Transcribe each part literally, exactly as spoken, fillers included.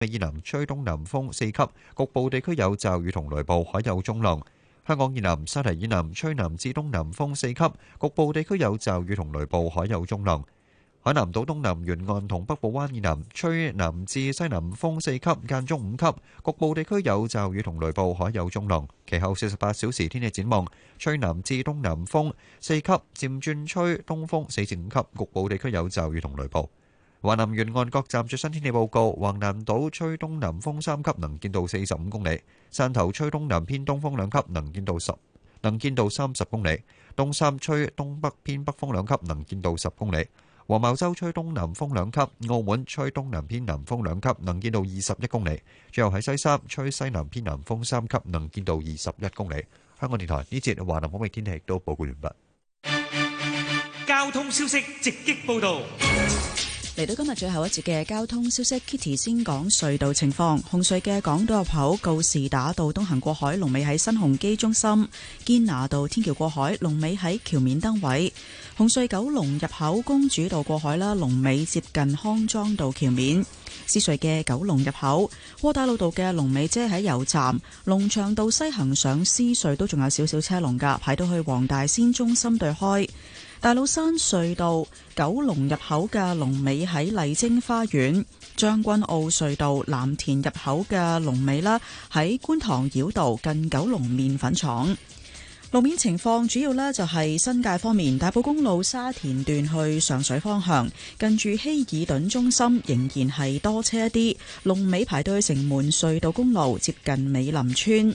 以南吹東南風四級，局部地區有驟雨同雷暴，海有中浪。香港以南、沙堤以南吹南至東南風四級，局部地區有驟雨同雷暴，海有中浪。海南島東南沿岸同北部灣以南吹南至西南風四級，間中五級，局部地區有驟雨同雷暴，海有中浪。其後四十八小時天氣展望，吹南至東南風四級，漸轉吹東風四至五級，局部地區有驟雨同雷暴。華南沿岸各站最新天氣報告：橫瀾島吹東南風三級，能見度四十五公里；汕頭吹東南偏東風兩級，能見度十能見度三十公里；東三吹東北偏北風兩級，能見度十公里。黃茅洲吹東南風兩級，澳門吹東南偏南風兩級，能見度二十一公里。最後喺西沙吹西南偏南風三級，能見度二十一公里。香港電台呢節華南海域天氣都報告完畢。 交通消息直擊報道。 嚟到今日最後一節嘅交通消息 ，Kitty 先講隧道情況。紅隧嘅港島入口告士打道東行過海，龍尾喺新鴻基中心；堅拿道天橋過海，龍尾喺橋面燈位。紅隧九龍入口公主道過海啦，龍尾接近康莊道橋面。獅隧嘅九龍入口窩打老道嘅龍尾遮喺油站，龍翔道西行上獅隧都仲有少少車龍噶，排到去黃大仙中心對開。大老山隧道九龍入口嘅龍尾喺麗晶花園，將軍澳隧道藍田入口嘅龍尾啦喺觀塘繞道近九龍麵粉廠。路面情況主要呢就係新界方面，大埔公路沙田段去上水方向，近住希爾頓中心仍然係多車一啲，龍尾排到去城門隧道公路接近美林村。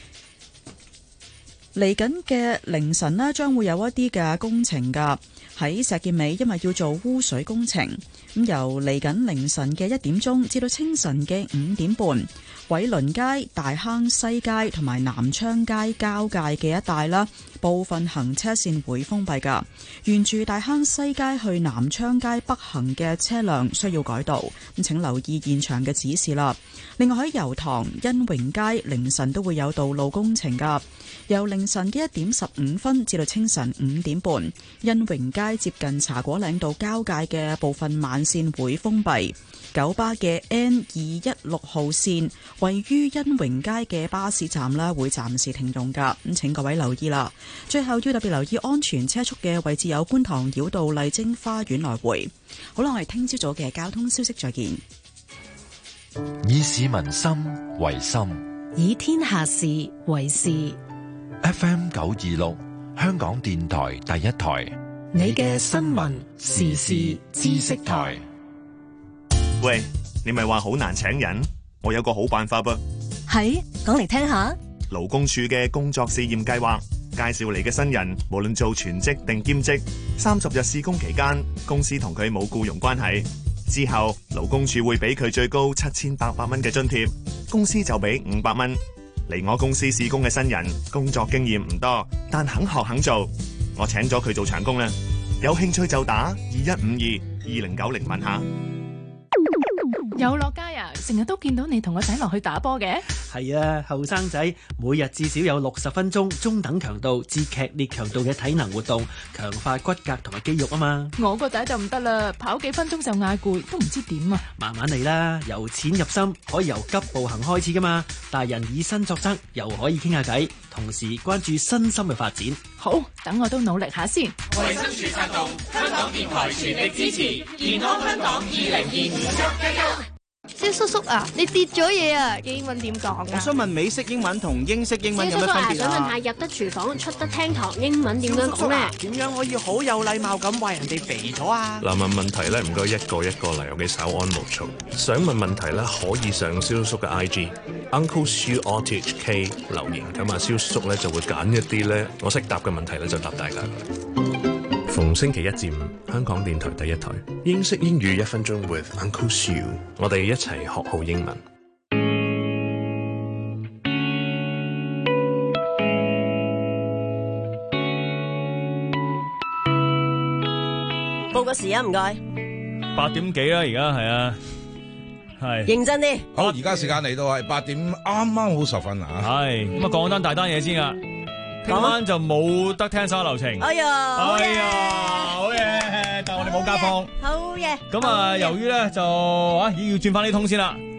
嚟緊嘅凌晨呢，將會有一啲嘅工程㗎，喺石硤尾，因為要做污水工程，咁由嚟緊凌晨嘅一點鐘至到清晨嘅五點半，偉倫街、大坑西街同埋南昌街交界嘅一帶啦，部分行車線會封閉㗎。沿住大坑西街去南昌街北行嘅車輛需要改道，咁請留意現場嘅指示啦。另外喺油塘欣榮街凌晨都會有道路工程㗎。由凌晨嘅一點十五分至到清晨五點半，欣榮街接近茶果嶺道交界嘅部分慢線會封閉。九巴嘅 N 二一六號線位於欣榮街嘅巴士站呢會暫時停用㗎，咁請各位留意啦。最後要特別留意安全車速嘅位置有觀塘繞道麗晶花園來回。好啦，我哋聽朝早嘅交通消息再見。 以市民心為心， 以天下事為事。 F M 九二六，香港電台第一台， 你嘅新聞時事知識台。 喂，你咪話好難請人，我有個好辦法噃。 係，講嚟聽下。 勞工處嘅工作試驗計劃，介紹嚟嘅新人，無論做全職定兼職，三十日試工期間，公司同佢冇僱傭關係。之後，勞工處會俾佢最高七千八百蚊嘅津貼，公司就俾五百蚊。嚟我公司試工嘅新人，工作經驗唔多，但肯學肯做，我請咗佢做長工啦。有興趣就打二一五二二零九零問下。 有落街啊！成日都見到你同個仔落去打波嘅。 係啊，後生仔每日至少有六十分鐘中等強度至劇烈強度嘅體能活動，強化骨骼同埋肌肉啊嘛。 我個仔就唔得啦，跑幾分鐘就嗌攰，都唔知點啊。 慢慢嚟啦，由淺入深，可以由急步行開始噶嘛。大人以身作則，又可以傾下偈，同時關注身心嘅發展。 好，等我都努力下先。 衛生署策動，香港電台全力支持健康香港二零二五一一。 蕭叔叔啊，你跌咗嘢啊！英文點講啊？ 我想問美式英文同英式英文有乜分別啊？ 蕭叔叔啊，想問下入得廚房出得廳堂英文點樣講咧？ 點樣可以好有禮貌咁話人哋肥咗啊？ 嗱，問問題咧，唔該一個一個嚟，我哋稍安勿躁。想問問題咧，可以上蕭叔叔嘅 I G Uncle Siu R T H K 留言，咁啊蕭叔叔咧就會揀一啲咧我識答嘅問題咧就答大家。逢星期一至五，香港電台第一台，英式英語一分鐘 with Uncle Siu， 我哋一齊學好英文。 報個時啊，唔該。 八點幾啦，而家係啊，係。 認真啲。 好，而家時間嚟到係八點啱啱好十分啊。 係，咁啊講單大單嘢先啊。聽晚就冇得聽手下留情。 哎呀， 哎呀，好嘢！但係我哋冇假放。 好嘢。 咁啊，由於咧就啊，要轉翻呢通先啦。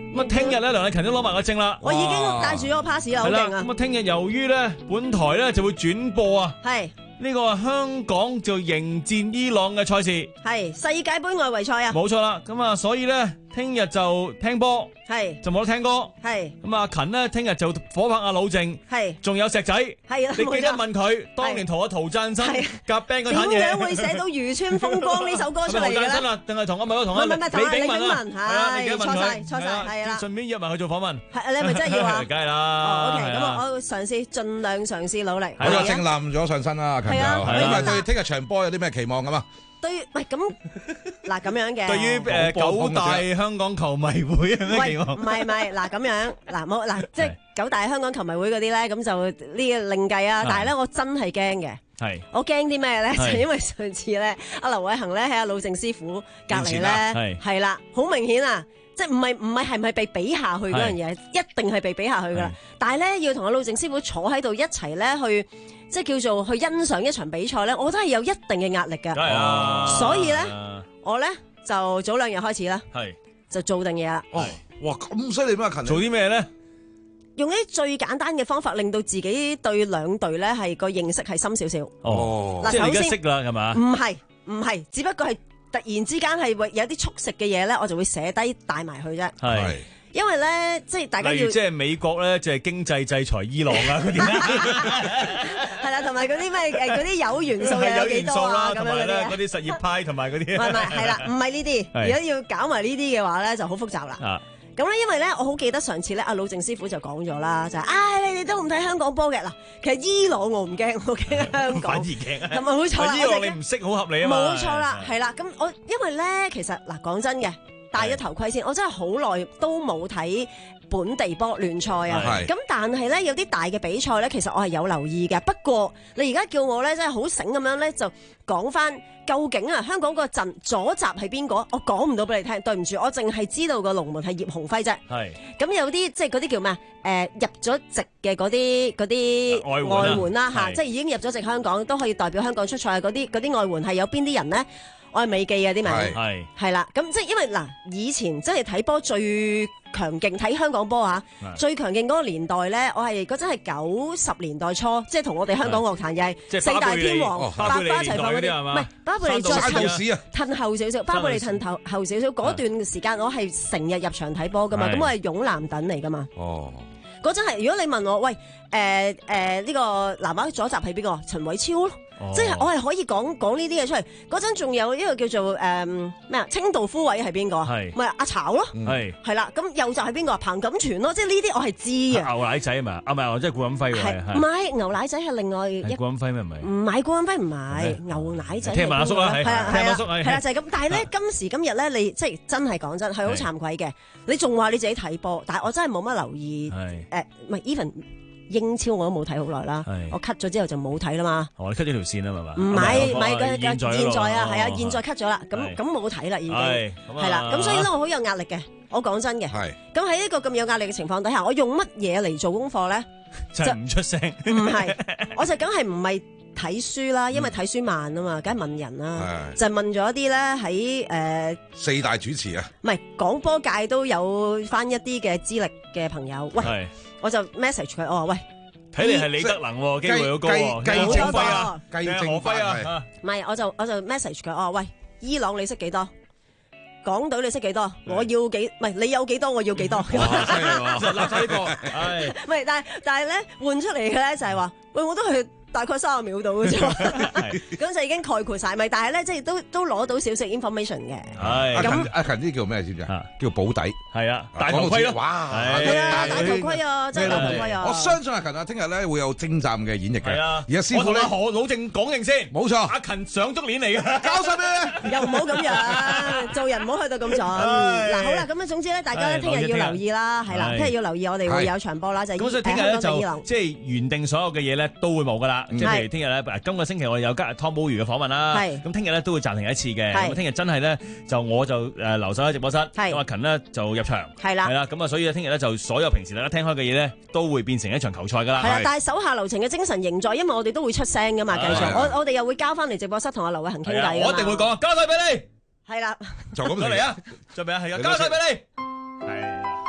咁啊，聽日咧梁禮勤都攞埋個證啦。 我已經帶住咗個 pass 啦，好勁啊！ 咁啊，聽日由於咧本台咧就會轉播啊。 係。 呢個係香港就迎戰伊朗嘅賽事， 係世界盃外圍賽啊！ 冇錯啦，咁啊，所以咧聽日就聽波， 係就冇得聽歌， 係咁啊勤咧聽日就火拍阿老鄭， 係仲有石仔， 係啊！ 你記得問佢當年同阿陶振生夾 band 嗰壇嘢， 點樣會寫到《漁村風光》呢首歌出嚟嘅咧？ 陶振生啊，定係同阿咪同阿李景文啊？ 係錯晒錯晒，係啦！ 順便約埋佢做訪問， 係你係咪真係要啊？ 梗係啦。 OK，咁我我嘗試盡量嘗試努力。 我就正冧咗上身啦，勤就。對聽日場波有啲咩期望㗎嘛？ 對，喂咁嗱咁樣嘅。 對於誒九大香港球迷會有咩期望？ 唔係唔係，嗱咁樣嗱冇嗱，即係九大香港球迷會嗰啲咧，咁就呢個另計啊！但係咧，我真係驚嘅。係。我驚啲咩咧？就因為上次咧，阿劉偉恒咧喺阿老鄭師傅隔離咧，係啦，好明顯啊！即係唔係唔係係唔係被比下去嗰樣嘢，一定係被比下去㗎啦。但係咧，要同阿老鄭師傅坐喺度一齊咧去。即係叫做去欣賞一場比賽咧，我覺得係有一定嘅壓力㗎。 啊、 所以咧，我咧就早兩日開始啦， 係就做定嘢啦。 哦，哇咁犀利咩？勤做啲咩咧？ 用啲最簡單嘅方法，令到自己對兩隊咧係個認識係深少少。 哦，嗱，即係而家識啦，係嘛？ 唔係唔係，只不過係突然之間係會有啲速食嘅嘢咧，我就會寫低帶埋去啫。 係。 因為咧，即係大家要， 即係美國咧，就係經濟制裁伊朗啊嗰啲咧， 係啦，同埋嗰啲咩誒嗰啲鈾元素又有幾多啊？咁樣嗰啲， 嗰啲實業派同埋嗰啲， 唔係唔係，係啦，唔係呢啲。如果要搞埋呢啲嘅話咧，就好複雜啦。咁咧，因為咧，我好記得上次咧，阿老鄭師傅就講咗啦，就係，唉，你哋都唔睇香港波嘅嗱，其實伊朗我唔驚，我驚香港。反而驚啊！咁啊，冇錯啦， 伊朗你唔識好合理啊嘛。 冇錯啦，係啦，咁我因為咧，其實嗱講真嘅。戴咗頭盔先，我真係好耐都冇睇本地波聯賽啊。咁但係咧有啲大嘅比賽咧，其實我係有留意嘅。不過你而家叫我咧，真係好醒咁樣咧，就講翻究竟啊香港個陣左閘係邊個？我講唔到俾你聽，對唔住，我淨係知道個龍門係葉鴻輝啫。係咁有啲即係嗰啲叫咩？誒、呃、入咗籍嘅嗰啲嗰啲外援啦嚇，即係已經入咗籍香港都可以代表香港出賽嗰啲嗰啲外援係有邊啲人咧？我係未記嘅啲名，係係啦，咁即係因為嗱，以前真係睇波最強勁，睇香港波啊，最強勁嗰個年代咧，我係嗰陣係九十年代初，即係同我哋香港樂壇又係四大天王、百花齊放嗰啲，唔係巴貝利再褪後少少，巴貝利褪後後少少嗰段時間，我係成日入場睇波噶嘛，咁我係勇男躉嚟噶嘛。哦，嗰陣係如果你問我，喂，誒誒呢個南華左閘係邊個？陳偉超咯。哦、即係我係可以講講呢啲嘢出嚟，嗰陣仲有一個叫做誒咩啊？清道夫位係邊個啊？係咪阿巢咯？係係啦，咁右閘係邊個啊？彭錦全咯，即係呢啲我係知嘅。牛奶仔啊嘛，啊唔係，即係顧錦輝喎。係唔係牛奶仔係另外一顧錦輝咩唔係？ 唔係顧錦輝唔係牛奶仔。 聽馬叔啊，係係啊係啊係係啊就係咁。但係咧今時今日咧，你即係真係講真係好慚愧嘅。你仲話你自己睇波，但係我真係冇乜留意。誒唔係 even。英超我都冇睇好耐啦，我 cut 咗之後就冇睇啦嘛。 哦，你 cut 咗條線啊嘛嘛？ 唔係，唔係嘅，現在啊，係啊，現在 cut 咗啦。咁咁冇睇啦，已經係啦。咁所以咧，我好有壓力嘅。我講真嘅。係。咁喺一個咁有壓力嘅情況底下，我用乜嘢嚟做功課咧？ 就唔出聲。 唔係，我就梗係唔係睇書啦，因為睇書慢啊嘛，梗係問人啦。就問咗一啲咧喺誒四大主持啊。唔係廣播界都有翻一啲嘅資歷嘅朋友。喂。我就 message 佢，我話喂， 睇嚟係李德能喎，機會好高喎， 雞正輝啊， 雞正輝啊， 唔係，我就我就 message 佢，我話喂，伊朗你識幾多？港隊你識幾多？我要幾？唔係你有幾多？我要幾多？ 哇，犀利喎！就立晒呢個， 係。唔係，但係但係咧換出嚟嘅咧就係話，喂，我都係。大概三十秒到嘅啫，咁就已經概括晒咪。但係咧，即係都都攞到少少 information 嘅。 係阿勤阿勤呢叫咩知唔知啊？叫保底。係啊，戴頭盔咯。哇！ 係啊，戴頭盔啊，真係戴頭盔啊！ 我相信阿勤啊，聽日咧會有精湛嘅演繹嘅。係啊，而家師傅咧， 我同阿何老正講定先。冇錯，阿勤上足鏈嚟嘅， 交晒俾你。 又唔好咁樣，做人唔好去到咁盡。嗱，好啦，咁啊，總之咧，大家咧聽日要留意啦，係啦，聽日要留意，我哋會有場波啦，就係咁。所以聽日咧就即係原定所有嘅嘢咧都會冇噶啦。即係譬如聽日咧，今個星期我哋有加湯寶如嘅訪問啦。係。咁聽日咧都會暫停一次嘅。係。咁聽日真係咧就我就誒留守喺直播室。係。阿勤咧就入場。係啦。係啦。咁啊，所以聽日咧就所有平時大家聽開嘅嘢咧，都會變成一場球賽㗎啦。係啊。但係手下留情嘅精神仍在，因為我哋都會出聲㗎嘛，繼續。我我哋又會交翻嚟直播室同阿劉偉恒傾偈。 我一定會講，交晒俾你。 係啦。 就咁嚟啊！準備啊，係啊，交晒俾你。係。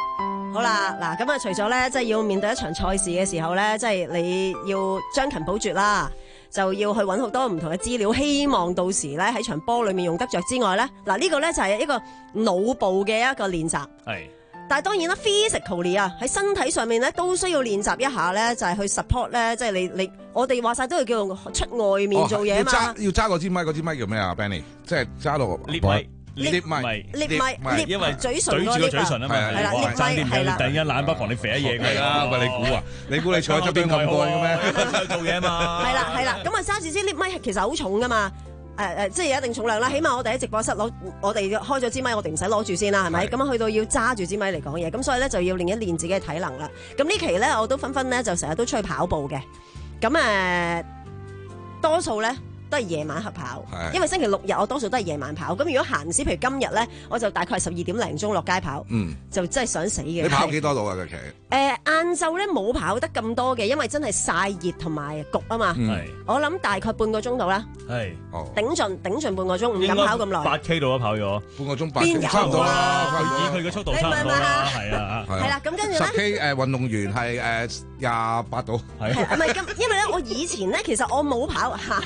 好啦，嗱，咁啊，除咗咧，即係要面對一場賽事嘅時候咧，即係你要將勤補拙啦，就要去揾好多唔同嘅資料，希望到時咧喺場波裏面用得着之外咧，嗱、這、呢個咧就係一個腦部嘅一個練習。係。但係當然啦 ，physically 啊，喺身體上面咧都需要練習一下咧，就係、是、去 support 咧，即係你你我哋話晒都係叫做出外面做嘢嘛。 哦、要揸要揸嗰支咪，嗰支咪叫咩啊 Benny？ 即係揸到 lift 咪 lift 咪 lift 咪，因為嘴唇對住個嘴唇啊嘛，係啦 lift 咪係啦。突然間冷不防你肥一嘢㗎啦， 喂你估啊？你估你坐喺側邊咁攰嘅咩？ 做嘢嘛。 係啦係啦，咁啊揸住支 lift 咪其實好重㗎嘛。誒誒、呃，即係有一定重量啦，起碼我哋喺直播室攞，我哋開咗支咪，我哋唔使攞住先啦，係咪？咁啊去到要揸住支咪嚟講嘢，咁所以咧就要練一練自己嘅體能啦。咁呢期咧我都紛紛咧就成日都出去跑步嘅，咁誒、呃、多數咧都係夜晚黑跑，因為星期六日我多數都係夜晚跑。咁如果閒時，譬如今日咧，我就大概係十二點零鐘落街跑，嗯、就真係想死嘅。 你跑幾多度啊？其實誒晏晝咧冇跑得咁多嘅，因為真係曬熱同埋焗啊嘛。嗯、我諗大概半個鐘度啦。係，頂盡頂盡半個鐘，唔敢跑咁耐。八 K 度啊，跑咗半個鐘， 邊有差唔多啦。 以佢嘅速度差唔多啦，係啊， 係啦。咁跟住咧， 十 K 誒運動員係誒廿八度，係唔係咁？因為咧，我以前咧其實我冇跑嚇，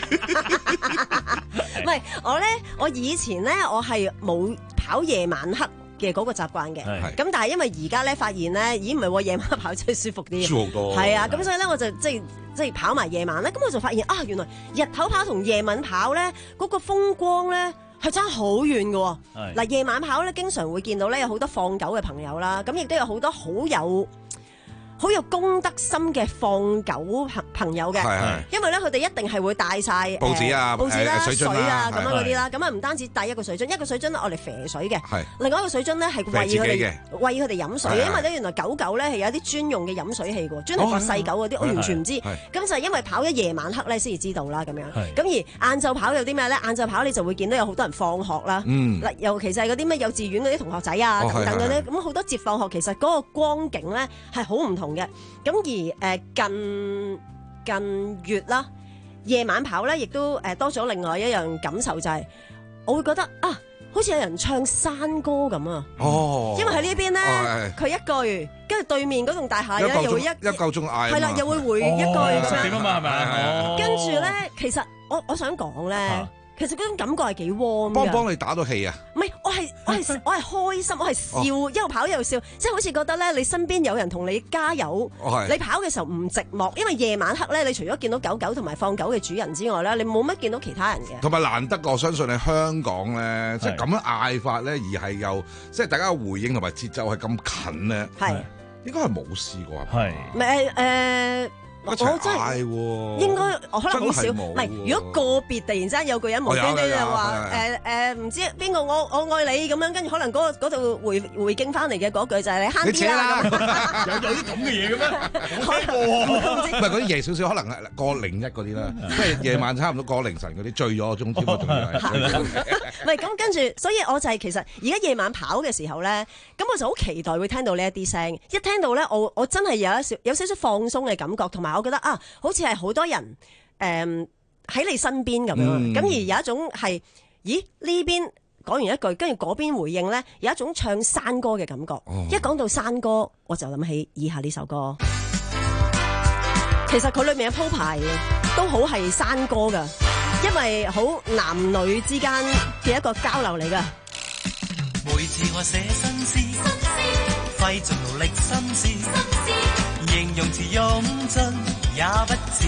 唔係我咧，我以前咧我係冇跑夜晚黑嘅嗰個習慣嘅，咁但係因為而家咧發現咧，咦唔係喎，夜晚跑真係舒服啲， 舒服多， 係啊，咁所以咧我就即係即係跑埋夜晚咧，咁我就發現啊，原來日頭跑同夜晚跑咧嗰個風光咧係差好遠嘅。嗱，夜晚跑咧經常會見到咧有好多放狗嘅朋友啦，咁亦都有好多好有好有公德心嘅放狗朋朋友嘅，因為咧佢哋一定係會帶晒報紙啊、 報紙啦、水啊咁樣嗰啲啦，咁啊唔單止帶一個水樽，一個水樽咧我嚟肥水嘅，另外一個水樽咧係餵佢哋餵佢哋飲水，因為咧原來狗狗咧係有啲專用嘅飲水器嘅，專係放細狗嗰啲，我完全唔知，咁就係因為跑咗夜晚黑咧先至知道啦咁樣，咁而晏晝跑有啲咩咧？晏晝跑你就會見到有好多人放學啦，嗱尤其是係嗰啲咩幼稚園嗰啲同學仔啊等等嗰啲，咁好多節放學其實嗰個光景咧係好唔同嘅。咁而誒、呃、近近月啦，夜晚跑咧，亦都誒多咗另外一樣感受，就係、是、我會覺得啊，好似有人唱山歌咁啊！哦，因為喺呢邊咧，佢、哦、一句，跟住對面嗰棟大廈咧又會一一夠鐘嗌， 係啦，又會回一句咁樣。 十點啊嘛，係咪？ 跟住咧，其實我我想講咧。啊其實嗰種感覺係幾 warm 嘅， 幫幫你打到氣啊！ 唔係，我係我係我係開心，我係笑，哦、一路跑一路笑，即係好似覺得咧，你身邊有人同你加油。哦、你跑嘅時候唔寂寞，因為夜晚黑咧，你除咗見到狗狗同埋放狗嘅主人之外咧，你冇乜見到其他人嘅。 同埋難得，我相信喺香港咧，即係咁樣嗌法咧，而係又即係大家嘅回應同埋節奏係咁近咧，係是應該係冇試過係咪？誒誒。我真係應該我可能好少，唔係如果個別突然之間有個人無端端就話誒誒唔知邊個我我愛你咁樣，跟住可能嗰嗰度回回敬翻嚟嘅嗰句就係你慳啲啦， 有有啲咁嘅嘢嘅咩？好聽喎， 唔係嗰啲夜少少，可能係過零一嗰啲啦，即係夜晚差唔多過凌晨嗰啲醉咗個鐘添啊，仲要係唔係咁跟住，所以我就係其實而家夜晚跑嘅時候咧，咁我就好期待會聽到呢一啲聲，一聽到咧我我真係有一少有少少放鬆嘅感覺，同埋。我覺得啊，好似係好多人誒喺、呃、你身邊咁樣，咁、嗯、而有一種係，咦呢邊講完一句，跟住嗰邊回應咧，有一種唱山歌嘅感覺。哦、一講到山歌，我就諗起以下呢首歌。其實佢裏面嘅鋪排都好係山歌噶，因為好男女之間嘅一個交流嚟噶。 每次我寫新詩，費盡勞力心思。形容詞用盡也不似，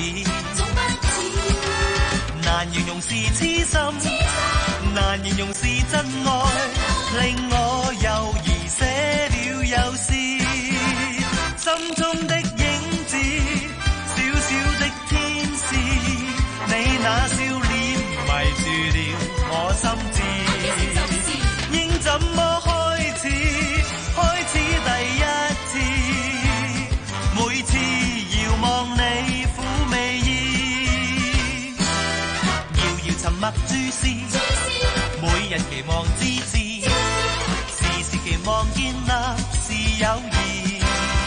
難形容是痴心，難形容是真愛，令我猶豫寫了又試，心中的影子，小小的天使，你那笑臉迷住了我心智，應怎麼開始，開始第一次。每次遙望你苦味意，遙遙沉默注視，每日期望之至，時時期望建立是友誼，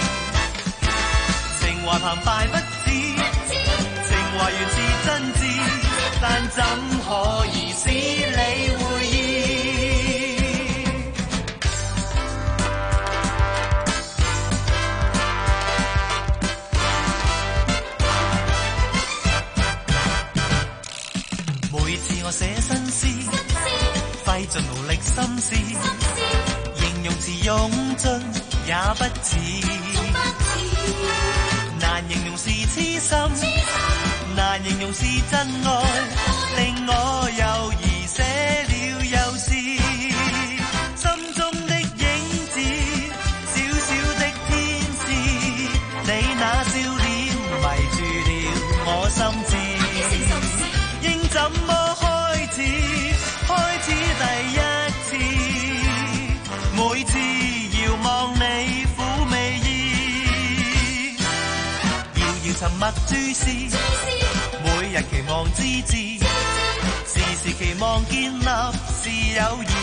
情懷澎湃不止，情懷原是真摯，但怎可以使你會意？ 寫新詩，費盡勞力心思，形容詞用盡也不似，難形容是痴心，難形容是真愛，令我猶疑寫了又試，心中的影子，小小的天使，你那笑臉迷住了我心智，應怎麼開始？開始第一次，每次遙望你撫媚意，遙遙沉默注視，每日期望之至，時時期望建立是友誼，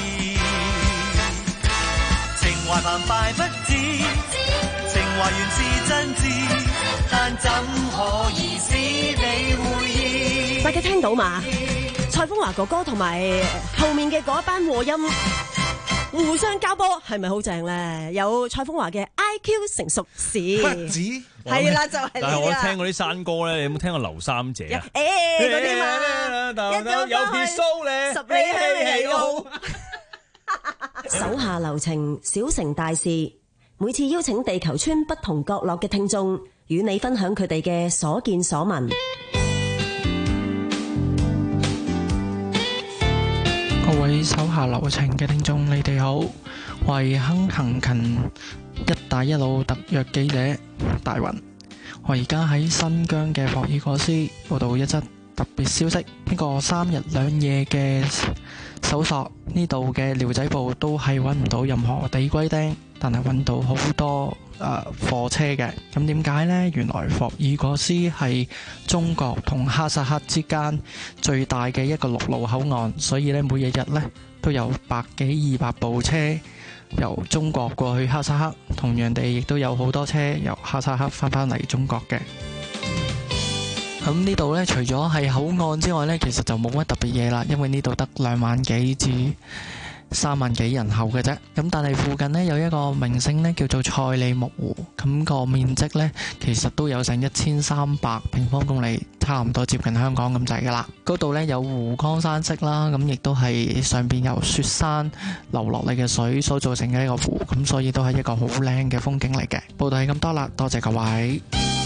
情懷澎湃不止，情懷原是真摯，但怎可以使你會意？ 大家聽到嘛？蔡楓華哥哥同埋後面嘅嗰一班和音互相交波，係咪好正咧？有蔡楓華嘅 I Q 成熟時， 不止係啦，就係呢啲啦。 但係我聽嗰啲山歌咧，你有冇聽過劉三姐啊？ 誒嗰啲嘛，一早有撇須咧， 十里香氣澳。手下留情，小成大事。每次邀請地球村不同角落嘅聽眾，與你分享佢哋嘅所見所聞。 各位手下留情嘅聽眾，你哋好，我係亨行勤一帶一路特約記者大雲。我而家喺新疆嘅霍爾果斯報道一則特別消息，呢個三日兩夜嘅搜索，呢度嘅寮仔部都係揾唔到任何地龜釘，但係揾到好多誒貨車嘅。咁點解呢？原來霍爾果斯係中國同哈薩克之間最大嘅一個陸路口岸，所以咧每日日咧都有百幾二百部車由中國過去哈薩克，同樣地亦都有好多車由哈薩克翻返嚟中國嘅。咁呢度咧，除咗係口岸之外咧，其實就冇乜特別嘢啦，因為呢度得兩萬幾至三萬幾人口嘅啫。咁但係附近呢，有一個名勝呢，叫做賽里木湖，咁個面積呢，其實都有成一千三百平方公里，差唔多接近香港咁滯噶啦。嗰度呢，有湖光山色啦，咁亦都係上邊由雪山流落嚟嘅水所造成嘅一個湖，咁所以都係一個好靚嘅風景嚟嘅。報道係咁多啦，多謝各位。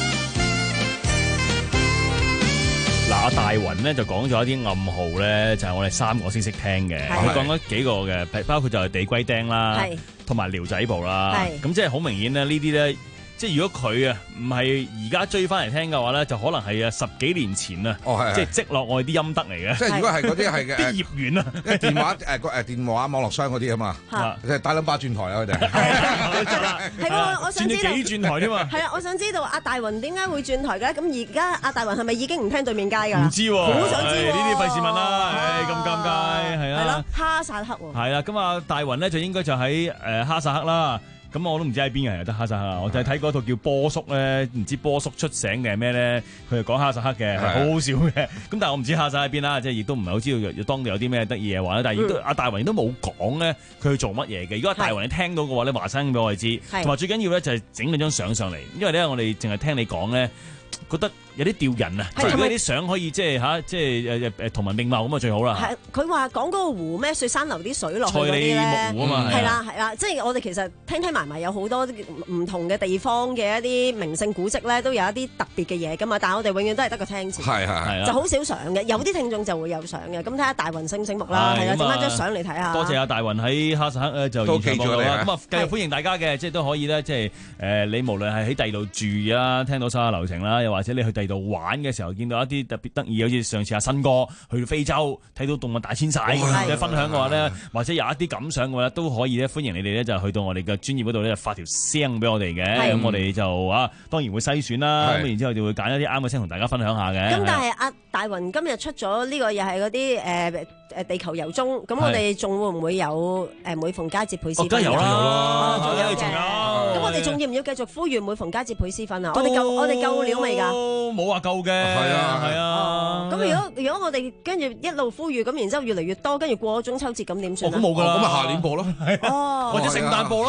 嗱，阿大雲咧就講咗一啲暗號咧，就係、是、我哋三個先識聽嘅。佢講咗幾個嘅，包括就係地龜釘啦，同埋寮仔部啦。咁即係好明顯咧，呢啲咧，即係如果佢啊唔係而家追翻嚟聽嘅話咧，就可能係啊十幾年前啊，哦、即係積落我哋啲陰德嚟嘅。 即係如果係嗰啲係嘅啲業員啊， 電話誒誒電話網絡商嗰啲啊嘛，即係大撚巴轉台啊佢哋。 係喎，我想知道轉幾轉台添嘛？ 係啊，我想知道阿大雲點解會轉台嘅？咁而家阿大雲係咪已經唔聽對面街㗎？ 唔知喎， 好想知喎。 呢啲費事問啦，唉咁尷尬係啊。 係咯，哈薩克喎。 係啦，咁啊大雲咧就應該就喺誒哈薩克啦。咁我都唔知喺邊嘅，得哈薩克。我就係睇嗰套叫波叔咧，唔知波叔出醒嘅係咩咧？佢係講哈薩克嘅，係好好笑嘅。咁但係我唔知哈薩克喺邊啦，即係亦都唔係好知道當地有啲咩得意嘢玩啦。但係亦都阿大雲都冇講咧，佢去做乜嘢嘅。如果阿大雲你聽到嘅話咧，話聲俾我哋知。同埋最緊要咧就係整兩張相上嚟，因為咧我哋淨係聽你講咧，覺得有啲吊人啊！即係如果啲相可以即係嚇，即係誒誒同文並茂咁啊，最好啦。 係佢話講嗰個湖咩？雪山流啲水落去嗰啲咧， 賽里木湖啊嘛。 係啦係啦，即係我哋其實聽聽埋埋有好多唔同嘅地方嘅一啲名勝古蹟咧，都有一啲特別嘅嘢噶嘛。但係我哋永遠都係得個聽字， 係係就好少上嘅。有啲聽眾就會有上嘅。咁睇下大雲醒唔醒目啦，係啊，整翻張相嚟睇下。 多謝阿大雲喺哈薩克咧就現場報道啦。咁啊繼續歡迎大家嘅，即係都可以咧，即係誒你無論係喺第二度住啊，聽到手下留情啦，又或者你去第二度玩嘅時候，見到一啲特別得意，好似上次阿新哥去到非洲睇到動物大遷徙，即係分享嘅話咧，或者有一啲感想嘅話都可以咧，歡迎你哋咧就去到我哋嘅專頁嗰度咧，發條聲俾我哋嘅，咁我哋就啊當然會篩選啦，咁然之後就會揀一啲啱嘅聲同大家分享下嘅。 咁但係阿大雲今日出咗呢個又係嗰啲誒誒地球遊蹤，咁我哋仲會唔會有誒每逢佳節倍思分？ 梗有啦，仲有仲有。 咁我哋仲要唔要繼續呼籲每逢佳節倍思分啊？我哋夠我哋夠料未㗎？ 冇話夠嘅。係啊係啊。 咁如果如果我哋跟住一路呼籲，咁然之後越嚟越多，跟住過咗中秋節咁點算啊？ 咁冇㗎啦， 咁咪下年播咯， 哦， 或者聖誕播咯。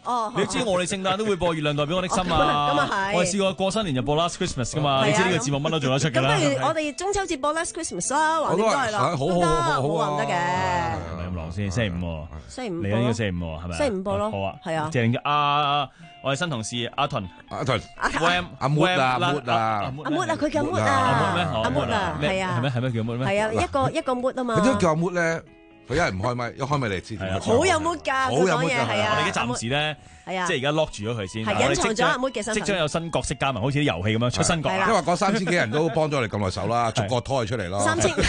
哦， 你知我哋聖誕都會播《月亮代表我的心》啊。 咁啊係。 我哋試過過新年就播 Last Christmas 噶嘛。你知呢個節目乜都做得出㗎啦。 咁不如我哋中秋節播 Last Christmas 啦，橫掂都係啦。 好好好好好唔得嘅。 係咪咁狼先？星期五喎。 星期五。 嚟緊呢個星期五喎，係咪？ 星期五播咯。 好啊。 係啊。 鄭阿我哋新同事阿屯。 阿屯。 阿阿 Mood 啊 Mood 啊。 阿 Mood 啊，佢叫 Mood 啊。阿 Mood 啊，係啊。 係咩？係咩叫 Mood 咩？ 係啊，一個一個 Mood 啊嘛。 佢都叫阿 Mood 咧。佢一係唔開咪，一開咪你知點。 好有 mood 㗎，佢講嘢係啊。 我哋而家暫時咧， 係啊， 即係而家 lock 住咗佢先。 係隱藏咗阿 mood 嘅身份。 即將有新角色加盟，好似啲遊戲咁樣出新角。 因為嗰三千幾人都幫咗我哋咁耐手啦，逐個拖佢出嚟咯。 三千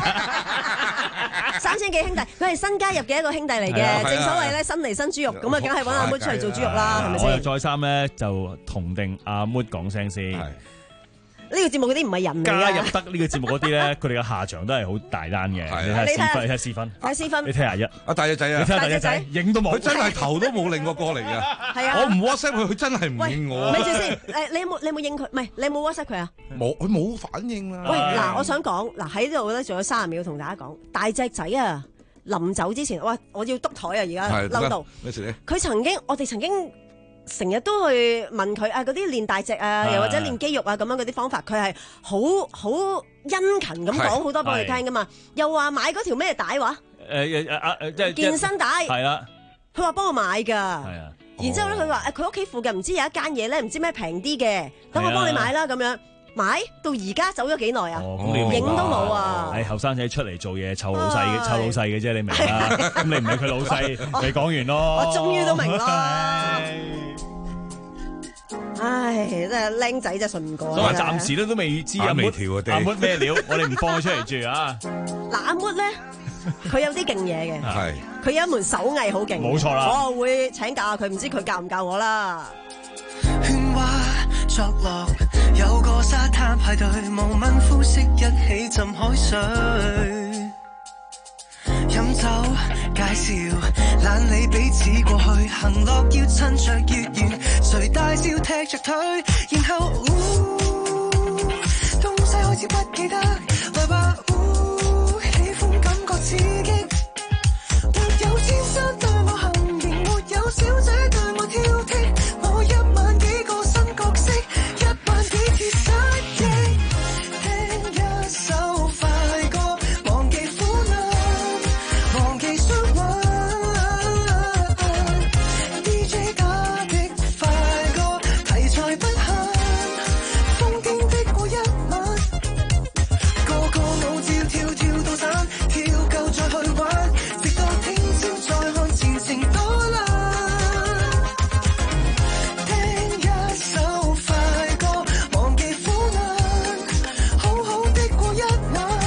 三千幾兄弟，佢係新加入嘅一個兄弟嚟嘅。正所謂咧，新嚟新豬肉，咁啊，梗係揾阿 mood 出嚟做豬肉啦，係咪先？ 我又再三咧就同定阿 mood 講聲先。 呢個節目嗰啲唔係人嚟加入得呢個節目嗰啲咧，佢哋嘅下場都係好大單嘅。你睇下試分，你睇下試分， 睇試分。 你睇下一， 阿大隻仔啊， 你睇下大隻仔，影都冇， 佢真係頭都冇擰過過嚟㗎。 係啊， 我唔 WhatsApp 佢，佢真係唔應我。 咪住先，誒，你有冇你有冇應佢？唔係，你有冇 WhatsApp 佢啊？ 冇，佢冇反應啦。 喂，嗱，我想講，嗱喺度咧，仲有三十秒同大家講，大隻仔啊，臨走之前，哇，我要督台啊，而家嬲到。 咩事咧？ 佢曾經，我哋曾經。成日都去問佢啊，嗰啲練大隻啊，又或者練肌肉啊，咁樣嗰啲方法，佢係好好殷勤咁講好多俾我哋聽噶嘛。又話買嗰條咩帶話？ 誒誒啊誒，即係健身帶。係啦。 佢話幫我買㗎。係啊。 然之後咧，佢話誒佢屋企附近唔知有一間嘢咧，唔知咩平啲嘅，等我幫你買啦咁樣。買到而家走咗幾耐啊？影都冇啊！ 誒後生仔出嚟做嘢湊老細嘅，湊老細嘅啫，你明啦？咁你唔係佢老細，你講完咯。 我終於都明啦。唉，真係僆仔真係信唔過。 所以暫時咧都未知阿 Mood 阿 Mood 咩料，我哋唔放佢出嚟住啊！ 嗱，阿 Mood 咧，佢有啲勁嘢嘅， 係佢有一門手藝好勁， 冇錯啦。 我會請教下佢，唔知佢教唔教我啦。 喧嘩作樂，有個沙灘派對，無問膚色一起浸海水。飲酒介紹，懶理彼此過去，行樂要趁着月圓，誰大笑踢着腿，然後嗚，東西開始不記得，來吧嗚，喜歡感覺刺激，沒有先生對我行言，沒有小姐對我挑剔，我一晚幾個新角色，一晚幾次失憶，聽一首快歌，忘記苦難。忘記傷患 ，D J 打的快歌，題材不限，瘋癲的過一晚，個個舞照跳跳到散，跳夠再去玩，直到聽朝再看前程多難。聽一首快歌，忘記苦難，好好的過一晚。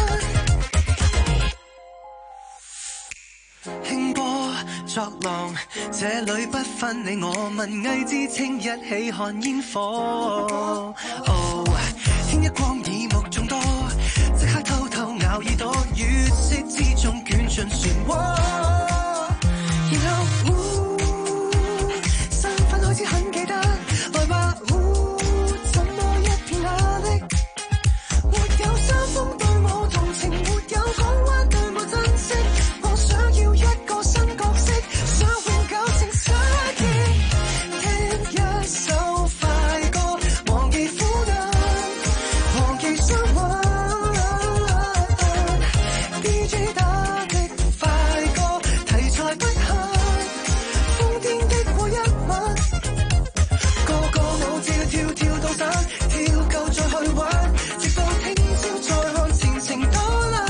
輕波作浪，這裏不分你我，文藝之稱一起看煙火。哦，天一光耳目眾多，即刻偷偷咬耳朵，月色之中捲進漩渦。然後，身份開始很記得，來吧，怎麼一片壓力？沒有山峰對我同情，沒有港灣對我珍惜。我想要一個新角色，想會搞成失憶。聽一首快歌，忘記苦難，忘記傷患。D J 打的快歌，題材不限，瘋癲的過一晚，個個舞照跳跳到散，跳夠再去玩，直到聽朝再看前程多難。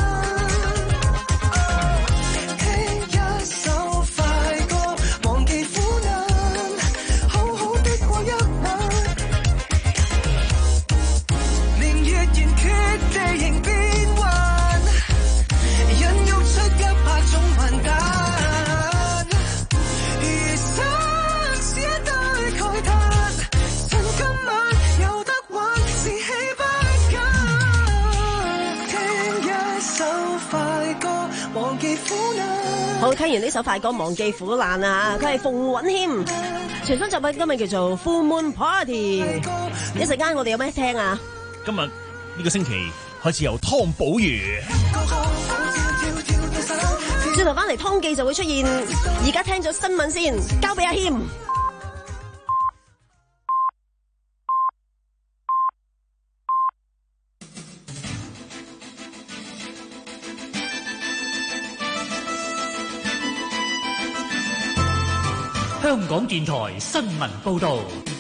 聽一首快歌，忘記苦難，好好的過一晚。明月圓缺地形變幻，孕育出一百種混蛋。餘生是一對慨嘆，趁今晚有得玩，是戲不緊。聽一首快歌，忘記苦難。 好，聽完呢首快歌《忘記苦難》啊，佢係馮允謙，全新作品今日叫做《Full Moon Party》。一陣間我哋有咩聽啊？ 今日呢個星期開始由湯寶如， 轉頭翻嚟湯記就會出現。而家聽咗新聞先，交俾阿謙。 香港電台新聞報道。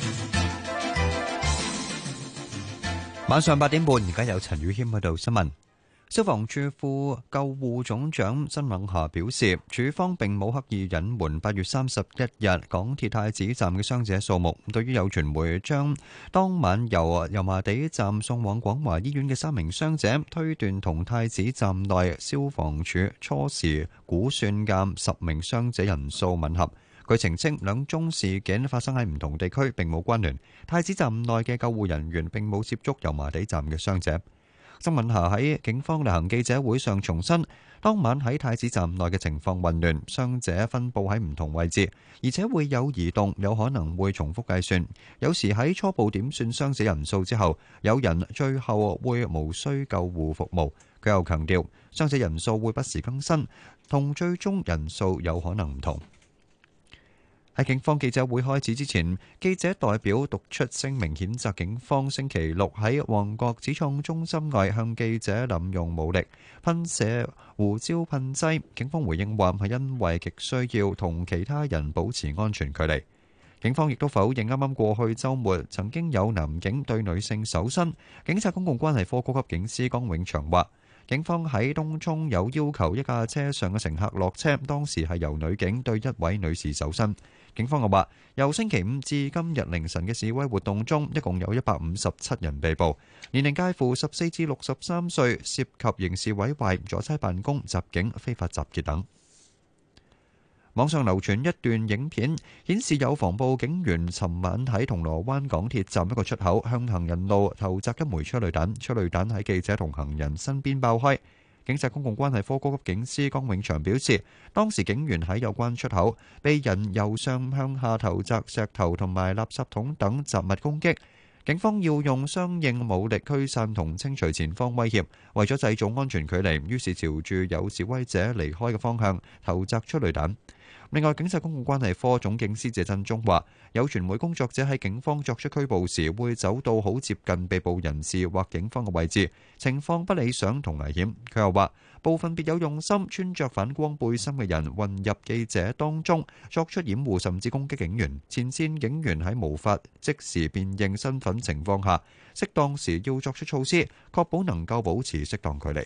晚上八點半，而家有陳宇謙喺度新聞。消防處副救護總長曾敏霞表示，處方並冇刻意隱瞞八月三十一日港鐵太子站嘅傷者數目。對於有傳媒將當晚由油麻地站送往廣華醫院嘅三名傷者推斷同太子站內消防處初時估算嘅十名傷者人數吻合。佢澄清，兩宗事件發生喺唔同地區，並冇關聯。太子站內嘅救護人員並冇接觸油麻地站嘅傷者。曾敏霞喺警方例行記者會上重申，當晚喺太子站內嘅情況混亂，傷者分佈喺唔同位置，而且會有移動，有可能會重複計算。有時喺初步點算傷者人數之後，有人最後會無需救護服務。佢又強調，傷者人數會不時更新，同最終人數有可能唔同。喺警方記者會開始之前，記者代表讀出聲明譴責警方星期六喺旺角始創中心外向記者濫用武力、噴射胡椒噴劑。警方回應話係因為極需要同其他人保持安全距離。警方亦都否認啱啱過去週末曾經有男警對女性搜身。警察公共關係科高級警司江永祥話，警方喺東涌有要求一架車上嘅乘客落車，當時係由女警對一位女士搜身。警方又話，由星期五至今日凌晨嘅示威活動中，一共有一百五十七人被捕，年齡介乎十四至六十三歲，涉及刑事毀壞、阻差辦公、襲警、非法集結等。網上流傳一段影片，顯示有防暴警員尋晚喺銅鑼灣港鐵站一個出口向行人路投擲一枚催淚彈，催淚彈喺記者同行人身邊爆開。警察公共關係科高級警司江永祥表示，當時警員喺有關出口被人由上向下投擲石頭同埋垃圾桶等雜物攻擊，警方要用相應武力驅散同清除前方威脅，為咗製造安全距離，於是朝住有示威者離開嘅方向投擲催淚彈。另外，警察公共關係科總警司謝振中話，有傳媒工作者喺警方作出拘捕時，會走到好接近被捕人士或警方嘅位置，情況不理想同危險。佢又話，部分別有用心穿着反光背心嘅人混入記者當中，作出掩護甚至攻擊警員。前線警員喺無法即時辨認身份情況下，適當時要作出措施，確保能夠保持適當距離。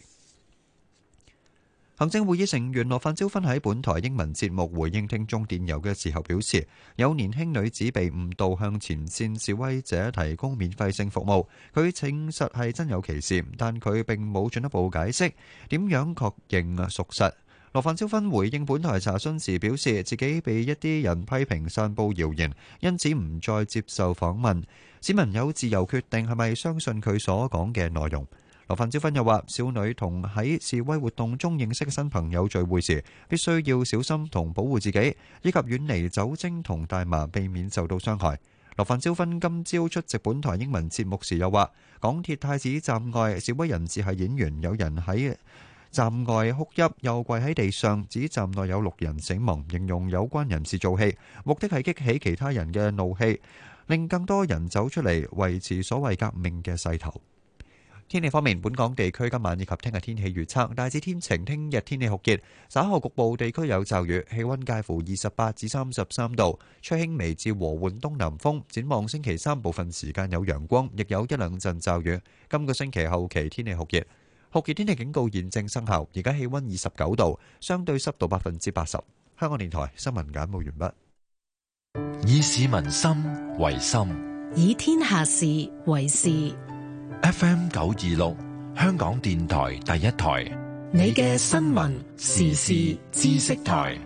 行政會議成員羅范椒芬喺本台英文節目回應聽眾電郵嘅時候表示，有年輕女子被誤導向前線示威者提供免費性服務，佢證實係真有其事，但佢並冇進一步解釋點樣確認屬實。羅范椒芬回應本台查詢時表示，自己被一啲人批評散佈謠言，因此唔再接受訪問。市民有自由決定係咪相信佢所講嘅內容。羅范椒芬又話，少女同喺示威活動中認識嘅新朋友聚會時，必須要小心同保護自己，以及遠離酒精同大麻，避免受到傷害。羅范椒芬今朝出席本台英文節目時又話，港鐵太子站外示威人士係演員，有人喺站外哭泣，又跪喺地上，指站內有六人死亡，形容有關人士做戲，目的係激起其他人嘅怒氣，令更多人走出嚟維持所謂革命嘅勢頭。天氣方面，本港地區今晚以及聽日天氣預測大致天晴，聽日天氣酷熱，稍後局部地區有驟雨，氣溫介乎二十八至三十三度，吹輕微至和緩東南風。展望星期三部分時間有陽光，亦有一兩陣驟雨。今個星期後期天氣酷熱，酷熱天氣警告現正生效。而家氣溫二十九度，相對濕度百分之八十。香港電台新聞簡報完畢。以市民心為心， 以天下事為事。 F M 九二六，香港電台第一台， 你嘅新聞時事知識台。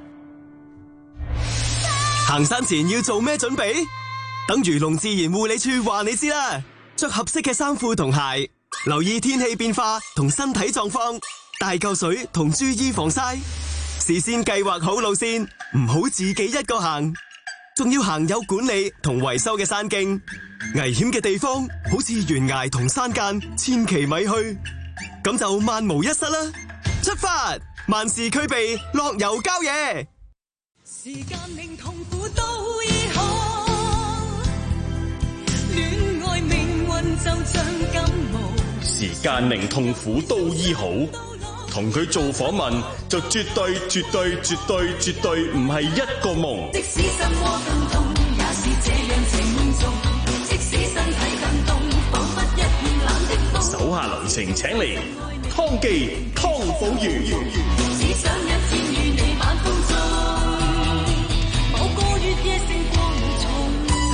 行山前要做咩準備？等漁農自然護理處話你知啦，着合適嘅衫褲同鞋，留意天氣變化同身體狀況，帶夠水同注意防曬，事先計劃好路線，唔好自己一個行，仲要行有管理同維修嘅山徑。危險嘅地方，好似懸崖同山澗，千祈咪去，咁就萬無一失啦！出發，萬事俱備，樂遊郊野。 時間令痛苦都醫好，戀愛命運就像感冒。 時間令痛苦都醫好， 同佢做訪問，就絕對絕對絕對絕對唔係一個夢。即使心窩更痛，也是這樣情重。即使身體更凍，彷彿一片冷的風。手下留情請嚟湯記湯寶如。只想一天與你晚風中，某個月夜星光重。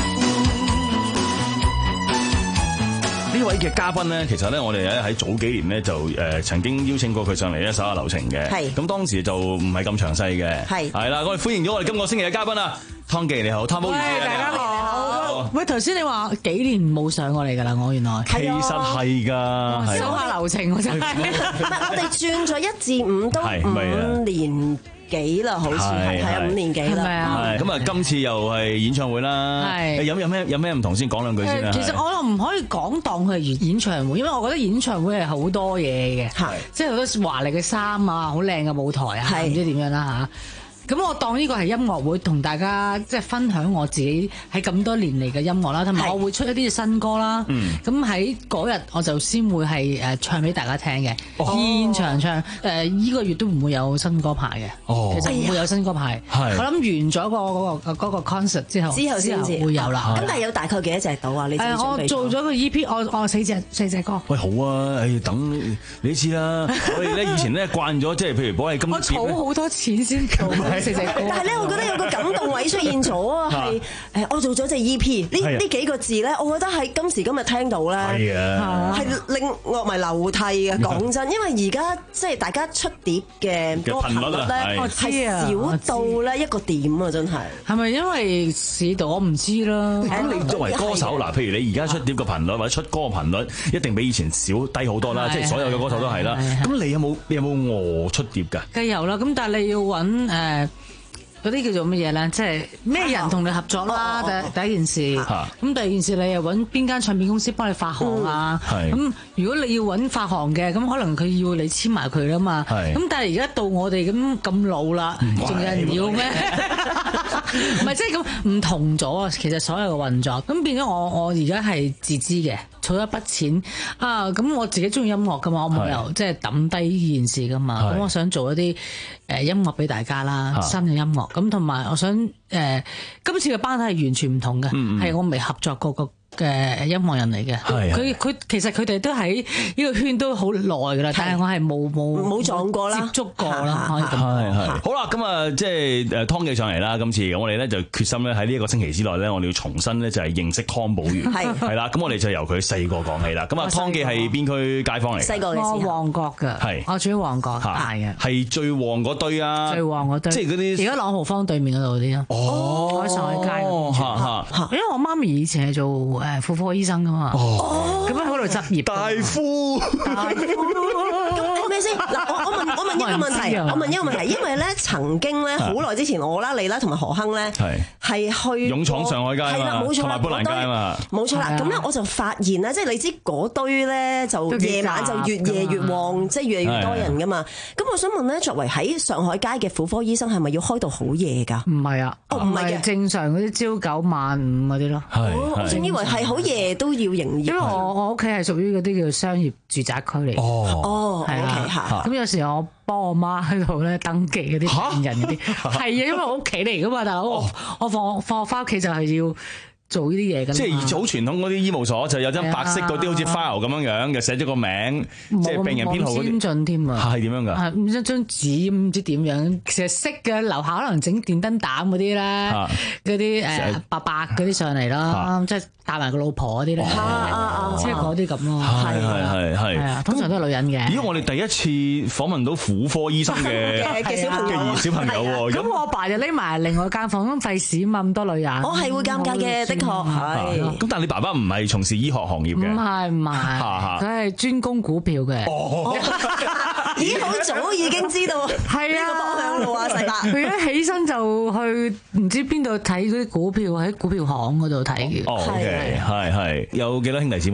呢位嘅嘉賓咧，其實咧我哋咧喺早幾年咧就誒曾經邀請過佢上嚟咧手下留情嘅，咁當時就唔係咁詳細嘅，係係啦，我哋歡迎咗我哋今個星期嘅嘉賓啊，湯記你好，湯寶如大家好。 喂，頭先你話幾年冇上過嚟㗎啦，我原來其實係㗎， 手下留情我真係， 唔係我哋轉咗一至五都五年幾啦，好似係係啊五年幾啦， 係咁啊！今次又係演唱會啦，係有有咩有咩唔同先講兩句先啦。 其實我又唔可以講當佢係演演唱會，因為我覺得演唱會係好多嘢嘅，係即係好多華麗嘅衫啊，好靚嘅舞台啊，唔知點樣啦嚇。咁我當呢個係音樂會，同大家即係分享我自己喺咁多年嚟嘅音樂啦，同埋我會出一啲新歌啦。咁喺嗰日我就先會係誒唱俾大家聽嘅，現場唱。誒依個月都唔會有新歌排嘅，其實唔會有新歌排。我諗完咗嗰個嗰個 concert 之後， 之後先至會有啦。 咁但係有大概幾多隻到啊？你誒我做咗個 E P，我我四隻四隻歌。 喂，好啊，誒等你知啦。我哋咧以前咧慣咗，即係譬如我係今我儲好多錢先做。 但係咧，我覺得有個感動位出現咗啊，係誒，我做咗隻 E P，呢呢幾個字咧，我覺得喺今時今日聽到咧，係令樂迷流涕嘅。講真，因為而家即係大家出碟嘅嗰個頻率咧，係少到咧一個點啊，真係。 係咪因為市道？我唔知啦。 咁你作為歌手嗱，譬如你而家出碟嘅頻率或者出歌嘅頻率，一定比以前少低好多啦。即係所有嘅歌手都係啦。咁你有冇你有冇餓出碟㗎？ 梗有啦，咁但係你要揾誒。嗰啲叫做乜嘢咧？即係咩人同你合作啦？第第一件事，咁第二件事你又揾邊間唱片公司幫你發行啊？咁如果你要揾發行嘅，咁可能佢要你簽埋佢啦嘛。咁但係而家到我哋咁咁老啦，仲有人要咩？唔係即係咁唔同咗啊！其實所有嘅運作，咁變咗我我而家係自知嘅，儲一筆錢啊！咁我自己中意音樂噶嘛，我冇理由即係抌低呢件事噶嘛。咁我想做一啲誒音樂俾大家啦，新嘅音樂。咁同埋我想誒、呃，今次嘅班底係完全唔同嘅，係、嗯嗯、我未合作過個嘅音樂人嚟嘅。佢佢其實佢哋都喺呢個圈都好耐㗎啦，但係我係冇冇冇撞過啦， 接觸過啦，可以咁。 係係好啦，咁啊即係誒湯記上嚟啦，今次我哋咧就決心咧喺呢一個星期之內咧，我哋要重新咧就係認識湯寶如。係係啦，咁我哋就由佢細個講起啦。咁啊湯記係邊區街坊嚟？ 細個嘅時候， 我旺角㗎，係我住喺旺角大嘅， 係最旺嗰堆啊！ 最旺嗰堆，即係嗰啲而家朗豪坊對面嗰度啲咯。哦，喺上海街。因為我媽咪以前係做誒婦科醫生噶嘛，咁喺嗰度執業。 大夫， 大夫，咁咩先？嗱，我我問我問一個問題，我問一個問題，因為咧曾經咧好耐之前，我啦你啦同埋何亨咧係去勇闖上海街嘛，同埋砵蘭街嘛， 冇錯啦。咁咧我就發現咧，即係你知嗰堆咧就夜晚就越夜越旺，即係越嚟越多人噶嘛。咁我想問咧，作為喺上海街嘅婦科醫生，係咪要開到好夜㗎？ 唔係啊， 哦唔係嘅， 正常嗰啲朝九晚五嗰啲咯。 我仲以為係好夜都要營業。 因為我我屋企係屬於嗰啲叫商業住宅區嚟。 哦哦，係啊。 咁有時我幫我媽喺度咧登記嗰啲病人嗰啲，係啊，因為我屋企嚟噶嘛，大佬，我我放放學翻屋企就係要做呢啲嘢㗎。即係好傳統嗰啲醫務所就有張白色嗰啲好似 file 咁樣樣，就寫咗個名，即係病人編號嗰啲。 先進添啊！ 係點樣㗎？ 係一張紙唔知點樣，其實識嘅樓下可能整電燈膽嗰啲咧，嗰啲誒伯伯嗰啲上嚟啦，即係帶埋個老婆嗰啲咧，即係嗰啲咁咯。 係係係係啊！ 通常都係女人嘅。 咦！我哋第一次訪問到婦科醫生嘅嘅小朋友嘅小朋友喎。 咁我爸就匿埋另外間房，咁費事嘛，咁多女人。 我係會尷尬嘅，的確係。 咁但係你爸爸唔係從事醫學行業嘅？ 唔係唔係，佢係專攻股票嘅。 咦！好早已經知道係呢個方向咯啊，細伯。 佢一起身就去唔知邊度睇嗰啲股票，喺股票行嗰度睇嘅。 哦，OK，係係。有幾多兄弟姊妹㗎？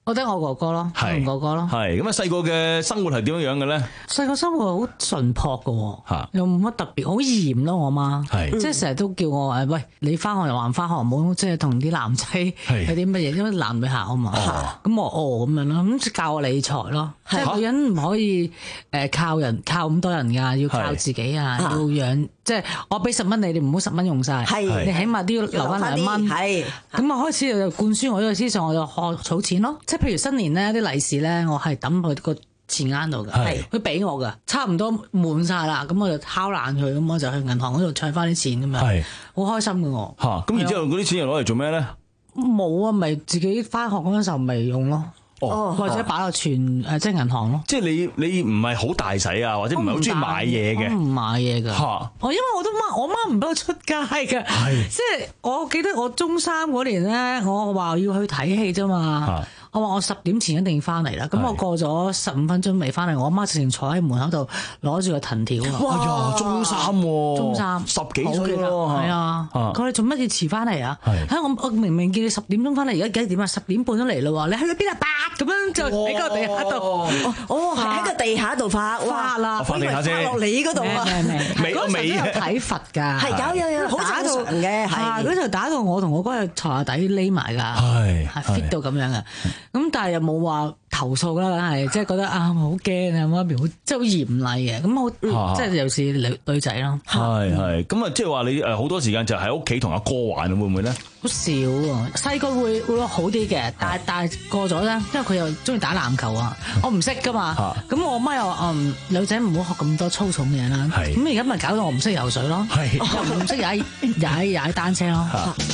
我得我哥哥咯，同哥哥咯。 係咁啊！細個嘅生活係點樣樣嘅咧？ 細個生活好淳樸嘅，又冇乜特別，好嚴咯。我媽即係成日都叫我誒，喂，你翻學又話唔翻學，唔好即係同啲男仔有啲乜嘢，因為男女校啊嘛。咁我哦咁樣咯，咁教我理財咯。即係女人唔可以誒靠人，靠咁多人㗎，要靠自己啊，要養。即係我俾十蚊你，你唔好十蚊用晒，你起碼都要留翻兩蚊。係咁啊，開始就灌輸我呢個思想，我就學儲錢咯。即係譬如新年咧，啲利是咧，我係抌佢個錢罌度嘅，佢俾我㗎，差唔多滿晒啦，咁我就敲爛佢，咁我就去銀行嗰度取翻啲錢咁樣，好開心嘅我。嚇！ 咁然之後嗰啲錢又攞嚟做咩咧？ 冇啊，咪自己翻學嗰陣時候咪用咯。哦，或者擺落存誒即係銀行咯。 即係你你唔係好大使啊，或者唔係好中意買嘢嘅。 我唔買嘢㗎。嚇！我因為我都媽，我媽唔俾我出街㗎。 係。 即係我記得我中三嗰年咧，我話要去睇戲啫嘛。我話我十點前一定翻嚟啦，咁我過咗十五分鐘未翻嚟，我阿媽直情坐喺門口度攞住個藤條啊！ 哇呀，中三喎， 中三十幾歲咯， 係啊！佢哋做乜嘢遲翻嚟啊？嚇我我明明叫你十點鐘翻嚟，而家幾點啊？十點半都嚟咯喎！你去咗邊啊？八咁樣就喺個地下度， 哦喺個地下度發發啦， 我以為發落你嗰度啊！ 嗰陣時有體罰㗎， 係有有有好正常嘅，係嗰陣打到我同我哥喺床下底匿埋㗎，係 fit 到咁樣嘅。咁但係又冇話投訴啦，梗係即係覺得啊好驚啊，媽咪好即係好嚴厲嘅，咁好即係尤其是女女仔咯。 係係咁啊，即係話你誒好多時間就喺屋企同阿哥玩，會唔會咧？ 好少啊，細個會會好啲嘅，但係但係過咗咧，因為佢又中意打籃球啊，我唔識噶嘛，咁我媽又話嗯女仔唔好學咁多粗重嘢啦，咁而家咪搞到我唔識游水咯，又唔識踩踩踩單車咯。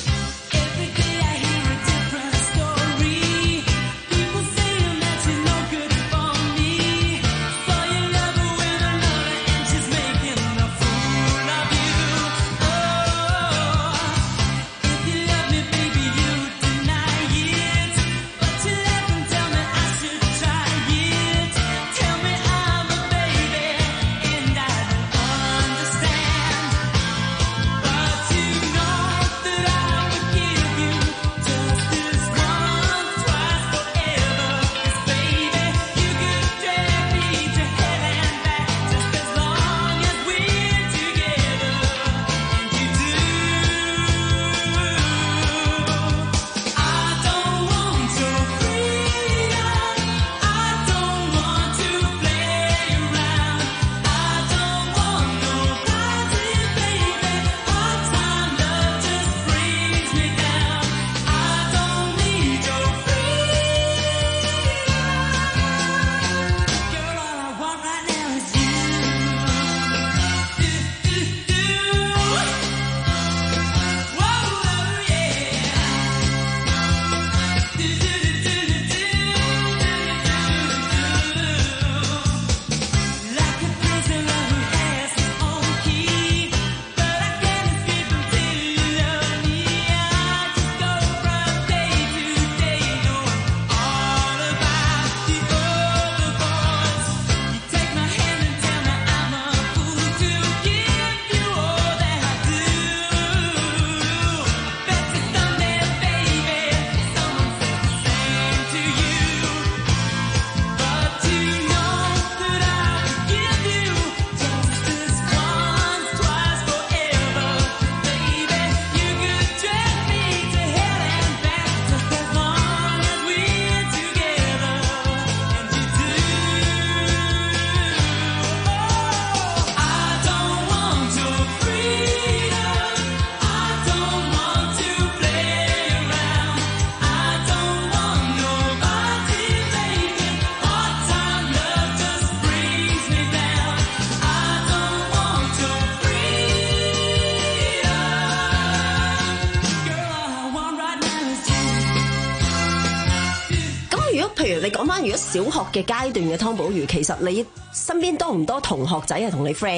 你講翻如果小學嘅階段嘅湯寶如，其實你身邊多唔多同學仔係同你 friend 㗎？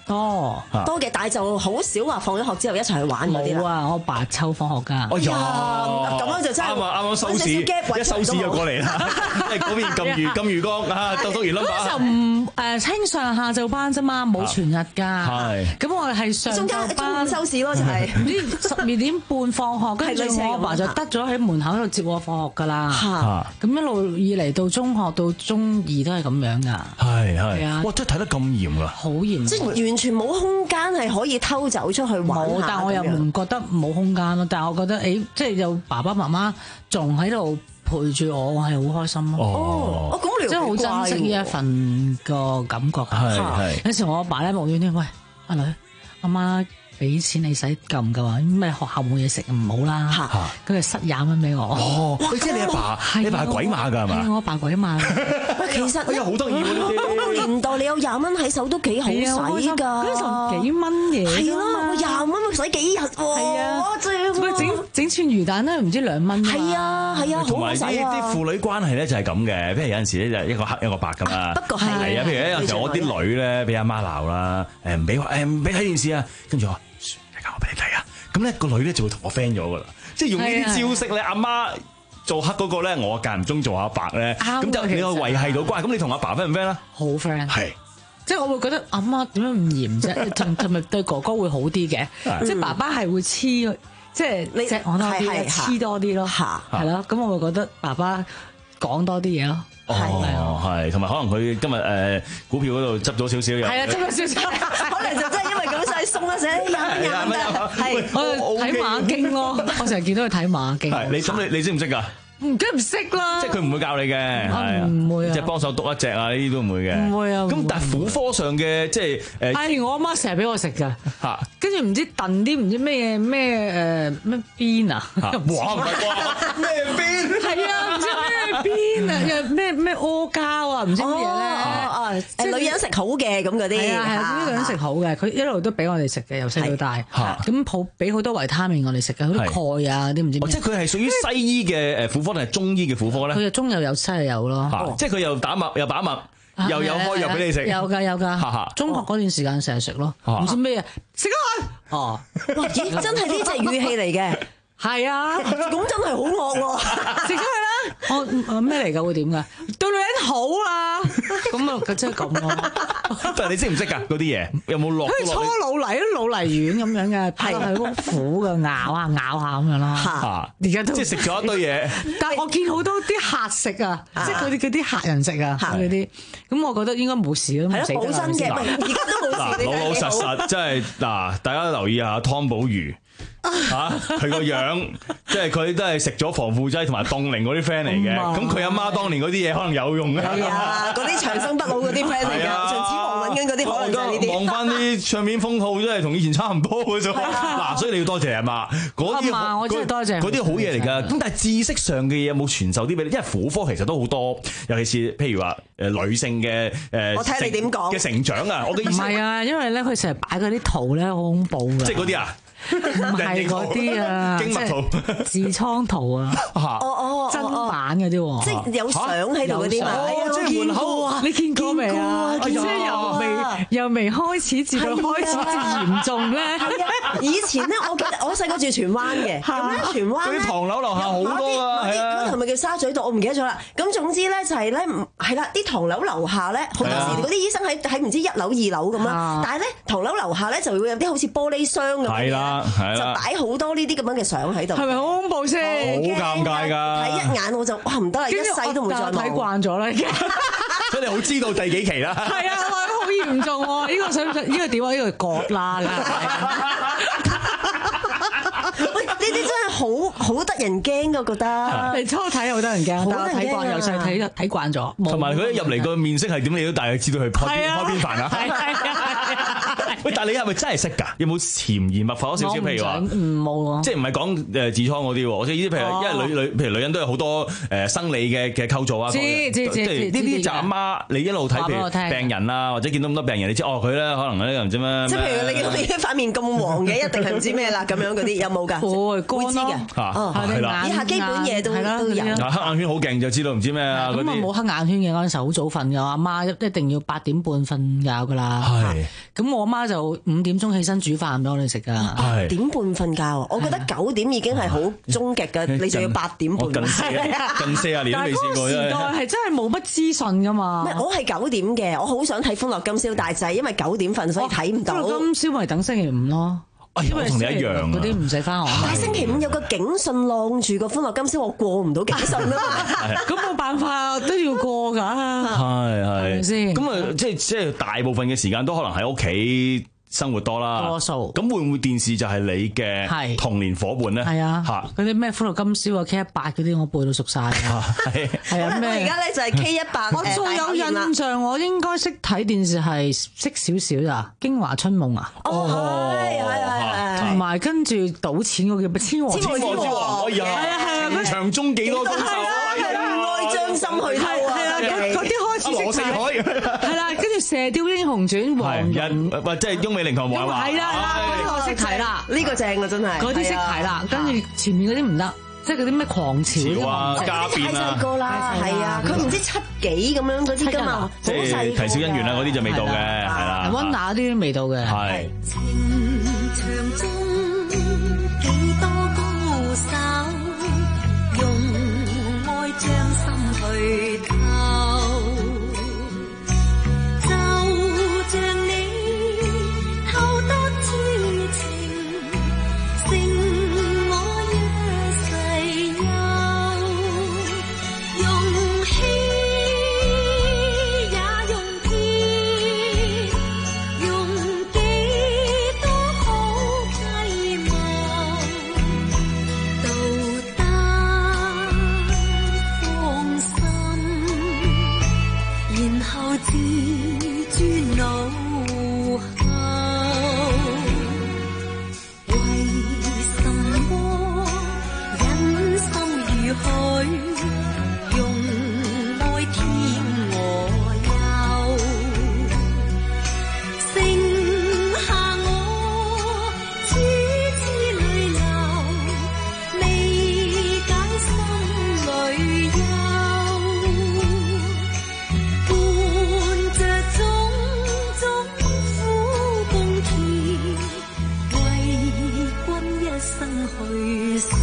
多多嘅，但係就好少話放咗學之後一齊去玩嗰啲啦。 冇啊，我爸抽放學㗎。 哎呀， 咁樣就真係啱啊！啱啱收市，一收市就過嚟啦。因為嗰邊咁魚咁魚缸啊，讀讀完 number。 嗰時候唔誒清上下晝班啫嘛，冇全日㗎。係。咁我哋係上晝班收市咯，就係唔知十二點半放學，跟住我阿爸就得咗喺門口度接我放學㗎啦。咁一路以嚟到中學到中二都係咁樣㗎。 係係。哇！真係睇得咁嚴㗎。 好嚴。 即係完全冇空間係可以偷走出去玩下。 但我又唔覺得冇空間咯。但係我覺得誒，即係有爸爸媽媽仲喺度陪住我，我係好開心咯。 哦，咁真係好珍惜呢一份個感覺。係係。有時我阿爸咧無端端，喂阿女阿媽俾錢你使夠唔夠啊？咩學校冇嘢食唔好啦。跟住塞廿蚊俾我。 哦，即係你阿爸，你阿爸係鬼馬㗎係嘛？ 我阿爸鬼馬。 喂，其實哎呀好得意喎！ 嗰個年代你有廿蚊喺手都幾好使㗎。 嗰陣時幾蚊嘢。 係啦，我廿蚊使幾日喎。係啊，正。 喂，整整串魚蛋咧，唔知兩蚊。 係啊係啊， 同埋啲啲父女關係咧就係咁嘅，譬如有陣時咧就一個黑一個白咁啊。 不過係係啊，譬如有陣時我啲女咧俾阿媽鬧啦，誒唔俾誒唔俾睇電視啊，跟住我。我俾你睇啊！咁咧個女咧就會同我 friend 咗噶啦，即係用呢啲招式咧，阿媽做黑嗰個咧，我間唔中做阿白咧，咁就你個維繫到關係。咁你同阿爸 friend 唔 friend 啦？ 好 friend， 係， 即係我會覺得阿媽點樣唔嚴啫？同同埋對哥哥會好啲嘅，即係爸爸係會黐，即係你錫我多啲，黐多啲咯，係咯。咁我會覺得爸爸講多啲嘢咯。 哦，係，同埋可能佢今日誒股票嗰度執咗少少嘢， 係啊，執咗少少， 可能就真係因為咁所以鬆一聲，廿廿蚊係我睇馬經咯，我成日見到佢睇馬經。 係你咁你你識唔識㗎？ 唔梗唔識啦， 即係佢唔會教你嘅，係唔會啊， 即係幫手督一隻啊，呢啲都唔會嘅， 唔會啊。 咁但係婦科上嘅即係誒， 係我阿媽成日俾我食㗎， 嚇，跟住唔知燉啲唔知咩咩誒咩邊啊， 哇唔係啩咩邊？ 係啊，唔知咩邊啊，又咩咩阿膠啊，唔知乜嘢咧， 誒女人食好嘅咁嗰啲， 係啊係啊，啲女人食好嘅，佢一路都俾我哋食嘅，由細到大，咁抱俾好多維他命我哋食嘅，好多鈣啊啲唔知咩， 即係佢係屬於西醫嘅誒婦科定係中醫嘅婦科咧？ 佢又中又有西又有咯， 即係佢又打脈又把脈，又有開藥俾你食， 有㗎有㗎，中學嗰段時間成日食咯，唔知咩啊，食啊！哦， 哇咦，真係呢隻語氣嚟嘅。 係啊， 咁真係好惡喎！ 食咗佢啦，我咩嚟㗎？會點㗎？對女人好啊！咁啊，佢真係咁咯。 但係你識唔識㗎？嗰啲嘢有冇落？ 佢搓老泥都老泥丸咁樣嘅，係係好苦嘅，咬下咬下咁樣咯。嚇！而家都即係食咗一堆嘢。 但係我見好多啲客食啊，即係佢哋嗰啲客人食啊，嗰啲。咁我覺得應該冇事咯， 係咯，冇真嘅，而家都冇事。 老老實實，真係嗱，大家留意下湯寶如。嚇佢個樣，即係佢都係食咗防腐劑同埋凍齡嗰啲 friend 嚟嘅，咁佢阿媽當年嗰啲嘢可能有用嘅。 係啊，嗰啲長生不老嗰啲 friend 嚟㗎，秦始皇揾緊嗰啲可能就係呢啲。 望翻啲唱片封套，真係同以前差唔多嘅啫。嗱，所以你要多謝阿媽，嗰啲我真係多謝嗰啲好嘢嚟㗎。咁但係知識上嘅嘢有冇傳授啲俾你？因為婦科其實都好多，尤其是譬如話誒女性嘅誒， 我睇你點講嘅成長啊。我嘅意思唔係啊，因為咧佢成日擺嗰啲圖咧好恐怖㗎。 即係嗰啲啊。 唔係嗰啲啊， 經脈圖、 痔瘡圖啊， 哦哦， 真版嗰啲喎， 即係有相喺度嗰啲嘛， 我見過啊，你見過未啊？即係由未由未開始至到開始至嚴重咧。 係啊，以前咧，我記得我細個住荃灣嘅，咁咧荃灣咧， 啲唐樓樓下好多啊，係啊， 嗰頭咪叫沙咀道，我唔記得咗啦。咁總之咧就係咧，係啦，啲唐樓樓下咧，好多時嗰啲醫生喺喺唔知一樓二樓咁啦，但係咧唐樓樓下咧就會有啲好似玻璃箱咁嘅嘢。就擺好多呢啲咁樣嘅相喺度， 係咪好恐怖先？ 好尷尬㗎！ 睇一眼我就哇唔得啦，一世都唔會再望。 睇慣咗啦，已經。 所以你好知道第幾期啦？ 係啊，我好嚴重喎！呢個想唔想？呢個點啊？呢個割啦㗎。 喂，呢啲真係好好得人驚㗎，覺得。 你初睇好得人驚，但係睇慣由細睇睇慣咗。 同埋佢一入嚟個面色係點，你都大概知道佢開邊開邊飯啦。喂，但係你係咪真係識㗎？有冇潛移默化咗少少？譬如話， 唔冇喎， 即係唔係講誒痔瘡嗰啲喎？我即係意思，譬如因為女女，譬如女人都有好多誒生理嘅嘅構造啊。 知知知知。 呢啲就阿媽你一路睇譬如病人啊，或者見到咁多病人，你知哦佢咧可能咧唔知咩。 即係譬如你你塊面咁黃嘅，一定係唔知咩啦咁樣嗰啲，有冇㗎？ 會會知嘅。 哦，係啦。 以下基本嘢都都有。 黑眼圈好勁就知道唔知咩啊嗰啲。 咁啊冇黑眼圈嘅嗰陣時好早瞓㗎，我阿媽一一定要八點半瞓覺㗎啦。係。咁我阿媽媽就五點鐘起身煮飯俾我哋食㗎。 八點半瞓覺，我覺得九點已經係好終極嘅，你就要八點半。 近四近四十年都未試過。 但係嗰個時代係真係冇乜資訊㗎嘛。 我係九點嘅，我好想睇《歡樂今宵》，但係因為九點瞓，所以睇唔到。 歡樂今宵咪等星期五咯。 因為同你一樣嗰啲唔使翻學。 但係星期五有個警訊晾住個《歡樂今宵》，我過唔到警訊啊嘛。 咁冇辦法都要過㗎。 係係先？ 咁啊，即係即係大部分嘅時間都可能喺屋企生活多啦。 多數。 咁會唔會電視就係你嘅童年伙伴咧？ 係啊。嚇！嗰啲咩《歡樂今宵》啊、K 一百嗰啲，我背到熟晒。係係啊咩？ 我而家咧就係 K 一百。 我最有印象，我應該識睇電視係識少少咋，《京華春夢》啊。 哦，係係係。 同埋跟住賭錢嗰個叫咩？千王千王之王，係啊係啊，場中幾多高手， 愛將心去偷啊！ 係啊，嗰啲開始識睇，係啦，跟住《射雕英雄傳》黃仁， 或即係翁美玲同黃華， 係啦，嗰個識睇啦， 呢個正啊真係， 嗰啲識睇啦，跟住前面嗰啲唔得。即係嗰啲咩狂潮啊、家變啊， 細個啦，係啊，佢唔知七幾咁樣嗰啲㗎嘛， 即係啼笑姻緣啊嗰啲就未到嘅，係啦。 溫拿啲都未到嘅。 係。 情場中幾多高手，用愛將心去偷，就像你偷得痴情，勝我一世憂，用氣也用天，用幾多好計謀，到得放心，然後自尊腦後，為什麼忍心如許，用愛添我憂，剩下我痴痴淚流，未解心裏憂，伴着種種苦共甜，為君一生去守。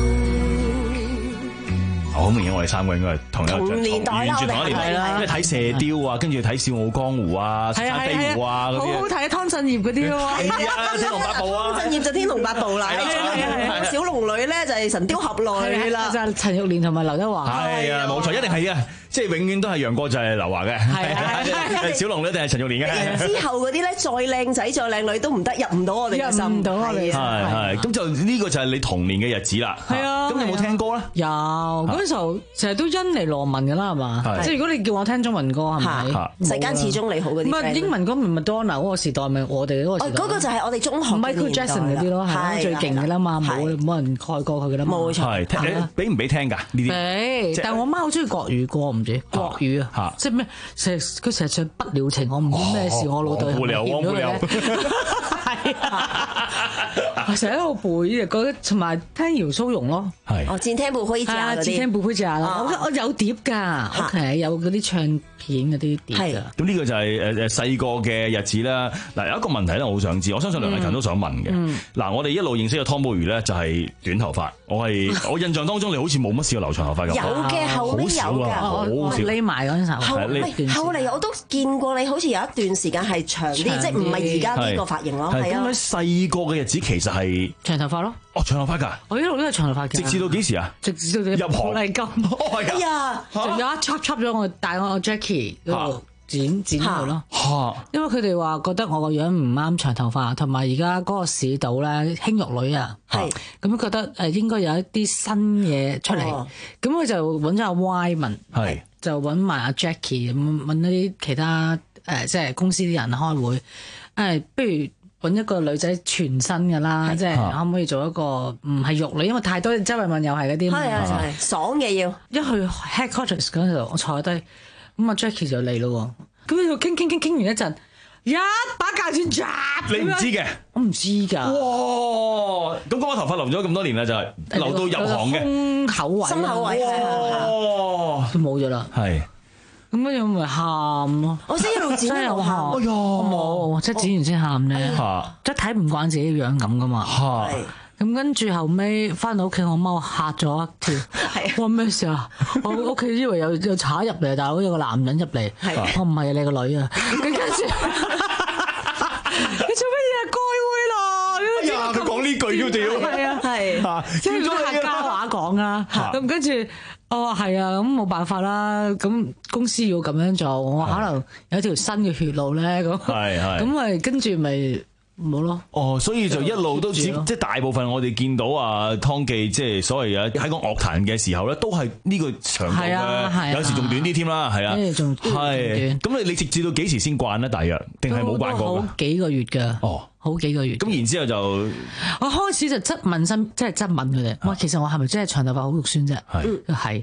好明顯，我哋三個應該係同一個同年代啦， 完全同一年代啦。因為睇《射雕》啊，跟住睇《笑傲江湖》啊，《神鵰飛狐》啊嗰啲， 好好睇湯鎮業嗰啲咯。 係啊，《天龍八部》啊， 湯鎮業就《天龍八部》啦。小龍女咧就係《神雕俠侶》啦， 就係陳玉蓮同埋劉德華。 係啊，冇錯，一定係啊。即係永遠都係楊過就係劉華嘅，係小龍咧定係陳玉蓮嘅。 之後嗰啲咧再靚仔再靚女都唔得，入唔到我哋嘅心， 入唔到我哋。 係係，咁就呢個就係你童年嘅日子啦。 係啊， 咁你有冇聽歌咧？ 有，嗰陣時候成日都甄妮羅文㗎啦，係嘛？即係如果你叫我聽中文歌係咪？ 世間始終你好嗰啲。 唔係英文歌咪 Madonna 嗰個時代咪我哋嗰個時代。 嗰個就係我哋中學 Michael Jackson 嗰啲咯，係最勁㗎啦嘛，冇冇人蓋過佢㗎啦嘛。 冇錯。 係，俾唔俾聽㗎呢啲？ 俾，但係我媽好中意國語歌，唔知國語啊。即係咩？成日佢成日唱不了情，我唔知咩事。我老豆冇理由，我冇理由。 係啊，成日喺度背嘅，覺得同埋聽姚蘇蓉咯。 係。 哦，漸聽不虛假嗰啲。 漸聽不虛假啦。我我有碟㗎，屋企有嗰啲唱片嗰啲碟㗎。 咁呢個就係誒誒細個嘅日子啦。嗱，有一個問題咧，我好想知，我相信梁麗勤都想問嘅。嗱，我哋一路認識嘅湯寶如咧，就係短頭髮。我係我印象當中，你好似冇乜試過留長頭髮㗎。 有嘅，後尾有㗎， 好少匿埋嗰陣時候。 後後嚟我都見過你，好似有一段時間係長啲，即係唔係而家呢個髮型咯。係啊。 咁喺細個嘅日子其實係長頭髮咯。 哦，長頭髮㗎。 我一路都係長頭髮嘅。 直至到幾時啊？ 直至到入行嚟金。 哎呀， 仲有一 chop chop 咗我帶我 Jackie 嗰度剪剪佢咯。因為佢哋話覺得我個樣唔啱長頭髮，同埋而家嗰個市道咧興玉女啊。係。咁覺得誒應該有一啲新嘢出嚟，咁佢就揾咗阿 Wyman。係。就揾埋阿 Jackie 咁揾一啲其他誒，即係公司啲人開會，誒，不如揾一個女仔全新嘅啦，即係可唔可以做一個唔係玉女，因為太多周慧敏又係嗰啲， 係係係爽嘅要。 一去 headquarters 嗰陣時候，我坐低，咁阿 Jackie 就嚟咯，咁佢就傾傾傾傾完一陣，一把鉸剪斬， 你唔知嘅， 我唔知㗎。 哇！咁嗰把頭髮留咗咁多年啦，就係留到入行嘅胸口位、 心口位， 哇，都冇咗啦。 係。 咁跟住咪喊咯。 我先一路剪一路喊， 哎呀，冇，即係剪完先喊咧，即係睇唔慣自己嘅樣咁噶嘛。咁跟住後尾翻到屋企，我媽嚇咗一跳，我話咩事啊？我屋企以為有有賊入嚟，大佬有個男人入嚟，我唔係你個女啊！咁跟住你做乜嘢啊？該會啦！ 哎呀，佢講呢句要屌， 係啊係，即係都係客家話講啊。咁跟住我話係啊，咁冇辦法啦。咁公司要咁樣做，我可能有條新嘅血路咧。咁咁咪跟住咪。冇咯， 哦，所以就一路都只即係大部分我哋見到啊湯記即係所謂啊喺個樂壇嘅時候咧，都係呢個長度嘅，有時仲短啲添啦，係啊， 仲係。咁你你直至到幾時先慣咧？大約定係冇慣過？ 好幾個月㗎，哦，好幾個月。 咁然之後就我開始就質問身，即係質問佢哋，哇，其實我係咪真係長頭髮好肉酸啫？係係。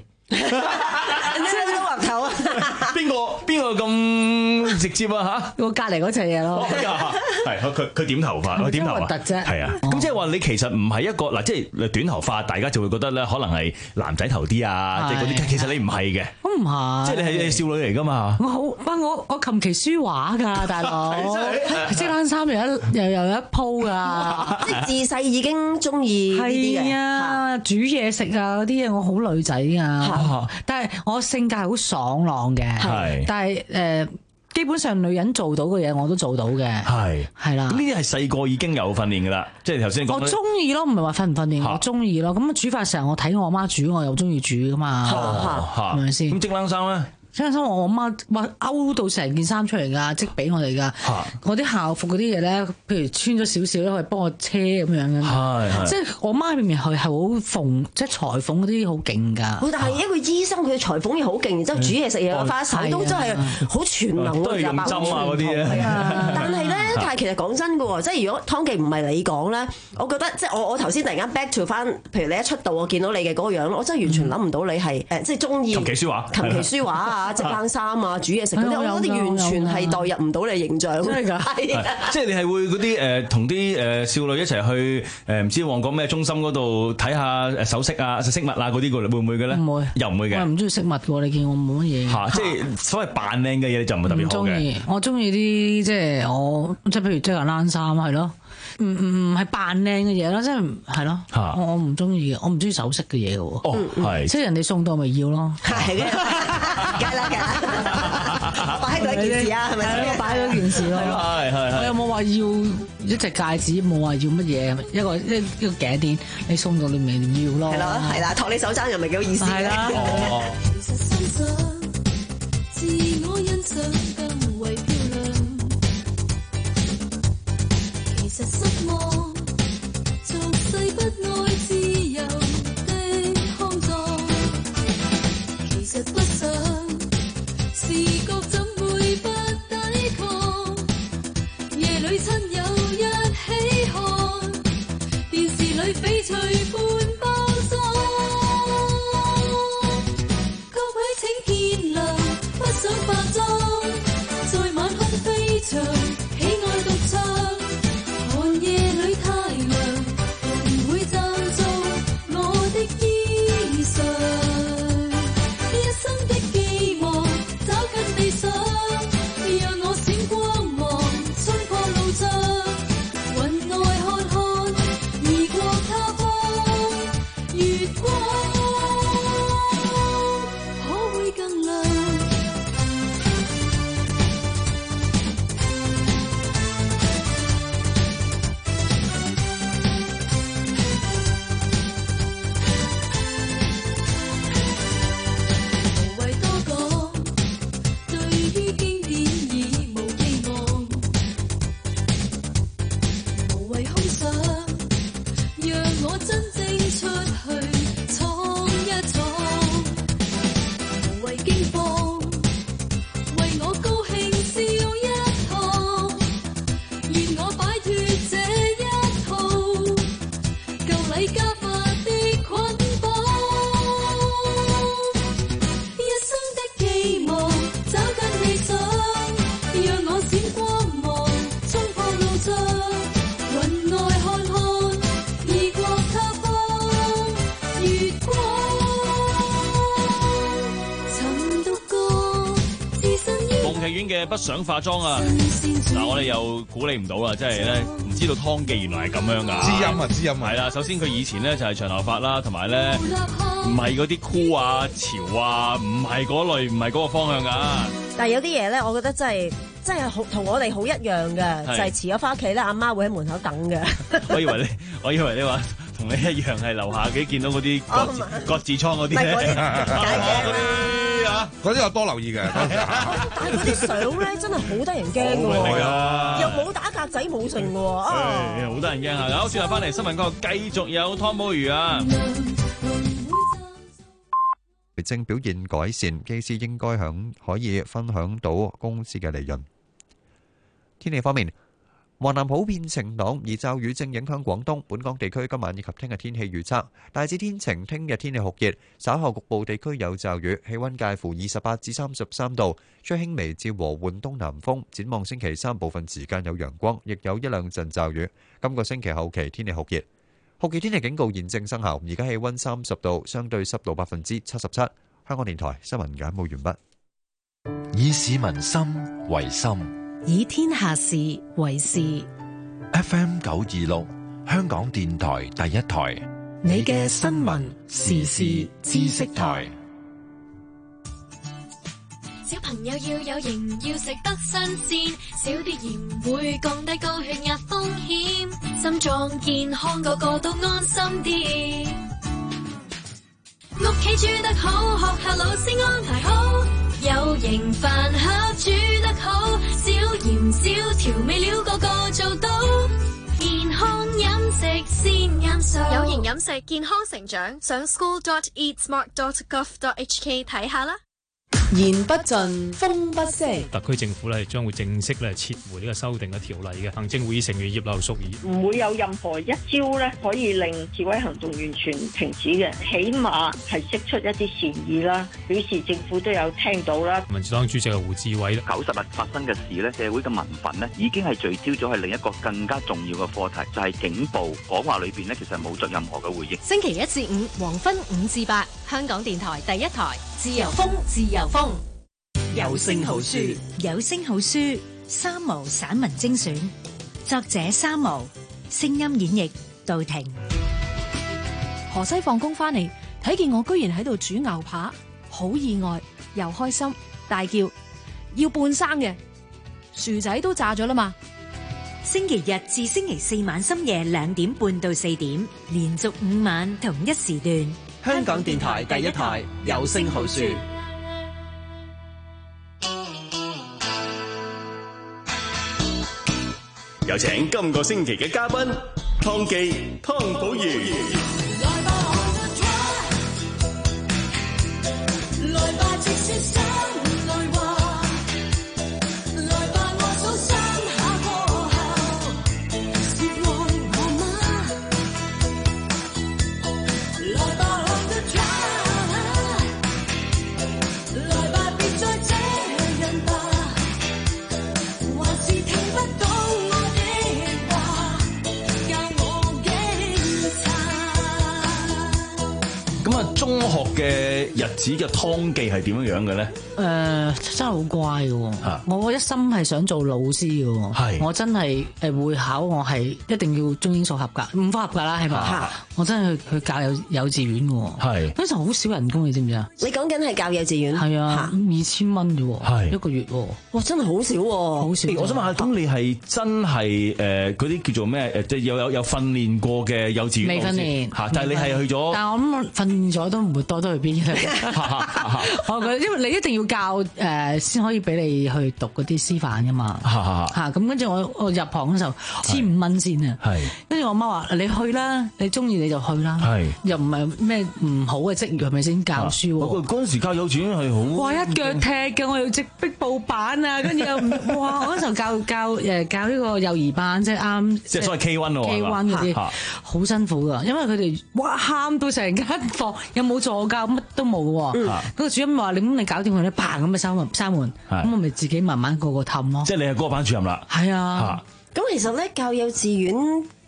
邊個邊個咁直接啊嚇？ 我隔離嗰隻嘢咯， 係佢佢點頭髮，佢點頭髮， 核突啫。 係啊，咁即係話你其實唔係一個嗱，即係短頭髮，大家就會覺得咧，可能係男仔頭啲啊，即係嗰啲。其實你唔係嘅， 我唔係， 即係你係少女嚟噶嘛。 我好，我我琴棋書畫㗎，大佬，織冷衫又一又又一鋪㗎， 即係自細已經中意呢啲嘅。係啊， 煮嘢食啊嗰啲嘢，我好女仔㗎，但係我性格係好爽朗嘅。係，但係誒、呃，基本上女人做到嘅嘢，我都做到嘅。係，係啦。咁呢啲係細個已經有訓練噶啦，即係頭先講。我中意咯，唔係話訓唔訓練，我中意咯。咁煮飯成日我睇我媽煮，我又中意煮噶嘛，係咪先？咁織冷衫咧？ 張生我媽話勾到成件衫出嚟㗎，織俾我哋㗎。我啲校服嗰啲嘢咧，譬如穿咗少少咧，佢幫我車咁樣嘅。即係我媽入面係係好縫，即係裁縫嗰啲好勁㗎。但係一個醫生佢裁縫又好勁，然之後煮嘢食嘢花手都真係好全能喎， 又百針啊嗰啲嘢。 但係咧，但係其實講真嘅喎，即係如果湯記唔係你講咧，我覺得即係我我頭先突然間 back to 翻，譬如你一出道我見到你嘅嗰個樣，我真係完全諗唔到你係誒即係中意琴棋書畫、 琴棋書畫啊。織冷衫啊，煮嘢食嗰啲，我覺得完全係代入唔到你形象。真係㗎，係啊！ 即係你係會嗰啲誒同啲誒少女一齊去誒唔知旺角咩中心嗰度睇下誒首飾啊、飾物啊嗰啲過嚟，會唔會嘅咧？唔會，又唔會嘅。我唔中意飾物嘅，你見我冇乜嘢。嚇！即係所謂扮靚嘅嘢，你就唔係特別好嘅。唔中意，我中意啲即係我即係譬如織下冷衫係咯。唔唔唔係扮靚嘅嘢咯，即係係咯，我我唔中意嘅，我唔中意首飾嘅嘢嘅喎。哦，係，即係人哋送到咪要咯。係嘅，梗係啦，梗係啦，擺喺度一件事啊，係咪？我擺咗件事咯。係係。我有冇話要一隻戒指？冇話要乜嘢？一個一一個頸鏈，你送到你咪要咯。係咯，係啦，托你手踭又唔係幾好意思。係啦。其實失望，俗世不愛自由的康壯。其實不想，視覺怎會不抵抗？夜裏親友一起看，電視裏翡翠般包裝。各位請見諒，不想化妝，在晚空飛翔，喜愛獨唱。夜裏太陽，人會站在經嘅不想化妝啊！嗱，我哋又估你唔到啊，即係咧唔知道湯記原來係咁樣噶。 知音啊，知音啊！ 係啦，首先佢以前咧就係長頭髮啦，同埋咧唔係嗰啲酷啊、潮啊，唔係嗰類，唔係嗰個方向噶。 但係有啲嘢咧，我覺得真係真係好同我哋好一樣嘅，就係遲咗翻屋企咧，阿媽會喺門口等嘅。 我以為你，我以為你話同你一樣係樓下幾見到嗰啲割字割痔瘡嗰啲咧。 嗰啲我多留意嘅， 但係嗰啲相咧真係好得人驚㗎，又冇打格仔冇剩喎， 好得人驚嚇！好，轉頭翻嚟新聞嗰度繼續有湯寶如啊， 正表現改善，機師應該享可以分享到公司嘅利潤。天氣方面，華南普遍晴朗，而驟雨正影響廣東。本港地區今晚以及聽日天氣預測大致天晴，聽日天氣酷熱，稍後局部地區有驟雨，氣溫介乎二十八至三十三度，吹輕微至和緩東南風。展望星期三部分時間有陽光，亦有一兩陣驟雨。今個星期後期天氣酷熱，酷熱天氣警告現正生效。而家氣溫三十度，相對濕度百分之七十七。香港電台新聞簡報完畢。 以市民心為心， 以天下事為事。 F M 九二六，香港電台第一台， 你嘅新聞時事知識台。 小朋友要有型，要食得新鮮，少啲鹽會降低高血壓風險，心臟健康個個都安心啲。屋企煮得好，學校老師安排好，有型飯盒煮得好，少鹽少調味料個個做到，健康飲食先啱數。 有型飲食，健康成長，上 school dot eat smart dot gov dot h k 睇下啦。 言不盡，風不息。 特區政府咧將會正式咧撤回呢個修訂嘅條例嘅。行政會議成員葉劉淑儀唔會有任何一招咧可以令示威行動完全停止嘅，起碼係釋出一啲善意啦，表示政府都有聽到啦。 民主黨主席胡志偉九十日發生嘅事咧，社會嘅民憤咧已經係聚焦咗係另一個更加重要嘅課題，就係警暴講話裏邊咧其實冇作任何嘅回應。 星期一至五黃昏五至八，香港電台第一台，自由風，自由風。 有聲好書， 有聲好書，三毛散文精選，作者三毛，聲音演繹杜婷。 何西放工翻嚟，睇見我居然喺度煮牛扒，好意外又開心，大叫要半生嘅，薯仔都炸咗啦嘛。 星期日至星期四晚深夜兩點半到四點，連續五晚同一時段。 香港電台第一台有聲好書。 有請今個星期嘅嘉賓湯記湯寶如。 中學嘅日子嘅湯記係點樣樣嘅咧？ 誒、呃，真係好乖嘅、啊，我一心係想做老師嘅，我真係誒會考，我係一定要中英數合格，五科合格啦，係咪？我真係去去教幼幼稚園嘅，係嗰陣好少人工，你知唔知啊？ 你講緊係教幼稚園？ 係啊，二千蚊啫，係一個月， 哇，真係好少喎， 好少。 我想問下，咁你係真係誒嗰啲叫做咩？誒即係有有有訓練過嘅幼稚園？ 未訓練嚇，但係你係去咗？ 但係我諗訓練咗都唔會多得去邊嘅。我覺得，因為你一定要教誒先、呃、可以俾你去讀嗰啲師範噶嘛。嚇咁跟住我我入行嗰時候千五蚊先啊。係跟住我媽話：你去啦，你中意你就去啦。係又唔係咩唔好嘅職業係咪先教書？ 嗰嗰陣時教幼稚園係好哇一腳踢嘅，我要直壁布板啊，跟住又唔哇！我嗰時候教教誒教呢個幼兒班，即係啱即係所謂 K 一喎 K 一嗰啲好辛苦噶，因為佢哋哇喊到成間房，有冇助教乜都冇喎。嗰個主任話：你咁你搞掂佢咧，砰咁咪閂門閂門，咁我咪自己慢慢個個氹咯。 即係你係嗰個班主任啦。 係啊。 咁其實咧教幼稚園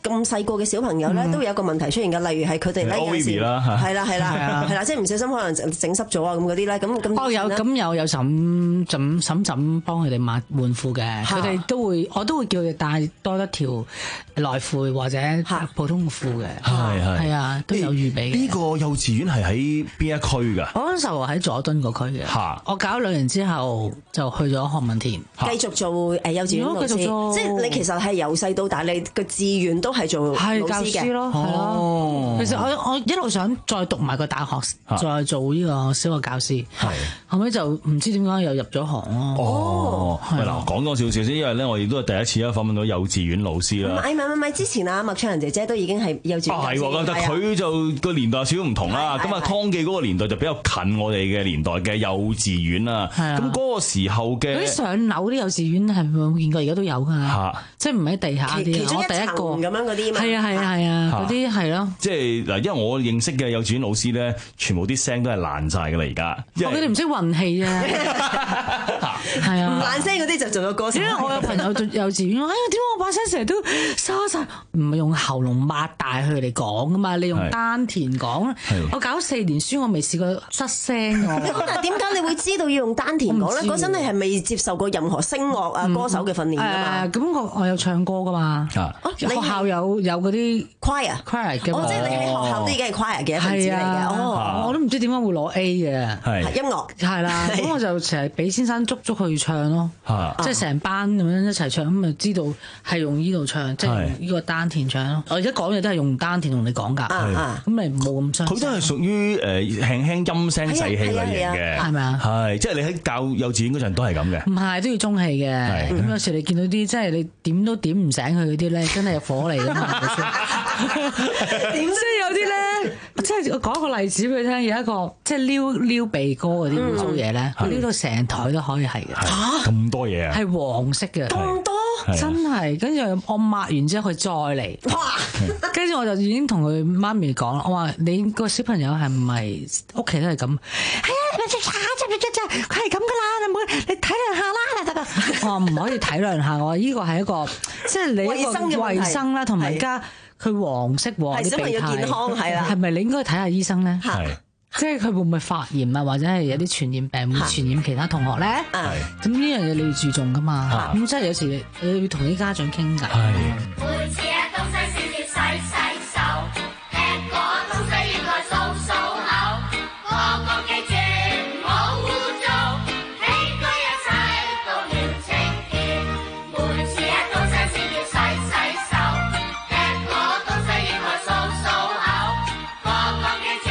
咁細個嘅小朋友咧，都會有一個問題出現嘅，例如係佢哋咧有時係啦係啦係啦，即係唔小心可能整濕咗啊咁嗰啲咧，咁咁哦有咁有有嬸嬸嬸嬸幫佢哋抹換褲嘅，佢哋都會我都會叫佢哋帶多一條內褲或者普通褲嘅， 係係係啊都有預備嘅。 呢個幼稚園係喺邊一區㗎？ 我嗰陣時候喺佐敦嗰區嘅，我搞兩年之後就去咗何文田， 繼續做誒幼稚園老師，即係你其實係由細到大你個志願都係做老師嘅咯，係咯。其實我我一路想再讀埋個大學，再做呢個小學教師，後尾就唔知點解又入咗行咯。 哦，嗱講多少少先，因為咧我亦都係第一次咧訪問到幼稚園老師啦。 唔係唔係唔係，之前啊麥卓人姐姐都已經係幼稚園老師。係喎， 但係佢就個年代少少唔同啦。咁啊，湯記嗰個年代就比較近我哋嘅年代嘅幼稚園啦。咁嗰個時候嘅嗰啲上樓啲幼稚園係咪冇見過？而家都有㗎，即係唔喺地下啲。 其中一層咁樣嗰啲嘛。係啊係啊係啊，嗰啲係咯。 即係嗱，因為我認識嘅幼稚園老師咧，全部啲聲都係爛晒㗎啦，而家。 佢哋唔識運氣啊。係啊， 唔爛聲嗰啲就做咗歌手。 因為我有朋友做幼稚園，哎呀點解我把聲成日都沙晒？唔係用喉嚨擘大佢嚟講㗎嘛，你用丹田講。我搞四年書，我未試過失聲㗎。 咁但係點解你會知道要用丹田講咧？嗰陣你係未接受過任何聲樂啊歌手嘅訓練㗎嘛？ 咁我我有唱歌㗎嘛？學校有有嗰啲 choir choir 嘅。 哦，即係你喺學校都已經係 choir 嘅一份子嚟嘅。哦， 我都唔知點解會攞 A 嘅。 係音樂係啦，咁我就成日俾先生捉捉去唱咯，即係成班咁樣一齊唱，咁咪知道係用呢度唱，即係用呢個丹田唱咯。我而家講嘢都係用丹田同你講㗎，咁咪冇咁傷。 佢都係屬於誒輕輕陰聲細氣類型嘅， 係咪啊？ 係，即係你喺教幼稚園嗰陣都係咁嘅。 唔係都要中氣嘅，咁有時你見到啲即係你點都點唔醒佢嗰啲咧，真係火嚟㗎嘛？點知有啲咧，即係我講一個例子俾你聽，有一個即係撩撩鼻哥嗰啲污糟嘢咧，撩到成台都可以係嘅。 嚇咁多嘢啊！ 係黃色嘅， 咁多真係。跟住我抹完之後，佢再嚟，跟住我就已經同佢媽咪講啦，我話你個小朋友係唔係屋企都係咁？係啊，佢係咁噶啦，你唔好你體諒下啦，得啦。我話唔可以體諒下，我話呢個係一個即係你一個衞生啦，同埋而家佢黃色喎， 係小朋友健康係啦， 係咪你應該睇下醫生咧？ 係。 即係佢會唔會發炎啊，或者係有啲傳染病會傳染其他同學咧？咁呢樣嘢你要注重噶嘛？咁即係有時你要同啲家長傾偈。 每次嘅東西先要洗洗手，吃過東西應該掃掃口，個個記住唔好污糟，起居一切都要清潔。每次嘅東西先要洗洗手，吃過東西應該掃掃口，個個記住。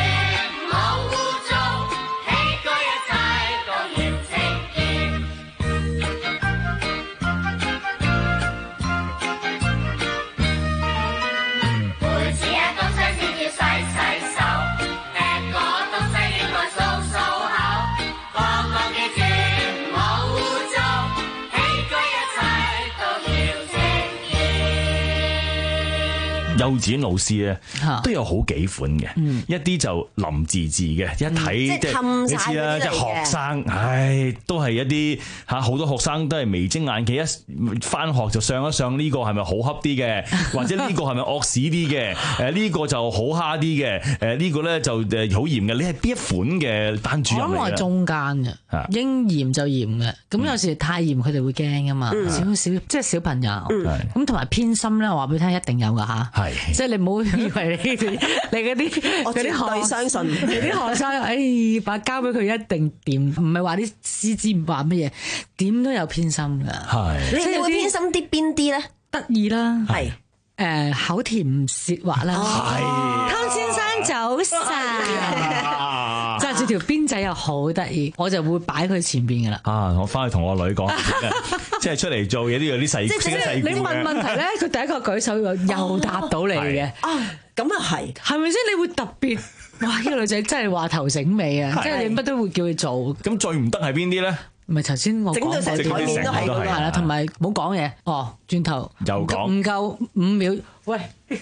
幼稚園老師咧都有好幾款嘅，一啲就林字字嘅，一睇即係你知啦，即係學生，唉，都係一啲嚇好多學生都係眉精眼企，一返學就上一上呢個係咪好恰啲嘅，或者呢個係咪惡屎啲嘅？誒呢個就好蝦啲嘅，誒呢個咧就誒好嚴嘅。你係邊一款嘅班主任嚟嘅？ 我諗係中間嘅，應嚴就嚴嘅。咁有時太嚴佢哋會驚噶嘛，少少即係小朋友。咁同埋偏心咧，我話俾你聽一定有㗎嚇。即係你唔好以為你哋你嗰啲嗰啲學相信，你啲學生哎把交俾佢一定掂，唔係話啲師資唔話乜嘢，點都有偏心㗎。 係你你會偏心啲邊啲咧？ 得意啦， 係誒口甜舌滑啦，湯先生早晨。揸住條辮仔又好得意，我就會擺佢前邊㗎啦。 啊！我翻去同我女講，即係出嚟做嘢都有啲細即係細。 你問問題咧，佢第一個舉手又答到你嘅。 啊，咁啊係， 係咪先？你會特別哇！呢個女仔真係話頭醒尾啊！即係你乜都會叫佢做。 咁最唔得係邊啲咧？ 唔係頭先我講整到成台面都係嗰個係啦，同埋冇講嘢。哦，轉頭又講唔夠五秒，喂，新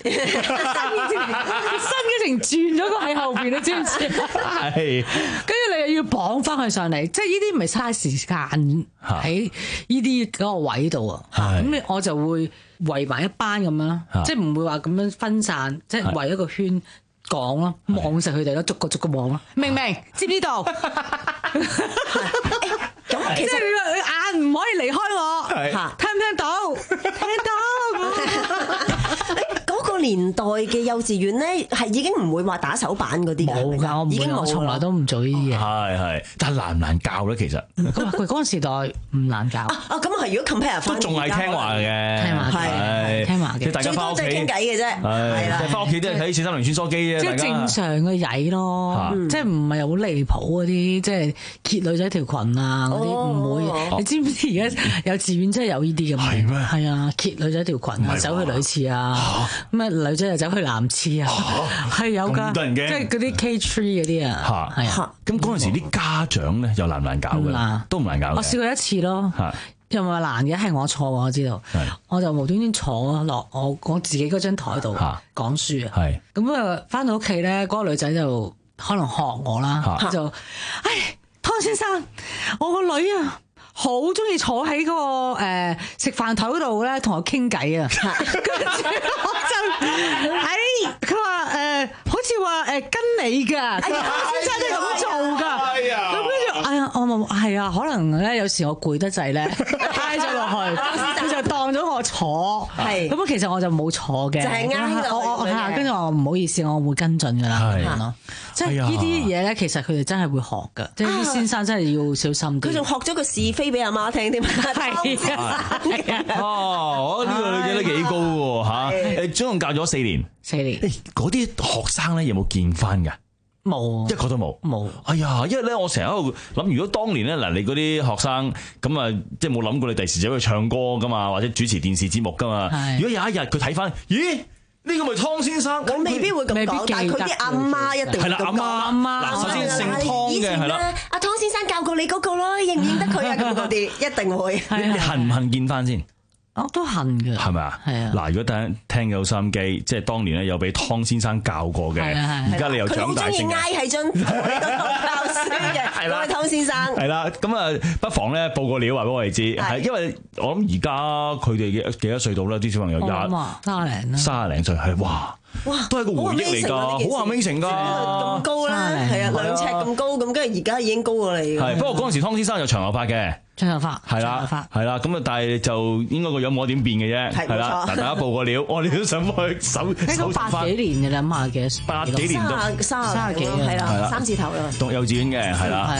嘅程轉咗個喺後邊，你知唔知？係，跟住你又要綁翻佢上嚟，即係呢啲唔係嘥時間喺呢啲嗰個位度啊。咁我就會圍埋一班咁樣咯，即係唔會話咁樣分散，即係圍一個圈講咯，望實佢哋咯，逐個逐個望咯，明唔明？知唔知道？咁其實你眼唔可以離開我，聽唔聽到？聽到。 嗰個年代嘅幼稚園咧，係已經唔會話打手板嗰啲㗎， 冇㗎，我已經冇， 從來都唔做呢啲嘢。 係係，但係難唔難教咧？其實咁佢嗰個時代唔難教。 啊啊，咁啊係，如果 compare 翻都仲係聽話嘅， 聽話係聽話嘅， 即係大家翻屋企傾偈嘅啫，係啦， 翻屋企都係睇四三零穿梭機啫， 即係正常嘅曳咯，即係唔係好離譜嗰啲，即係揭女仔條裙啊嗰啲唔會。你知唔知而家幼稚園真係有呢啲咁嘅？係咩？係啊，揭女仔條裙啊，走去女廁啊，咁啊女仔又走去男廁啊，係有㗎，即係嗰啲 K 三嗰啲啊，係啊。 咁嗰陣時啲家長咧又難唔難搞㗎？都唔難搞。 我試過一次咯，又唔係難嘅，係我錯喎，我知道。我就無端端坐落我我自己嗰張台度講書啊。咁啊，翻到屋企咧，嗰個女仔就可能學我啦，就唉，湯先生，我個女啊，好中意坐喺嗰個誒食飯台嗰度咧，同我傾偈啊。跟住我就唉，佢話誒，好似話誒跟你㗎，湯先生都咁做㗎。咁跟住，哎呀，我冇係啊，可能咧有時我攰得滯咧，挨咗落去，佢就當咗我坐。係咁，其實我就冇坐嘅， 就係啱我我係跟住我唔好意思，我會跟進㗎啦，咁咯。即係呢啲嘢咧，其實佢哋真係會學㗎，即係啲先生真係要小心啲。 佢仲學咗個是非俾阿媽聽添，係啊！ 哦，呢個女仔都幾高喎嚇！誒，總共教咗四年， 四年。 誒，嗰啲學生咧有冇見翻㗎？ 冇， 一個都冇。 冇。 哎呀，因為咧，我成日喺度諗，如果當年咧嗱，你嗰啲學生咁啊，即係冇諗過你第時走去唱歌㗎嘛，或者主持電視節目㗎嘛。如果有一日佢睇翻，咦？呢個咪湯先生， 我未必會咁講，但係佢啲阿媽一定會咁講。 係啦，阿媽阿媽。嗱，首先姓湯嘅係啦。 阿湯先生教過你嗰個咯，認唔認得佢啊？咁嗰啲一定會。 你恨唔恨見翻先？ 我都恨嘅。 係咪啊？ 係啊。 嗱，如果聽聽有收音機，即係當年咧有俾湯先生教過嘅，而家你又長大成人。 佢好中意挨喺張台度教書嘅，係啦，湯先生。 係啦，咁啊，不妨咧報個料話俾我哋知，係因為我諗而家佢哋幾幾多歲到啦？啲小朋友廿卅零啦， 卅零歲係哇。哇，都係個回憶嚟㗎，好 Amazing 㗎， 咁高啦，係啊，兩尺咁高，咁跟住而家已經高過你。 係，不過嗰陣時湯先生有長頭髮嘅， 長頭髮係啦，係啦，咁啊，但係就應該個樣冇點變嘅啫，係啦。嗱，大家報個料，我哋都想幫佢搜搜翻。 八幾年嘅啦，諗下幾多？ 八幾年都三三十幾，係啦，三字頭啦。 讀幼稚園嘅係啦。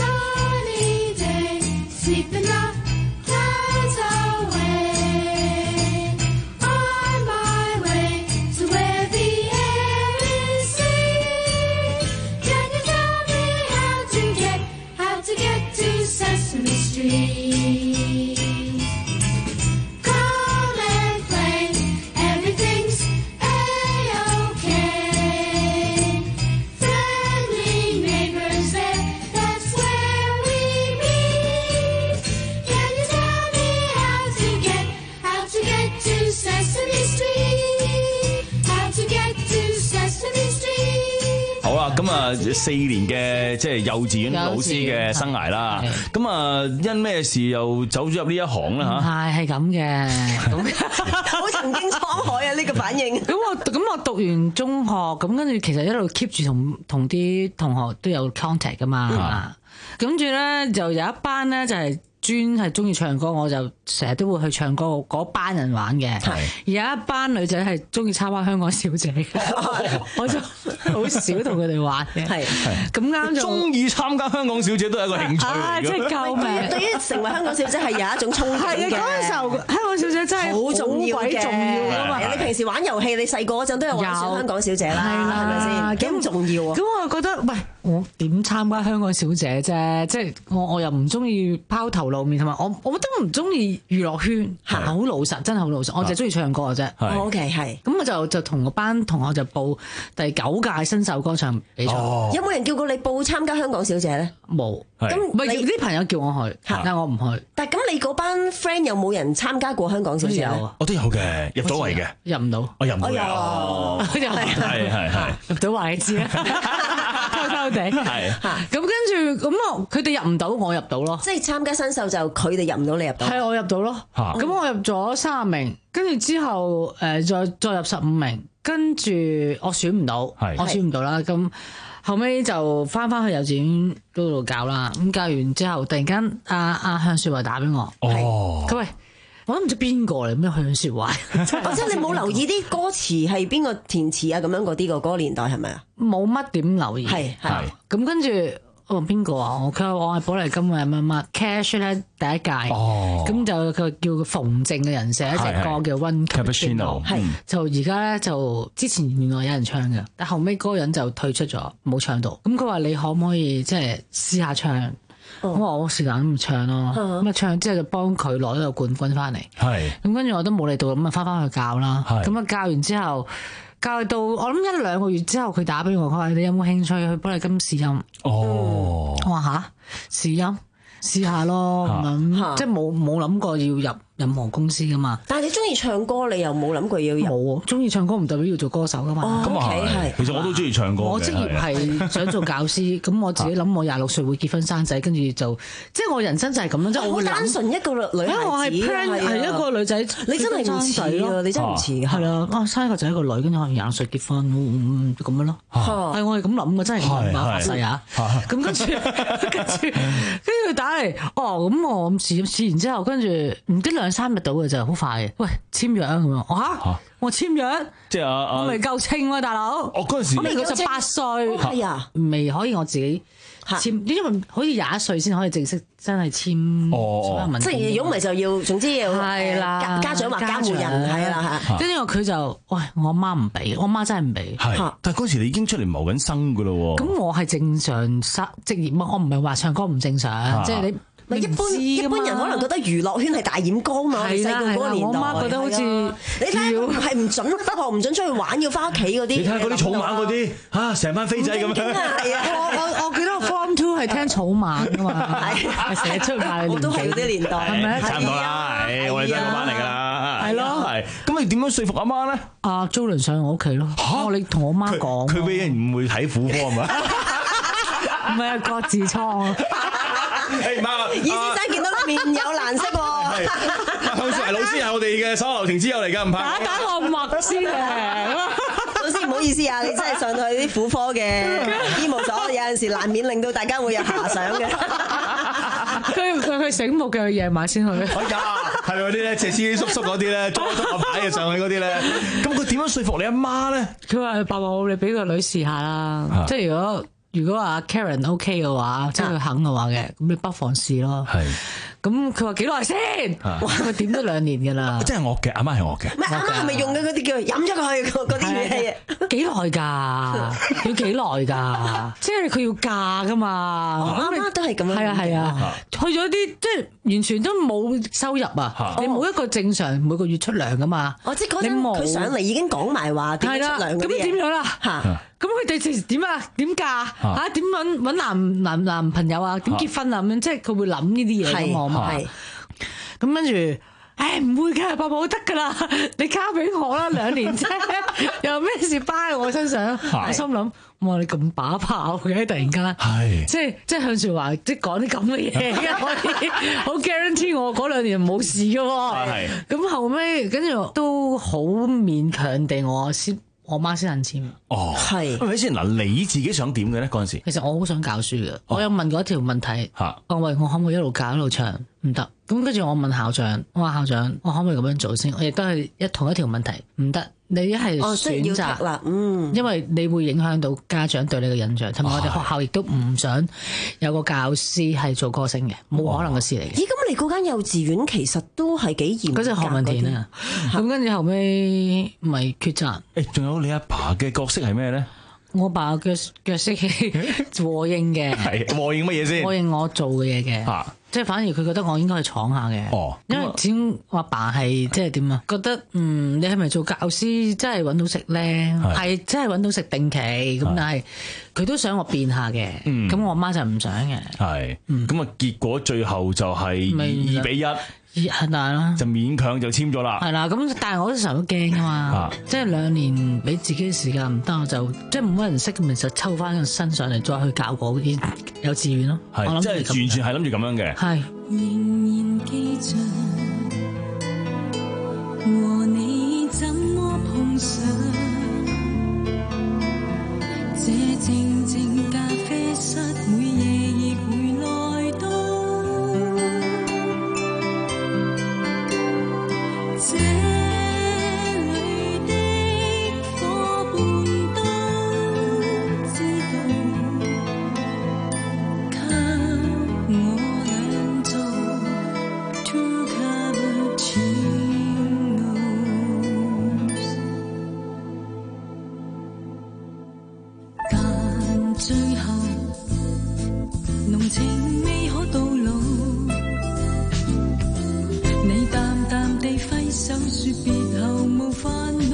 咁啊，四年嘅即係幼稚園老師嘅生涯啦。咁啊，因咩事又走咗入呢一行咧嚇？ 係係咁嘅， 好曾經滄海啊！呢個反應。 咁我咁我讀完中學，咁跟住其實一路 keep 住同同啲同學都有 contact 噶嘛。跟住咧就有一班咧就係專係中意唱歌，我就成日都會去唱歌嗰班人玩嘅。而有一班女仔係中意參加香港小姐嘅，我就好少同佢哋玩嘅。係咁啱就中意參加香港小姐都係一個興趣嚟嘅。 即係救命！ 對於成為香港小姐係有一種憧憬嘅。 係啊，嗰陣時候香港小姐真係好重要嘅， 重要啊嘛！ 你平時玩遊戲，你細個嗰陣都有玩香港小姐啦，係咪先？幾咁重要啊！ 咁我覺得，喂，我點參加香港小姐啫？即係我我又唔中意拋頭露面，同埋我我都唔中意娛樂圈，好老實，真係好老實。我就中意唱歌嘅啫。 O K 係。 咁我就就同個班同學就報第九屆新秀歌唱比賽。 有冇人叫過你報參加香港小姐咧？ 冇。 咁唔係啲朋友叫我去，但我唔去。 但係咁你嗰班 friend 有冇人參加過香港小姐咧？ 我都有嘅，入到圍嘅。 入唔到。 我入唔到。哦。係係係。 入到話你知啦。偷偷地。係。咁跟住咁我佢哋入唔到，我入到咯。 即係參加新秀就佢哋入唔到，你入到。 係我入到咯。咁我入咗三十名，跟住之後誒再再入十五名，跟住我選唔到，我選唔到啦。咁後尾就翻翻去幼稚園嗰度教啦。咁教完之後，突然間阿阿向雪懷打俾我，佢喂，我都唔知邊個嚟咩向雪懷。 哦，即係你冇留意啲歌詞係邊個填詞啊？咁樣嗰啲個嗰個年代係咪啊？ 冇乜點留意。係係。 咁跟住。哦，邊個啊？我佢話我係寶麗金嘅乜乜 Cash 咧第一屆，咁、哦、就佢叫馮靜嘅人寫一隻歌叫 One Cappuccino，係就而家咧就之前原來有人唱嘅，但後尾嗰個人就退出咗，冇唱到。咁佢話你可唔可以即係試下唱？咁、哦、我我時間咁唱咯，咁啊唱之後就幫佢攞咗個冠軍翻嚟。係咁跟住我都冇理到，咁啊翻翻去教啦。咁啊教完之後。教到我諗一兩個月之後，佢打俾我，佢話你有冇興趣去幫你金試音？哦，我話吓試音試下咯，咁、啊、即係冇冇諗過要入任何公司噶嘛。但係你中意唱歌，你又冇諗過要入？冇，中意唱歌唔代表要做歌手噶嘛。 咁啊係，其實我都中意唱歌。 我職業係想做教師，咁我自己諗我廿六歲會結婚生仔，跟住就即係我人生就係咁樣，即係我單純一個女孩子，我係 plan 係一個女仔，你真係唔似啊！你真係唔似，係啦，啊生一個仔一個女，跟住可能廿六歲結婚，咁樣咯。係我係咁諗嘅，真係咁諗發誓啊！咁跟住跟住跟住佢打嚟，哦咁我試試完之後，跟住唔知兩三日到嘅就好快嘅，喂簽約咁樣，嚇我簽約，即係我未夠稱喎大佬，我嗰陣時我未夠十八歲，係啊，未可以我自己簽，因為好似廿一歲先可以正式真係簽所有文件，即係如果唔係就要，總之要係啦，家長或監護人係啦嚇，跟住佢就喂我媽唔俾，我媽真係唔俾， 係，但係嗰時你已經出嚟謀緊生㗎咯喎， 咁我係正常職職業啊，我唔係話唱歌唔正常，即係你。 唔係一般一般人可能覺得娛樂圈係大染缸嘛，細個嗰個年代，我媽覺得好似你睇係唔準得學，唔準出去玩，要翻屋企嗰啲。 你睇下嗰啲草蜢嗰啲嚇，成班飛仔咁樣。 係啊， 我我我記得我 Form Two 係聽草蜢噶嘛，係成日出賣年紀。 我都係嗰啲年代， 係咪？ 差唔多啦，係我哋都係嗰班嚟㗎啦。 係咯， 係。咁你點樣說服阿媽咧？ 阿 Jolin 上我屋企咯。嚇！你同我媽講。 佢俾人唔會睇婦科係嘛？ 唔係啊，割痔瘡啊！ 誒媽， 易先生見到你面有難色喎。 向雪懷老師係我哋嘅手下留情之友嚟㗎，唔怕。 打打個脈先嘅。 老師唔好意思啊，你真係上到去啲婦科嘅醫務所，有陣時難免令到大家會有遐想嘅。 佢佢佢醒目嘅，佢夜晚先去。 哎呀，係咪嗰啲咧？謝師叔叔嗰啲咧，捉捉個牌嘅上去嗰啲咧。咁佢點樣說服你阿媽咧？ 佢話：爸爸，你俾個女試下啦。即係如果。如果話 Karen OK 嘅話，即係佢肯嘅話嘅，咁你不妨試咯。係，咁佢話幾耐先？哇，佢點都兩年㗎啦。 即係惡嘅，阿媽係惡嘅。 唔係阿媽係咪用嘅嗰啲叫飲咗佢嗰啲語氣啊？ 幾耐㗎？要幾耐㗎？即係佢要嫁㗎嘛？ 阿媽都係咁樣。 係啊係啊，去咗啲即係完全都冇收入啊！你冇一個正常每個月出糧㗎嘛？ 哦，即係嗰陣佢上嚟已經講埋話點出糧嗰啲嘢。 咁點樣啦？嚇！咁佢哋點啊？點嫁嚇？點揾揾男男男朋友啊？點結婚啊？咁樣即係佢會諗呢啲嘢㗎嘛？係。咁跟住，誒唔會嘅，爸爸好得㗎啦，你交俾我啦，兩年啫，又咩事包喺我身上？我心諗，哇你咁把炮嘅，突然間，即係即係向雪懷即係講啲咁嘅嘢，可以好 guarantee 我嗰兩年冇事嘅喎。咁後尾跟住都好勉強地我先。我媽先肯簽。 哦，係。係咪先嗱？你自己想點嘅咧？嗰陣時， 其實我好想教書嘅。我有問過一條問題，我話我可唔可以一路教一路唱？唔得。咁跟住我問校長，我話校長，我可唔可以咁樣做先？我亦都係一同一條問題，唔得。你一係選擇啦，嗯，因為你會影響到家長對你嘅印象，同埋我哋學校亦都唔想有個教師係做歌星嘅，冇可能嘅事嚟嘅。 咦？咁你嗰間幼稚園其實都係幾嚴格嗰啲？ 嗰隻何文田啊，咁跟住後尾咪抉擇。 誒，仲有你阿爸嘅角色係咩咧？ 我爸腳腳色和應嘅， 係和應乜嘢先？ 和應我做嘅嘢嘅。啊即係反而佢覺得我應該係闖下嘅，哦、因為始終我阿爸係即係點啊？覺得嗯，你係咪做教師真係揾到食咧？係真係揾到食定期咁，但係佢都想我變下嘅。咁、嗯、我媽就唔想嘅。係， 咁啊、嗯、結果最後就係二比一， 係啦， 就勉強就簽咗啦。係啦，咁但係我嗰時候都驚噶嘛，啊、即係兩年俾自己時間唔得，我就即係冇乜人識，咪就抽翻個身上嚟再去教嗰啲幼稚園咯。我諗即係完全係諗住咁樣嘅。 係。 仍然記着和你怎麼碰上，這靜靜咖啡室每夜亦會來到，這裏的夥伴都知道，給我倆做 two cappuccinos，但最後濃情未可到老，你淡淡地揮手說別後無煩惱，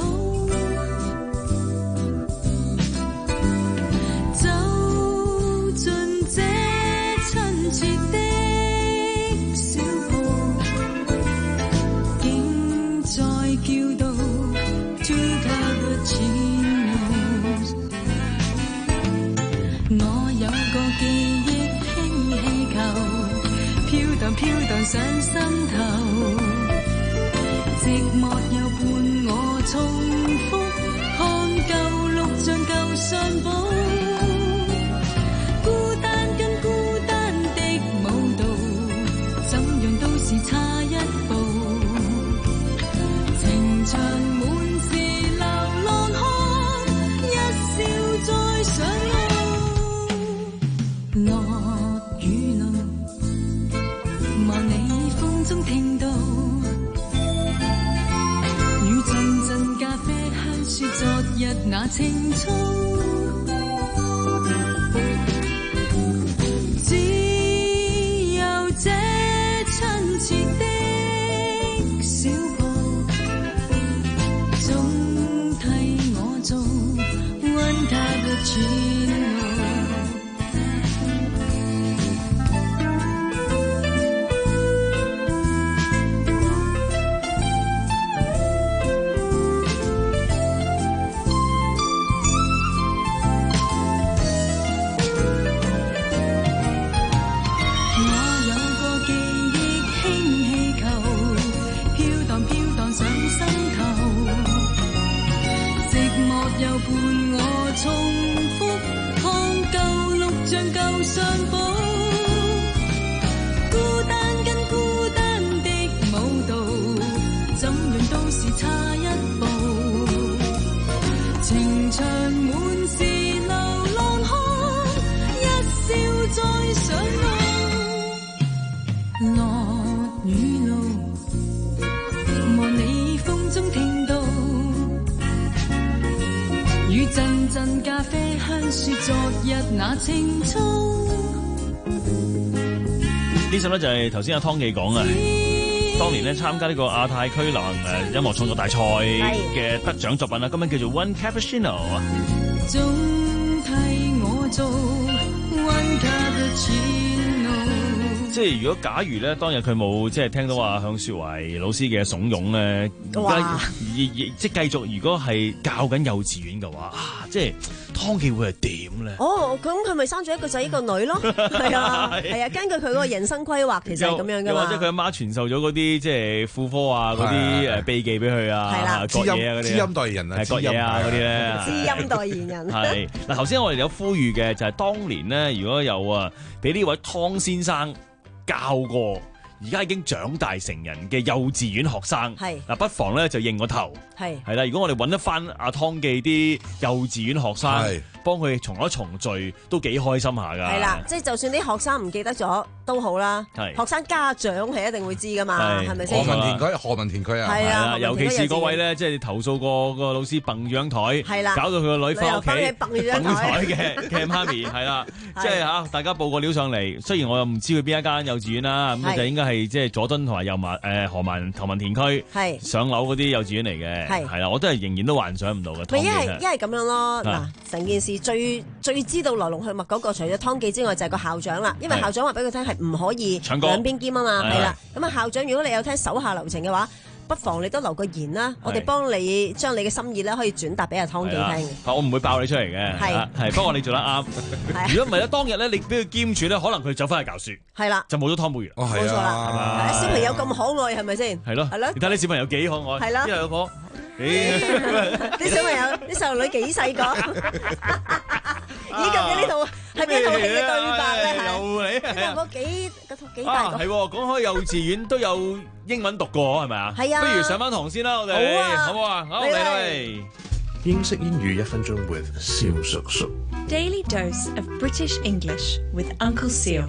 走進這親切的小鋪，竟再叫到 two cappuccinos。我有個記憶輕氣球，飄蕩飄蕩上心頭，寂寞又伴我重複看舊錄像舊相簿，孤單跟孤單的舞蹈，怎樣都是差一步，情場滿是流浪漢，一笑再上路，落雨路，望你風中聽到，雨陣陣咖啡香，說昨日那情操，只有這親切的小鋪，總替我做 one cappuccino。又伴我重複看舊錄像舊相簿，孤單跟孤單的舞蹈，怎樣都是差一步，情場滿是流浪漢，一笑再上路，落雨路，望你風中聽到，雨陣陣咖啡香，說昨日那情操。 呢首咧就係頭先阿湯記講啊，當年咧參加呢個亞太區流行誒音樂創作大賽嘅得獎作品啦，今日叫做 One Cappuccino。 總替我做 One Cappuccino。 即係如果假如咧當日佢冇即係聽到話向雪懷老師嘅慫恿咧，即係繼續如果係教緊幼稚園嘅話，啊，即係湯記會係點咧？ 哦，咁佢咪生咗一個仔一個女咯？係啊，係啊，根據佢嗰個人生規劃，其實係咁樣噶嘛。 或者佢阿媽傳授咗嗰啲即係婦科啊嗰啲誒秘技俾佢啊，割嘢啊嗰啲， 知音代言人啊， 割嘢啊嗰啲咧， 知音代言人。 係嗱，頭先我哋有呼籲嘅就係當年咧，如果有啊俾呢位湯先生教過而家已經長大成人嘅幼稚園學生，係嗱，不妨咧就認個頭，係係啦。如果我哋揾得翻阿湯記啲幼稚園學生， 幫佢重一重聚，都幾開心下㗎。 係啦，即係就算啲學生唔記得咗都好啦，學生家長係一定會知噶嘛，係咪先？ 何文田區，何文田區啊， 係啊， 尤其是嗰位咧，即係投訴過個老師蹦陽台， 係啦， 搞到佢個女翻屋企蹦陽台嘅嘅媽咪，係啦，即係嚇大家報個料上嚟。雖然我又唔知佢邊一間幼稚園啦，咁就應該係即係佐敦同埋油麻誒何文何文田區上樓嗰啲幼稚園嚟嘅，係啦，我都係仍然都幻想唔到嘅。 咪一係一係咁樣咯，嗱，成件事最最知道來龍去脈嗰個，除咗湯記之外，就係個校長啦，因為校長話俾佢聽係唔可以兩邊兼啊嘛，係啦。咁啊校長，如果你有聽手下留情嘅話，不妨你都留個言啦，我哋幫你將你嘅心意咧可以轉達俾阿湯記聽。 我唔會爆你出嚟嘅，係係，不過你做得啱。如果唔係咧，當日咧你俾佢兼住咧，可能佢走翻去教書，係啦，就冇咗湯寶如。 哦，係啊， 小朋友咁可愛係咪先？ 係咯，係咯，你睇啲小朋友幾可愛，係啦，一兩個。 啲小朋友、啲細路女幾細個？咦，究竟呢度係邊套戲嘅對白咧？ 又嚟， 係嗰幾嗰套幾大個？ 係講開幼稚園都有英文讀過，係咪啊？ 係啊。 不如上翻堂先啦，我哋好啊，好唔好啊？好嚟嚟。 英式英語一分鐘 with 蕭叔叔。 Daily dose of British English with Uncle Seal。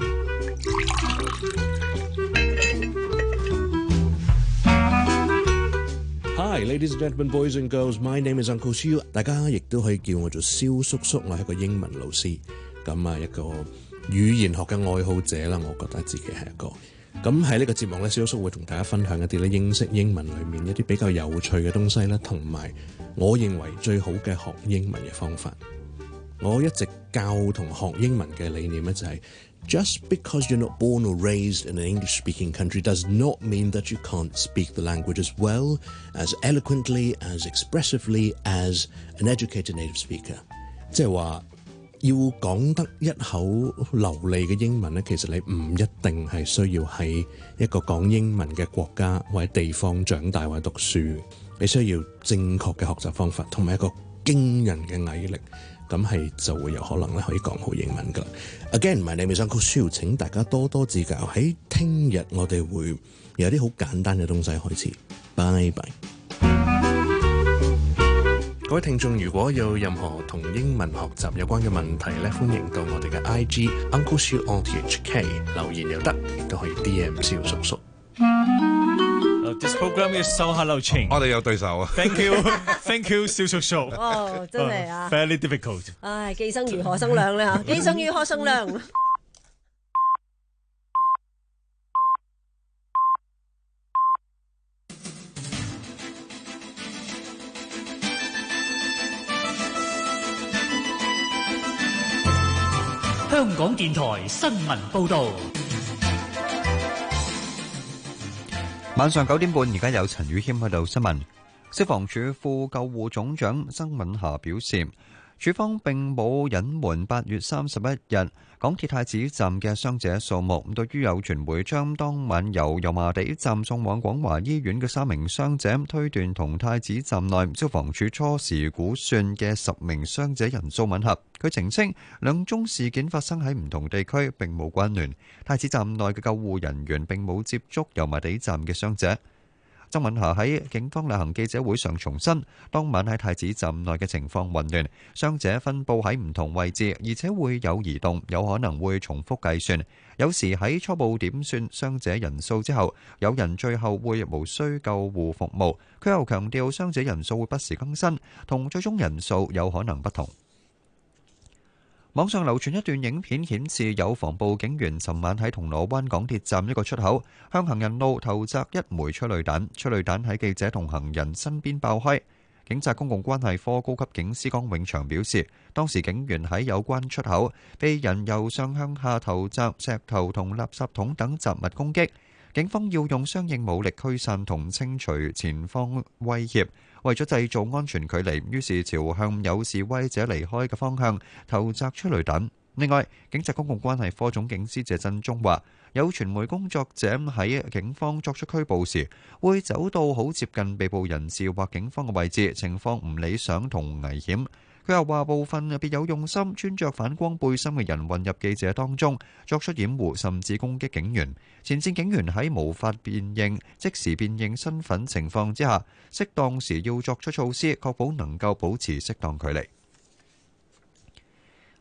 Hi, ladies and gentlemen, boys and girls. My name is Uncle Siu。大家亦都可以叫我做蕭叔叔，我係一個英文老師，咁啊一個語言學嘅愛好者啦。我覺得自己係一個。咁喺呢個節目咧，蕭叔叔會同大家分享一啲咧英式英文裏面一啲比較有趣嘅東西啦，同埋我認為最好嘅學英文嘅方法。我一直教同學英文嘅理念咧就係、是。Just because you're not born or raised in an English-speaking country does not mean that you can't speak the language as well, as eloquently, as expressively as an educated native speaker. 即係話要講得一口流利嘅英文咧，其實你唔一定係需要喺一個講英文嘅國家或者地方長大或者讀書，你需要正確嘅學習方法同埋一個驚人嘅毅力。咁係就會有可能咧可以講好英文噶。Again, my name is Uncle Siu， 請大家多多指教。喺聽日我哋會有啲好簡單嘅東西開始。拜拜。各位聽眾，如果有任何同英文學習有關嘅問題咧，歡迎到我哋嘅 I G Uncle Siu R T H K 留言又得，亦都可以 D M 蕭叔叔。 This program is so hello Ching。 我哋有對手啊 ！Thank you，Thank you， 蕭叔叔。 哦，真係啊 ！Very difficult。 唉，既生瑜何生亮咧嚇？既生瑜何生亮。 香港電台新聞報導。 晚上九點半，而家有陳宇謙喺度新聞。消防處副救護總長曾敏霞表示，處方並冇隱瞞八月三十一日港鐵太子站嘅傷者數目。對於有傳媒將當晚由油麻地站送往廣華醫院嘅三名傷者推斷同太子站內消防處初時估算嘅十名傷者人數吻合，佢澄清兩宗事件發生喺唔同地區，並冇關聯。太子站內嘅救護人員並冇接觸油麻地站嘅傷者。曾敏霞喺警方例行記者會上重申，當晚喺太子站內嘅情況混亂，傷者分佈喺唔同位置，而且會有移動，有可能會重複計算。有時喺初步點算傷者人數之後，有人最後會無需救護服務。佢又強調，傷者人數會不時更新，同最終人數有可能不同。網上流傳一段影片，顯示有防暴警員尋晚喺銅鑼灣港鐵站一個出口向行人路投擲一枚催淚彈，催淚彈喺記者同行人身邊爆開。警察公共關係科高級警司江永祥表示，當時警員喺有關出口被人由上向下投擲石頭同垃圾桶等雜物攻擊，警方要用相應武力驅散同清除前方威脅。為咗製造安全距離，於是朝向有示威者離開嘅方向投擲催淚彈。另外，警察公共關係科總警司謝振中話，有傳媒工作者喺警方作出拘捕時，會走到好接近被捕人士或警方嘅位置，情況唔理想同危險。佢又話，部分別有用心穿着反光背心嘅人混入記者當中，作出掩護，甚至攻擊警員。前線警員喺無法辨認、即時辨認身份情況之下，適當時要作出措施，確保能夠保持適當距離。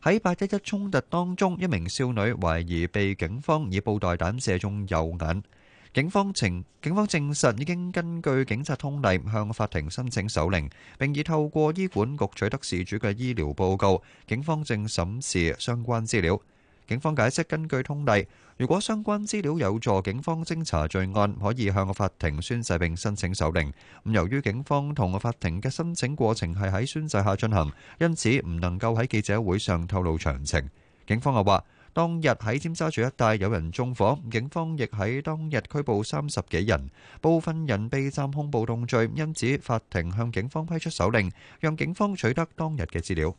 喺八一一衝突當中，一名少女懷疑被警方以布袋彈射中右眼。警方證警方證實已經根據警察通例向法庭申請手令，並已透過醫管局取得事主嘅醫療報告。警方正審視相關資料。警方解釋，根據通例，如果相關資料有助警方偵查罪案，可以向法庭宣誓並申請手令。咁由於警方同法庭嘅申請過程係喺宣誓下進行，因此唔能夠喺記者會上透露詳情。警方又話，當日喺尖沙咀一帶有人縱火，警方亦喺當日拘捕三十幾人，部分人被暫控暴動罪，因此法庭向警方批出手令，讓警方取得當日嘅資料。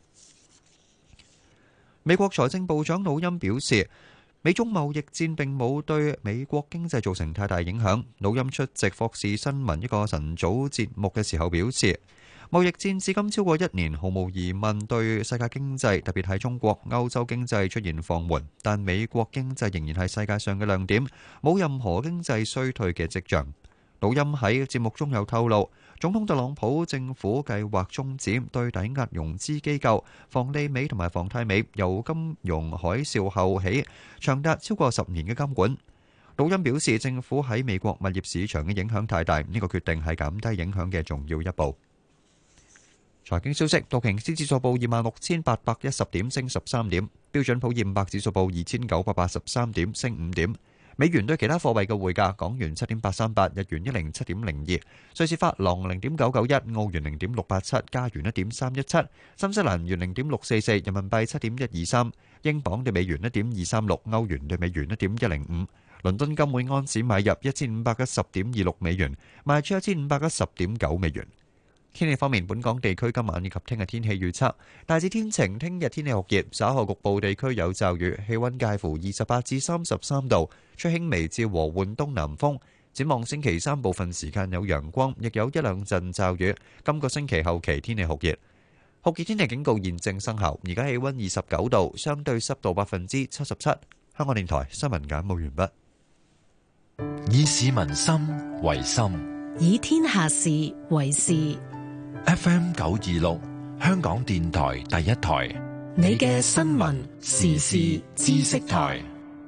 美國財政部長魯欽表示，美中貿易戰並冇對美國經濟造成太大影響。魯欽出席霍士新聞一個晨早節目嘅時候表示，貿易戰至今超過一年，毫無疑問對世界經濟，特別係中國、歐洲經濟出現放緩，但美國經濟仍然係世界上嘅亮點，冇任何經濟衰退嘅跡象。魯欽喺節目中有透露，總統特朗普政府計劃終止對抵押融資機構房利美同埋房貸美由金融海嘯後起長達超過十年嘅監管。魯欽表示，政府喺美國物業市場嘅影響太大，呢個決定係減低影響嘅重要一步。財經消息，道瓊斯指數報二萬六千八百一十點，升十三點；標準普爾五百指數報二千九百八十三點，升五點。美元對其他貨幣嘅匯價：港元七點八三八，日元一零七點零二，瑞士法郎零點九九一，澳元零點六八七，加元一點三一七，新西蘭元零點六四四，人民幣七點一二三，英鎊對美元一點二三六，歐元對美元一點一零五。倫敦金每安士買入一千五百一十點二六美元，賣出一千五百一十點九美元。天氣方面，本港地區今晚以及聽日天氣預測大致天晴，聽日天氣酷熱，稍後局部地區有驟雨，氣溫介乎二十八至三十三度，吹輕微至和緩東南風。展望星期三部分時間有陽光，亦有一兩陣驟雨。今個星期後期天氣酷熱，酷熱天氣警告現正生效。而家氣溫二十九度，相對濕度百分之七十七。香港電台新聞簡報完畢。 以市民心為心， 以天下事為事。 F M 九二六，香港電台第一台， 你嘅新聞時事知識台。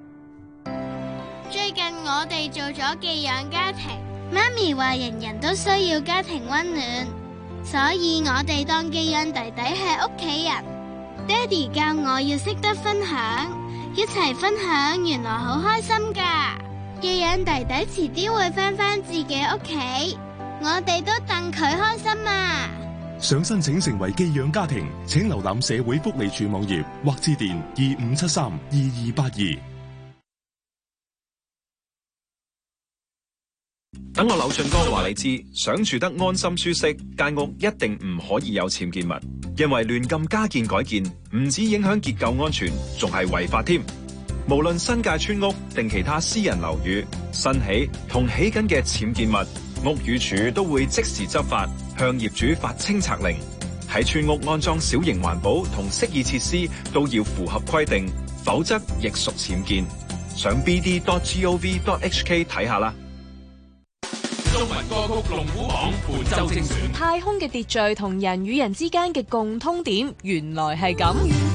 最近我哋做咗寄養家庭，媽咪話人人都需要家庭溫暖，所以我哋當寄養弟弟係屋企人。爹哋教我要識得分享，一齊分享原來好開心噶。寄養弟弟遲啲會返返自己屋企，我哋都戥佢開心啊！ 想申請成為寄養家庭，請瀏覽社會福利署網頁或致電二五七三二二八二。 等我柳俊哥話你知，想住得安心舒適，間屋一定唔可以有僭建物，因為亂咁加建改建，唔止影響結構安全，仲係違法添。無論新界村屋定其他私人樓宇，新起同起緊嘅僭建物，屋宇署都會即時執法，向業主發清拆令。喺村屋安裝小型環保同適意設施都要符合規定，否則亦屬僭建。上 b d dot gov dot h k 睇下啦。 中文歌曲龍虎榜本周精選。 太空嘅秩序同人與人之間嘅共通點，原來係咁。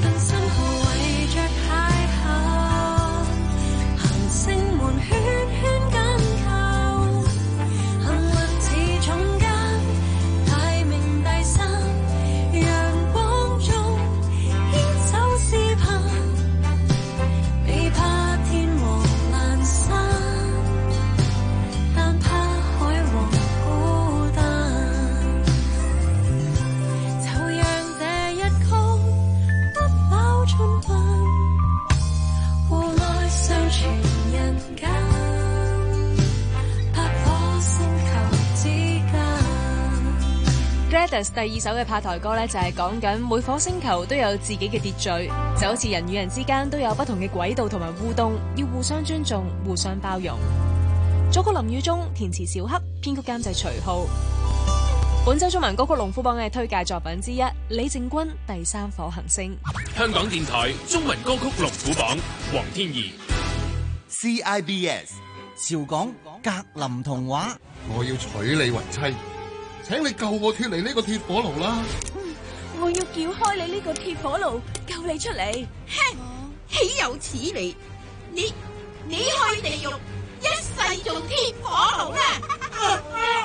第二首嘅拍台歌呢，就係講緊每顆星球都有自己嘅秩序，就好似人與人之間都有不同嘅軌道同埋互動，要互相尊重、互相包容。作曲林宇中，填詞小黑，編曲監製徐浩。本周中文歌曲龍虎榜嘅推介作品之一，李靜君第三顆行星。 香港電台中文歌曲龍虎榜，黃天怡。 C I B S 潮港格林童話。 我要娶你為妻，請你救我脫離呢個鐵火爐啦！ 我要撬開你呢個鐵火爐，救你出嚟。 哼，豈有此理！你你去地獄，一世做鐵火爐啦！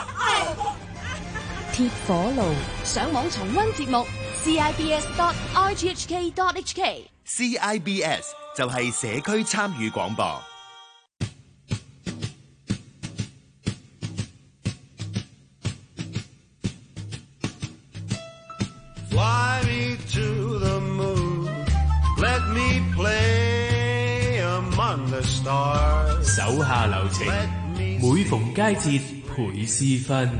鐵火爐上網重溫節目 c i b s dot r t h k dot h k。 C I B S 就係社區參與廣播。 Fly me to the moon, let me play among the stars。 手下留情，每逢佳節倍思分。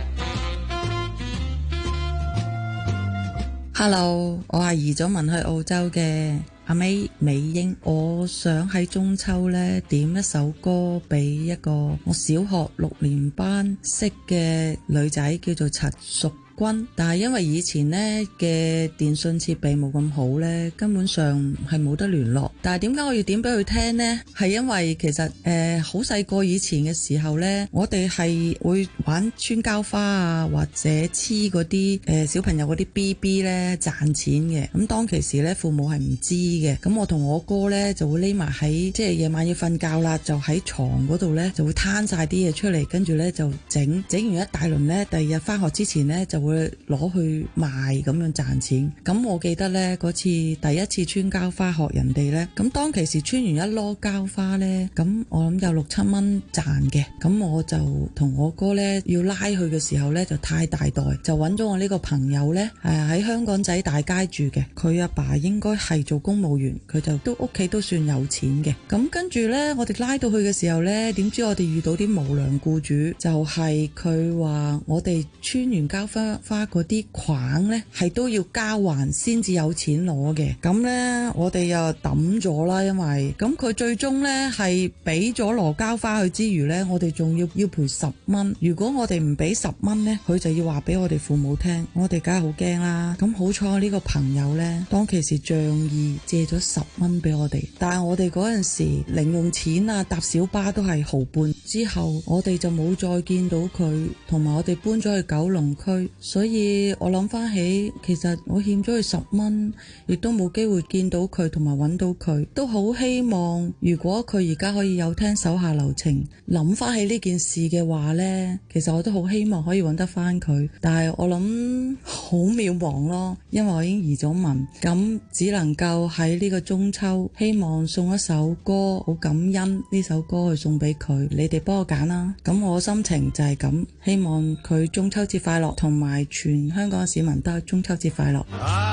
Hello，我係移咗民去澳洲嘅阿 May 美英，我想喺中秋呢點一首歌俾一個我小學六年班識嘅女仔，叫做陳淑。但係因為以前呢嘅電信設備冇咁好呢，根本上係冇得聯絡。但係點解我要點俾佢聽呢？係因為其實誒好細個以前嘅時候呢，我哋係會玩穿膠花啊，或者黐嗰啲誒小朋友嗰啲 B B 呢賺錢嘅。咁當其時呢，父母係唔知嘅。咁我同我哥呢就會匿埋喺即係夜晚要瞓覺啦，就喺床嗰度呢就會攤晒啲嘢出嚟，跟住呢就整整完一大輪呢，第二日返學之前呢就會會攞去賣咁樣賺錢。咁我記得呢嗰次第一次穿膠花學人哋呢，咁當其時穿完一籮膠花呢，咁我諗有六七蚊賺嘅。咁我就同我哥呢要拉去嘅時候呢，就太大袋，就揾咗我呢個朋友呢，誒喺香港仔大街住嘅，佢阿爸應該係做公務員，佢就都屋企都算有錢嘅。咁跟住呢，我哋拉到去嘅時候呢，點知我哋遇到啲無良僱主，就係佢話我哋穿完膠花花嗰啲框呢，係都要交還先至有錢攞嘅。咁呢，我哋又抌咗啦，因為咁佢最終呢係俾咗羅膠花去之餘呢，我哋仲要要賠十蚊。如果我哋唔俾十蚊呢，佢就要話俾我哋父母聽，我哋梗係好驚啦。咁好彩呢個朋友呢，當其時仗義借咗十蚊俾我哋，但係我哋嗰陣時零用錢啊搭小巴都係毫半。之後我哋就冇再見到佢，同埋我哋搬咗去九龍區，所以我諗翻起，其實我欠咗佢十蚊，亦都冇機會見到佢同埋揾到佢。都好希望如果佢而家可以有聽手下留情，諗翻起呢件事嘅話呢，其實我都好希望可以揾得翻佢。但係我諗好渺茫咯，因為我已經移咗民，咁只能夠喺呢個中秋，希望送一首歌，好感恩呢首歌去送俾佢。你哋幫我揀啦，咁我心情就係咁，希望佢中秋節快樂，同埋全香港市民都係中秋節快樂。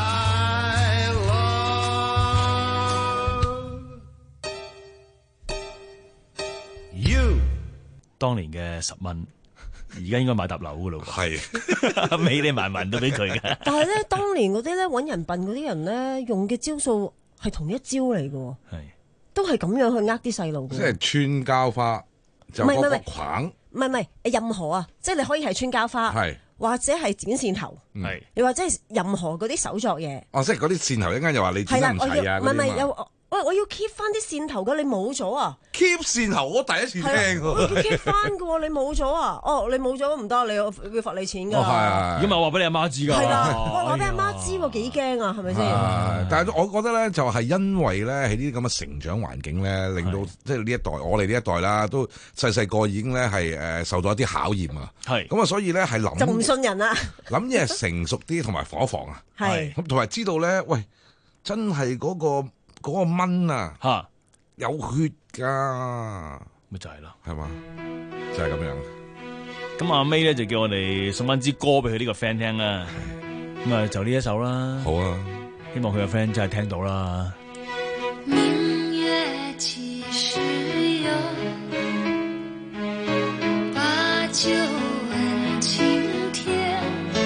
當年嘅十蚊，而家應該買搭樓噶咯喎。係，尾你埋埋都俾佢嘅。 但係咧，當年嗰啲咧揾人笨嗰啲人咧，用嘅招數係同一招嚟嘅，係都係咁樣去呃啲細路嘅。 即係穿膠花就嗰個框， 唔係唔係，任何啊，即係你可以係穿膠花，係或者係剪線頭，係又或者係任何嗰啲手作嘢。 哦，即係嗰啲線頭一間又話你剪得唔齊啊， 唔係唔係有。喂，我要 keep 翻啲線頭噶，你冇咗啊 ？keep 線頭我第一次聽喎。 我要 keep 翻噶，你冇咗啊？哦，你冇咗唔得，你要罰你錢噶。 哦，係啊。 如果唔係話俾你阿媽知噶。 係啦，我話俾阿媽知喎，幾驚啊，係咪先？ 但係我覺得咧，就係因為咧喺呢啲咁嘅成長環境咧，令到即係呢一代，我哋呢一代啦，都細細個已經咧係誒受到一啲考驗啊。係。咁啊，所以咧係諗就唔信人啦。 諗嘢係成熟啲，同埋火防啊。 係。 咁同埋知道咧，喂，真係嗰個。嗰個蚊啊，嚇有血㗎， 咪就係咯， 係嘛，就係咁樣。 咁阿 May 咧就叫我哋送翻支歌俾佢呢個 friend 聽啦。咁啊，就呢一首啦。 好啊， 希望佢個 friend 真係聽到啦。 明月幾時有，把酒問青天，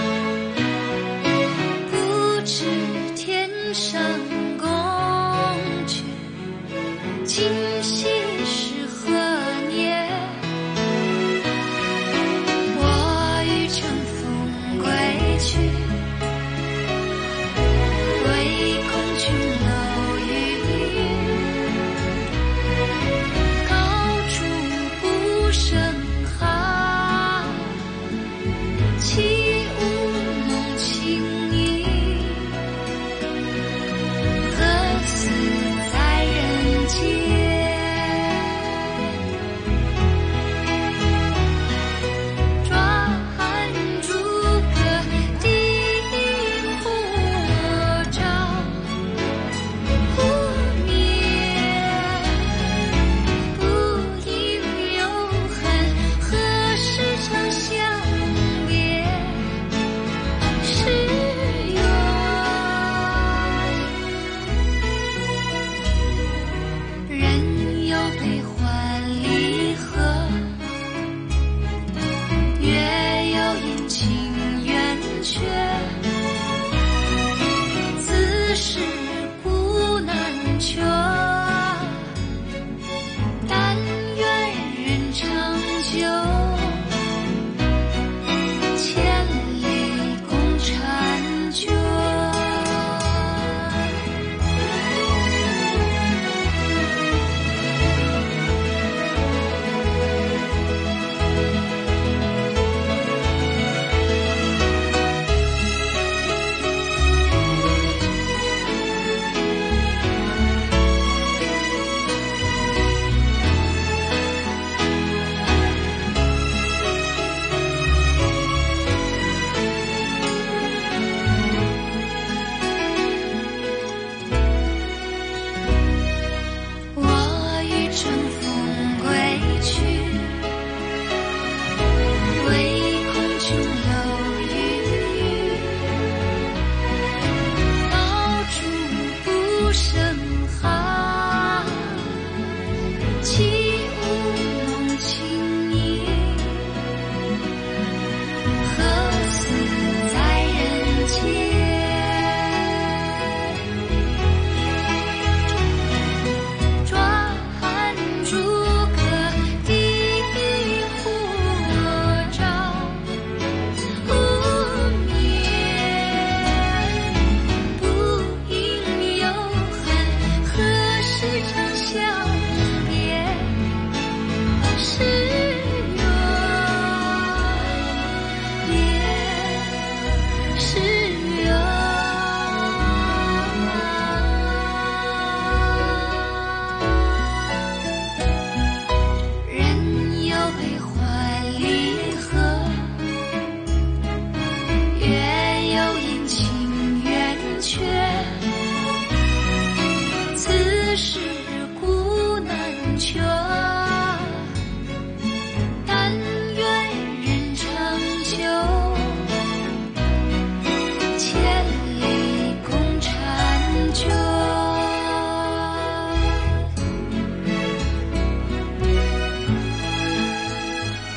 不知天上今夕是何年？我欲乘風歸去，唯恐琼樓玉宇，高處不勝寒。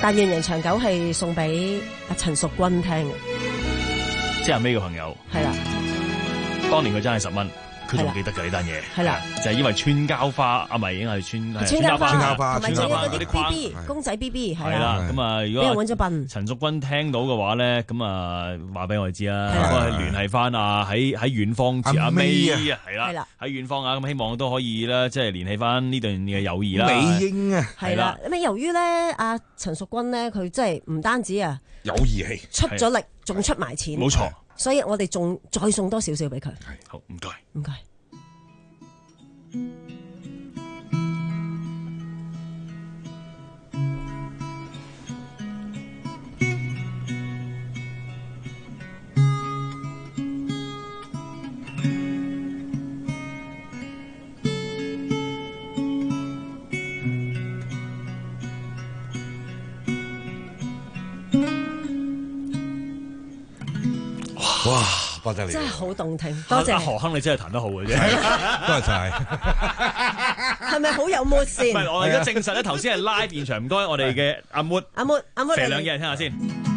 但願人長久係送俾阿陳淑君聽嘅， 即係阿 May 嘅朋友。 係啦， 當年佢真係十蚊。佢仲記得㗎呢單嘢， 係啦， 就係因為穿膠花，啊咪已經係穿穿膠花， 穿膠花， 同埋整嗰啲 B B 公仔 B B 係啦。咁啊，如果陳淑君聽到嘅話咧，咁啊話俾我哋知啦，我係聯繫翻啊喺喺遠方住阿 May 啊，係啦，喺遠方啊，咁希望都可以咧，即係聯繫翻呢段嘅友誼啦。 美英啊， 係啦，咁由於咧阿陳淑君咧，佢真係唔單止啊有義氣， 出咗力，仲出埋錢， 冇錯。 所以我哋仲再送多少少俾佢。 好，唔該， 唔該。 哇！多謝你， 真係好動聽，多謝何亨，你真係彈得好嘅啫， 多謝晒。 係咪好有 mood 先？ 唔係，我而家證實咧，頭先係 live 現場，唔該，我哋嘅阿 mood， 阿 mood，阿 mood， 肥兩嘢嚟聽下先。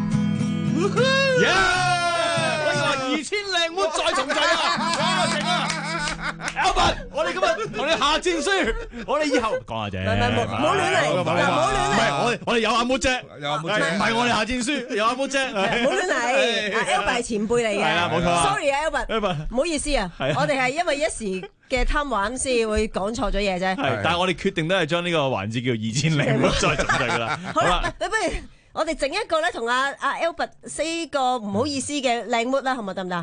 我以為二千靚 mood 再重聚啊！哇，勁啊！Albert，我哋今日我哋下戰書，我哋以後講下啫。 唔係唔係，唔好亂嚟，唔好亂嚟。 唔係我我哋有阿 mood 啫，有阿 mood 啫，唔係我哋下戰書有阿 mood 啫。 唔好亂嚟，Albert 係前輩嚟嘅。 係啦，冇錯。 Sorry 啊，Albert，唔好意思啊，我哋係因為一時嘅貪玩先會講錯咗嘢啫。 係，但係我哋決定都係將呢個環節叫二千靚 mood 再重聚噶啦。 好啦，不如我哋整一個咧，同阿阿 Albert say 個唔好意思嘅靚 mood 啦，好唔好？得唔得？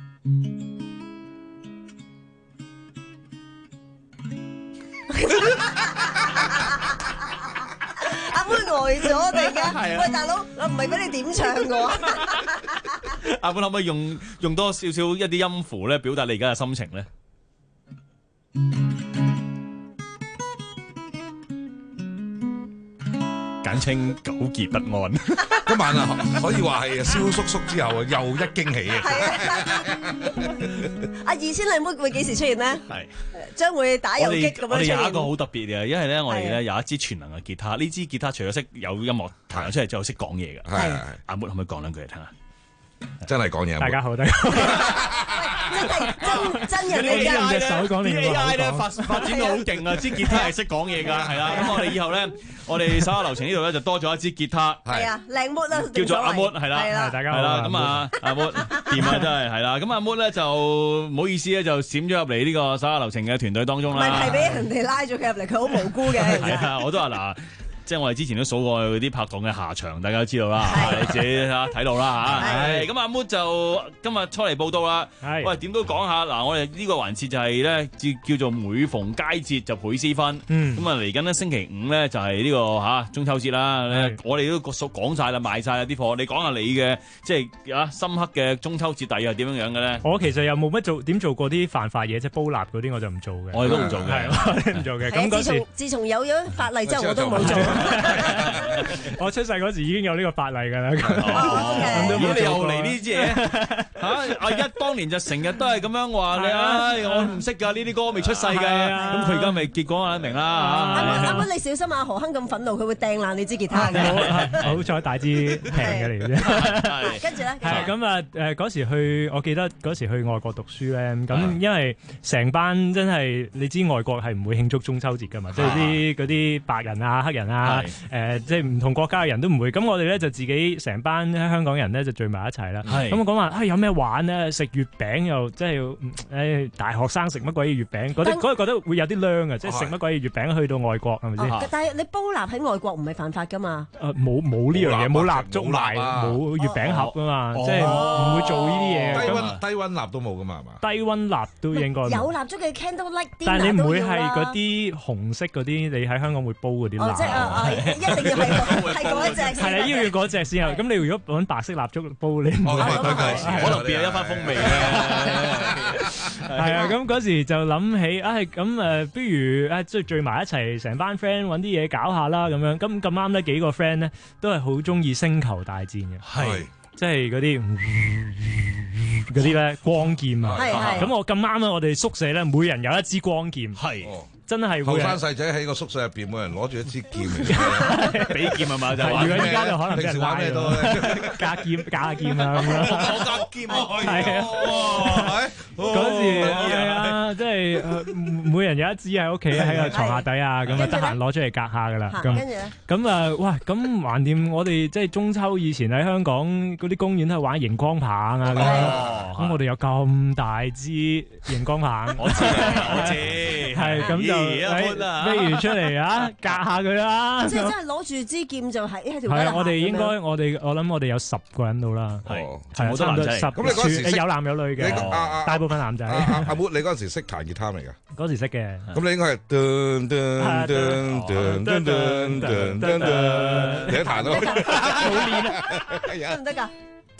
阿妹呆咗我哋嘅，喂大佬，我唔係俾你點唱嘅喎。 阿妹可唔可以用用多少少一啲音符咧，表達你而家嘅心情咧？簡稱糾結不安。 今晚啊，可以話係蕭叔叔之後又一驚喜啊！ 阿二千靚妹會幾時出現呢？ 係將會打遊擊咁樣出現。 我哋有一個好特別嘅，因為咧我哋咧有一支全能嘅吉他，呢支吉他除咗識有音樂彈出嚟，之後識講嘢嘅。係阿 Mood 可唔可以講兩句嚟聽下？ 真係講嘢。 大家好，大家好。 真真人嚟㗎， 隻手講你 A I 咧發發展到好勁啊！支吉他係識講嘢㗎，係啦。咁我哋以後咧，我哋手下留情呢度咧就多咗一支吉他， 係啊，靚 Mood 啦， 叫做阿 Mood 係啦， 大家好係啦。咁啊，阿 Mood 掂啊，真係係啦。咁阿 Mood 咧就唔好意思咧，就閃咗入嚟呢個手下留情嘅團隊當中啦。 唔係係俾人哋拉咗佢入嚟，佢好無辜嘅。 係啊，我都話嗱。即係我哋之前都數過嗰啲拍檔嘅下場，大家都知道啦，你自己睇到啦嚇。咁阿 Mood 就今日初嚟報到啦。喂，點都講下嗱，我哋呢個環節就係咧叫叫做每逢佳節就倍思分。咁啊嚟緊咧星期五咧就係呢個嚇中秋節啦。我哋都講晒啦，賣晒啦啲貨。你講下你嘅即係啊深刻嘅中秋節大約係點樣樣嘅咧？ 我其實又冇乜做點做過啲犯法嘢，即係煲蠟嗰啲我就唔做嘅。 我哋都唔做嘅， 係唔做嘅。咁嗰時自從有咗法例之後，我都冇做。 我出世嗰時已經有呢個法例㗎啦。 咁你又嚟呢啲嘢嚇？阿一當年就成日都係咁樣話你啊！我唔識㗎，呢啲歌未出世㗎。咁佢而家咪結果啊明啦嚇。 阿妹你小心啊！何亨咁憤怒，佢會掟爛你支吉他嘅。 好彩大支平嘅嚟嘅啫。 跟住咧， 係咁啊誒嗰時去，我記得嗰時去外國讀書咧。咁因為成班真係你知外國係唔會慶祝中秋節㗎嘛，即係啲嗰啲白人啊、黑人啊。誒，即係唔同國家嘅人都唔會，咁我哋咧就自己成班香港人咧就聚埋一齊啦。咁我講話啊，有咩玩咧？食月餅又即係誒，大學生食乜鬼嘢月餅？嗰啲嗰日覺得會有啲娘啊，即係食乜鬼嘢月餅去到外國係咪先？ 但係你煲蠟喺外國唔係犯法㗎嘛？ 誒，冇冇呢樣嘢，冇蠟燭賣，冇月餅盒㗎嘛，即係唔會做呢啲嘢。 低溫低溫蠟都冇㗎嘛係嘛？ 低溫蠟都應該有蠟燭嘅 candle light， 但係你唔會係嗰啲紅色嗰啲，你喺香港會煲嗰啲蠟。 即係一定要係係嗰一隻。 係啦，要要嗰隻先有。咁你如果揾白色蠟燭煲，你唔會可能變有一番風味嘅。 係啊，咁嗰時就諗起，唉，咁誒，不如誒，即係聚埋一齊，成班 friend 揾啲嘢搞下啦，咁樣。咁咁啱咧，幾個 friend 咧都係好中意星球大戰嘅，係即係嗰啲嗰啲咧光劍啊。咁我咁啱咧，我哋宿舍咧每人有一支光劍。係。 真係後會生細仔喺個宿舍入邊，冇人攞住一支劍嚟比劍係嘛？就如果依家就可能俾人拉咩多咧？ 格劍、格下劍啊咁樣。 我格劍啊！ 係啊，嗰時係啊，即係誒每人有一支喺屋企喺個床下底啊，咁啊得閒攞出嚟格下噶啦。咁跟住咧， 咁啊，哇！咁橫掂我哋即係中秋以前喺香港嗰啲公園都係玩熒光棒啊咁樣。咁我哋有咁大支熒光棒， 我知我知， 係咁就不如出嚟啊，格下佢啦。 即係真係攞住支劍就係喺條係啊，我哋應該我哋我諗我哋有十個人到啦，係係差唔多十。 咁你嗰時有男有女嘅，大部分男仔。 阿妹，你嗰陣時識彈吉他未㗎？ 嗰時識嘅。 咁你應該係噔噔噔噔噔噔噔噔噔，你都彈到。 冇練啊， 得唔得㗎？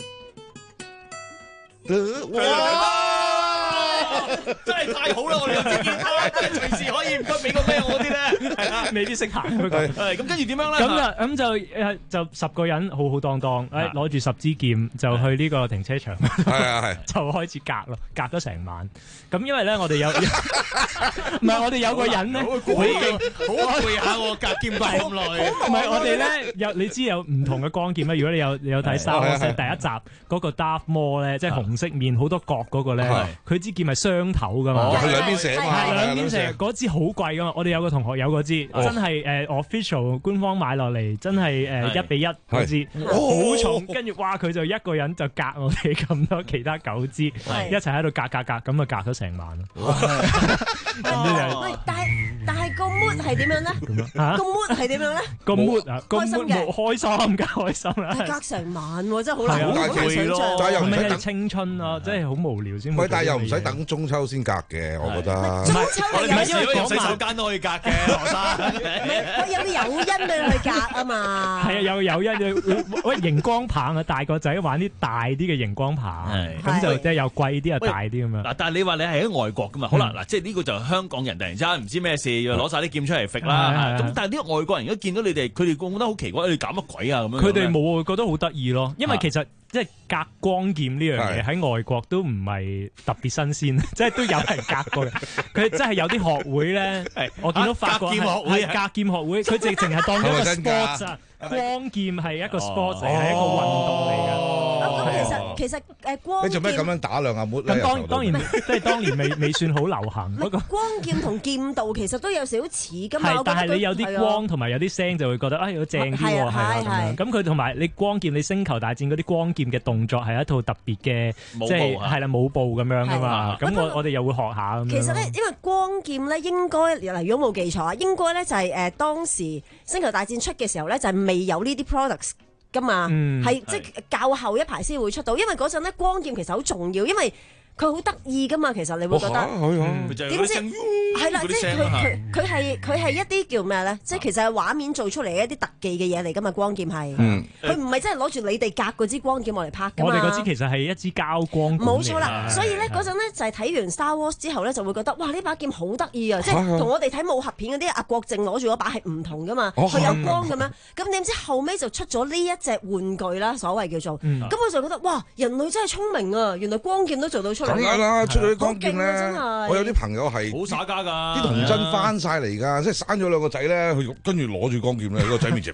哇！真係太好啦！我哋有支吉他，真係隨時可以唔該俾個咩我啲咧，係啦， 未必識彈嗰個。 係咁，跟住點樣咧？ 咁啊，咁就誒就十個人浩浩蕩蕩，誒攞住十支劍就去呢個停車場， 係啊係， 就開始格咯，格咗成晚。咁因為咧，我哋有唔係我哋有個人咧， 好攰，好攰下喎，格劍格咁耐。 唔係我哋咧有你知有唔同嘅光劍咧。如果你有你有睇《Star Wars》第一集嗰個 Darth Maul 咧，即係紅色面好多角嗰個咧，佢支劍係雙頭噶嘛， 係兩邊射嘛， 係兩邊射。嗰支好貴噶嘛，我哋有個同學有嗰支，真係誒 official 官方買落嚟，真係誒一比一嗰支，好重。跟住哇，佢就一個人就格我哋咁多其他九支，一齊喺度格格格，咁啊格咗成晚咯。 喂，但係但係個 mood 係點樣咧？個 mood 係點樣咧？ 個 mood 啊， 開心嘅， 開心梗開心啦。 隔成晚喎，真係好難好難想像。 但係又唔使等青春啊，真係好無聊先。 喂，但係又唔使等中秋先隔嘅，我覺得。 中秋係有因為洗手間都可以隔嘅，學生。 我有啲誘因俾你去隔啊嘛。 係啊，有誘因。喂，熒光棒啊，大個仔玩啲大啲嘅熒光棒，咁就即係又貴啲又大啲咁樣。 嗱，但係你話你係喺外國噶嘛？好啦，嗱，即係呢個就係香港人突然之間唔知咩事，要攞晒啲劍出嚟揈啦。咁但係啲外國人如果見到你哋，佢哋覺得好奇怪，你搞乜鬼啊咁樣？ 佢哋冇覺得好得意咯，因為其實即係隔光劍呢樣嘢喺外國都唔係特別新鮮，即係都有人隔過嘅。佢真係有啲學會咧，我見到法國係隔劍學會，佢直情係當咗一個 sport 啊。光劍係一個 sport 嚟，係一個運動嚟嘅。 咁其實其實誒光你做咩咁樣打兩下妹咧？ 咁當當然即係當年未未算好流行。不過光劍同劍道其實都有少少似噶嘛。 係，但係你有啲光同埋有啲聲就會覺得啊，有正啲喎，係啊咁樣。咁佢同埋你光劍，你星球大戰嗰啲光劍嘅動作係一套特別嘅，即係係啦舞步咁樣噶嘛。咁我我哋又會學下咁樣。 其實咧，因為光劍咧應該嗱，如果冇記錯啊，應該咧就係誒當時星球大戰出嘅時候咧就係。未有呢啲 products 噶嘛，係、嗯、即係較後一排先會出到，因為嗰陣咧光劍其實好重要，因為佢好得意噶嘛，其實你會覺得點知係啦，即係佢佢佢係佢係一啲叫咩咧？即係其實係畫面做出嚟嘅一啲特技嘅嘢嚟噶嘛，光劍係，佢唔係真係攞住你哋隔嗰支光劍落嚟拍噶嘛。 我哋嗰支其實係一支膠光管嚟。冇錯啦，所以咧嗰陣咧就係睇完 Star Wars 之後咧就會覺得哇呢把劍好得意啊！即係同我哋睇武俠片嗰啲阿郭靖攞住嗰把係唔同噶嘛，佢有光咁樣。咁點知後尾就出咗呢一隻玩具啦，所謂叫做，咁我就覺得哇人類真係聰明啊！原來光劍都做到出嚟。 梗係啦，出咗啲光劍咧，我有啲朋友係好耍家㗎， 啲童真翻晒嚟㗎，即係生咗兩個仔咧，佢跟住攞住光劍咧，個仔面前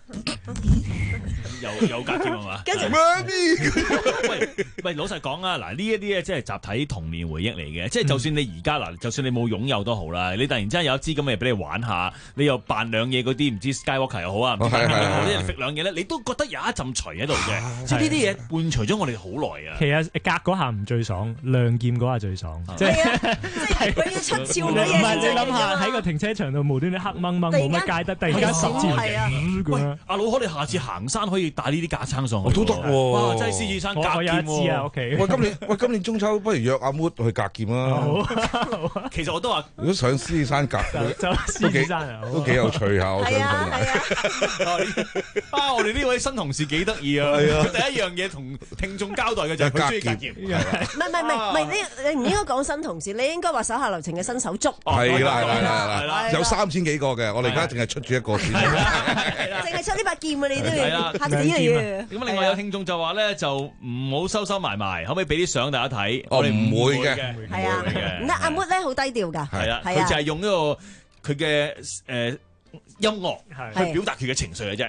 又又隔劍係嘛？ 跟住喂喂，老實講啊，嗱呢一啲咧，即係集體童年回憶嚟嘅，即係就算你而家嗱，就算你冇擁有都好啦，你突然之間有一支咁嘅嘢俾你玩下，你又扮兩嘢嗰啲，唔知 Skywalker 又好啊，唔知扮兩嘢好，你揈兩嘢咧，你都覺得有一陣除喺度嘅，即係呢啲嘢伴隨咗我哋好耐啊。 其實隔嗰下唔最爽，亮劍嗰下最爽，即係即係佢要出招嘅嘢。 唔係你諗下喺個停車場度無端端黑掹掹冇乜街得，突然間十招係阿老可你下次行山可以帶呢啲架撐上去， 都得喎。 哇！真係獅子山隔劍喎。我有一支啊， 屋企。 喂，今年喂今年中秋不如約阿 Mood 去隔劍啦。 其實我都話， 如果上獅子山隔， 就獅子山啊， 都幾有趣下。我想講啊，我哋呢位新同事幾得意啊！佢第一樣嘢同聽眾交代嘅就係佢中意隔劍。 唔係唔係唔係唔係，你你唔應該講新同事，你應該話手下留情嘅新手足。 係啦係啦係啦，有三千幾個嘅，我哋而家淨係出住一個先。 淨係出呢把劍啊！你都要嚇死你嘅。 咁另外有聽眾就話咧，就唔好收收埋埋，可唔可以俾啲相大家睇？ 我哋唔會嘅， 係啊，唔得阿 Mood 咧好低調㗎。 係啊，佢就係用呢個佢嘅誒音樂去表達佢嘅情緒嘅啫。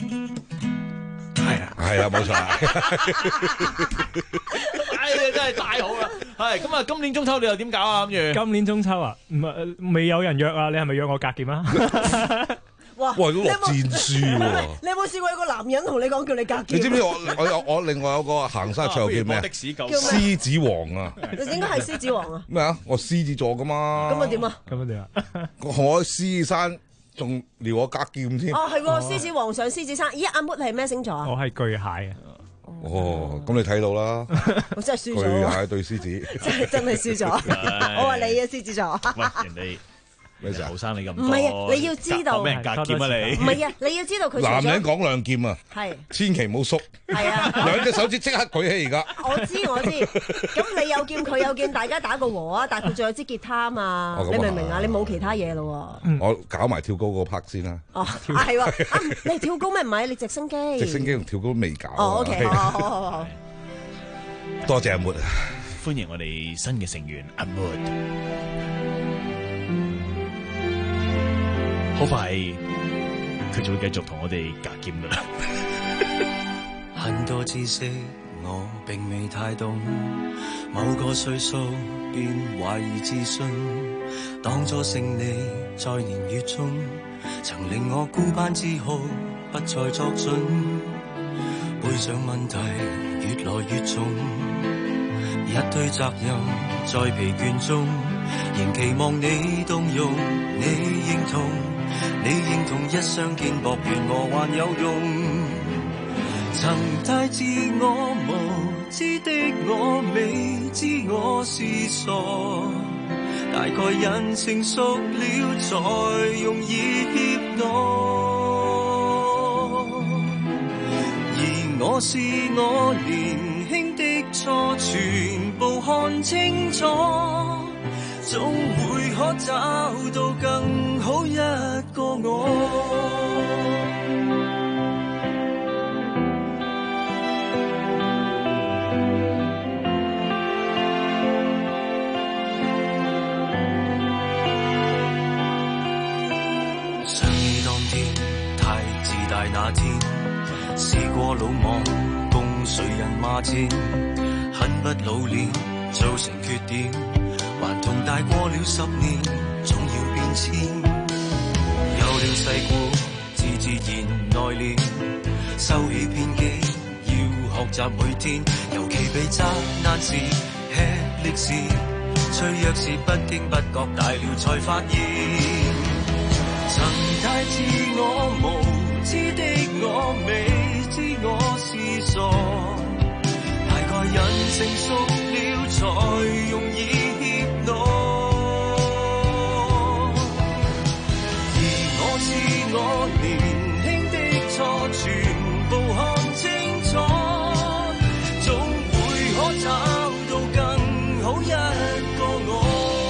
係啊， 係啊，冇錯啦。 哎呀，真係太好啦！係咁啊，今年中秋你又點搞啊？諗住今年中秋啊，唔係未有人約啊？你係咪約我格劍啊？ 哇！ 喂，都落戰書喎！ 你有冇試過有個男人同你講叫你格劍？ 你知唔知我我有我另外有個行山賽叫咩啊？獅子王啊！ 你應該係獅子王啊？ 咩啊？我獅子座噶嘛？ 咁啊點啊？ 咁啊點啊？ 我獅山仲撩我格劍添。 哦，係喎，獅子王上獅子山。咦，阿 Mood 係咩星座啊？ 我係巨蟹啊！ 哦，咁你睇到啦， 我真係輸咗。 巨蟹對獅子， 真係真係輸咗。我話你啊，獅子座。 喂，人哋。咩就後生你咁多？ 唔係啊，你要知道。 講咩格劍啊你？ 唔係啊，你要知道佢。 男人講亮劍啊， 係千祈唔好縮。 係啊， 兩隻手指即刻舉起而家。 我知我知，咁你有劍佢有劍，大家打個和啊！但係佢仲有支吉他啊嘛，你明唔明啊？你冇其他嘢咯喎。 我搞埋跳高嗰 part 先啦。 哦，係喎，啊你跳高咩？唔係你直升機。 直升機同跳高未搞。 哦 ，OK，好好好好。 多謝阿 Mood， 歡迎我哋新嘅成員阿 Mood。好快，佢就會繼續同我哋格劍啦。 很多知識我並未太懂，某個歲數便懷疑自信，當作勝利在年月中，曾令我孤單自豪，不再作準，背上問題越來越重，一堆責任在疲倦中，仍期望你動容，你認同。你認同一相見薄願我還有用，曾太自我無知的我未知我是傻，大概人成熟了才容易怯懦，而我是我年輕的錯全部看清楚，總會可找到更好一個我。想你當天太自大那天，試過魯莽共誰人罵戰，很不老練造成缺點，還同大過了十年，總要變遷。有了世故，自自然內斂，收起偏激，要學習每天。尤其被責難時，吃力時，脆弱時，不經不覺大了才發現，曾太自我無知的我，未知我是傻，大概人成熟了才容易怯懦，而我是我年輕的錯全部看清楚，總會可找到更好一個我。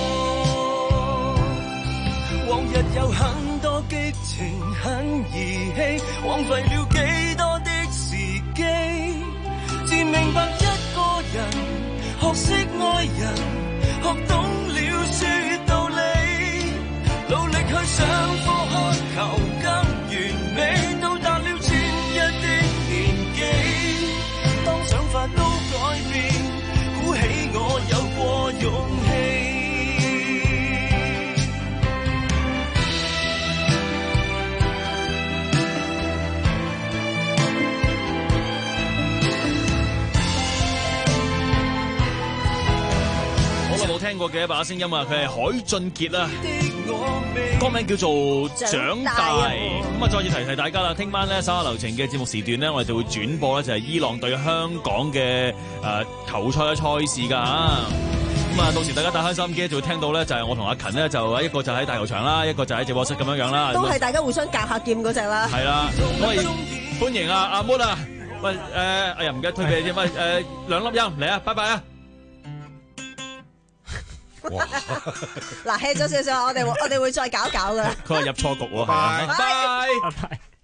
往日有很多激情很兒戲，枉費了幾多的時機，自明白一個人學識愛人，學懂了說道理，努力去上課渴求更完美，到達了專一的年紀，當想法都改變，鼓起我有過勇氣。 冇聽過嘅一把聲音啊，佢係海俊傑啊，歌名叫做《長大》。咁啊，再次提提大家啦，聽晚咧稍後流程嘅節目時段咧，我哋就會轉播咧就係伊朗對香港嘅誒球賽嘅賽事㗎嚇。咁啊，到時大家打開收音機就會聽到咧，就係我同阿勤咧就一個就喺大球場啦，一個就喺直播室咁樣樣啦。 都係大家互相隔下劍嗰隻啦。 係啦，我哋歡迎啊阿 Mood 啊，喂誒，哎呀唔記得推俾你添，喂誒兩粒音嚟啊，拜拜啊！ 哇！嗱，hea 咗少少，我哋我哋會再搞搞噶啦。 佢話入錯局喎，拜拜拜拜。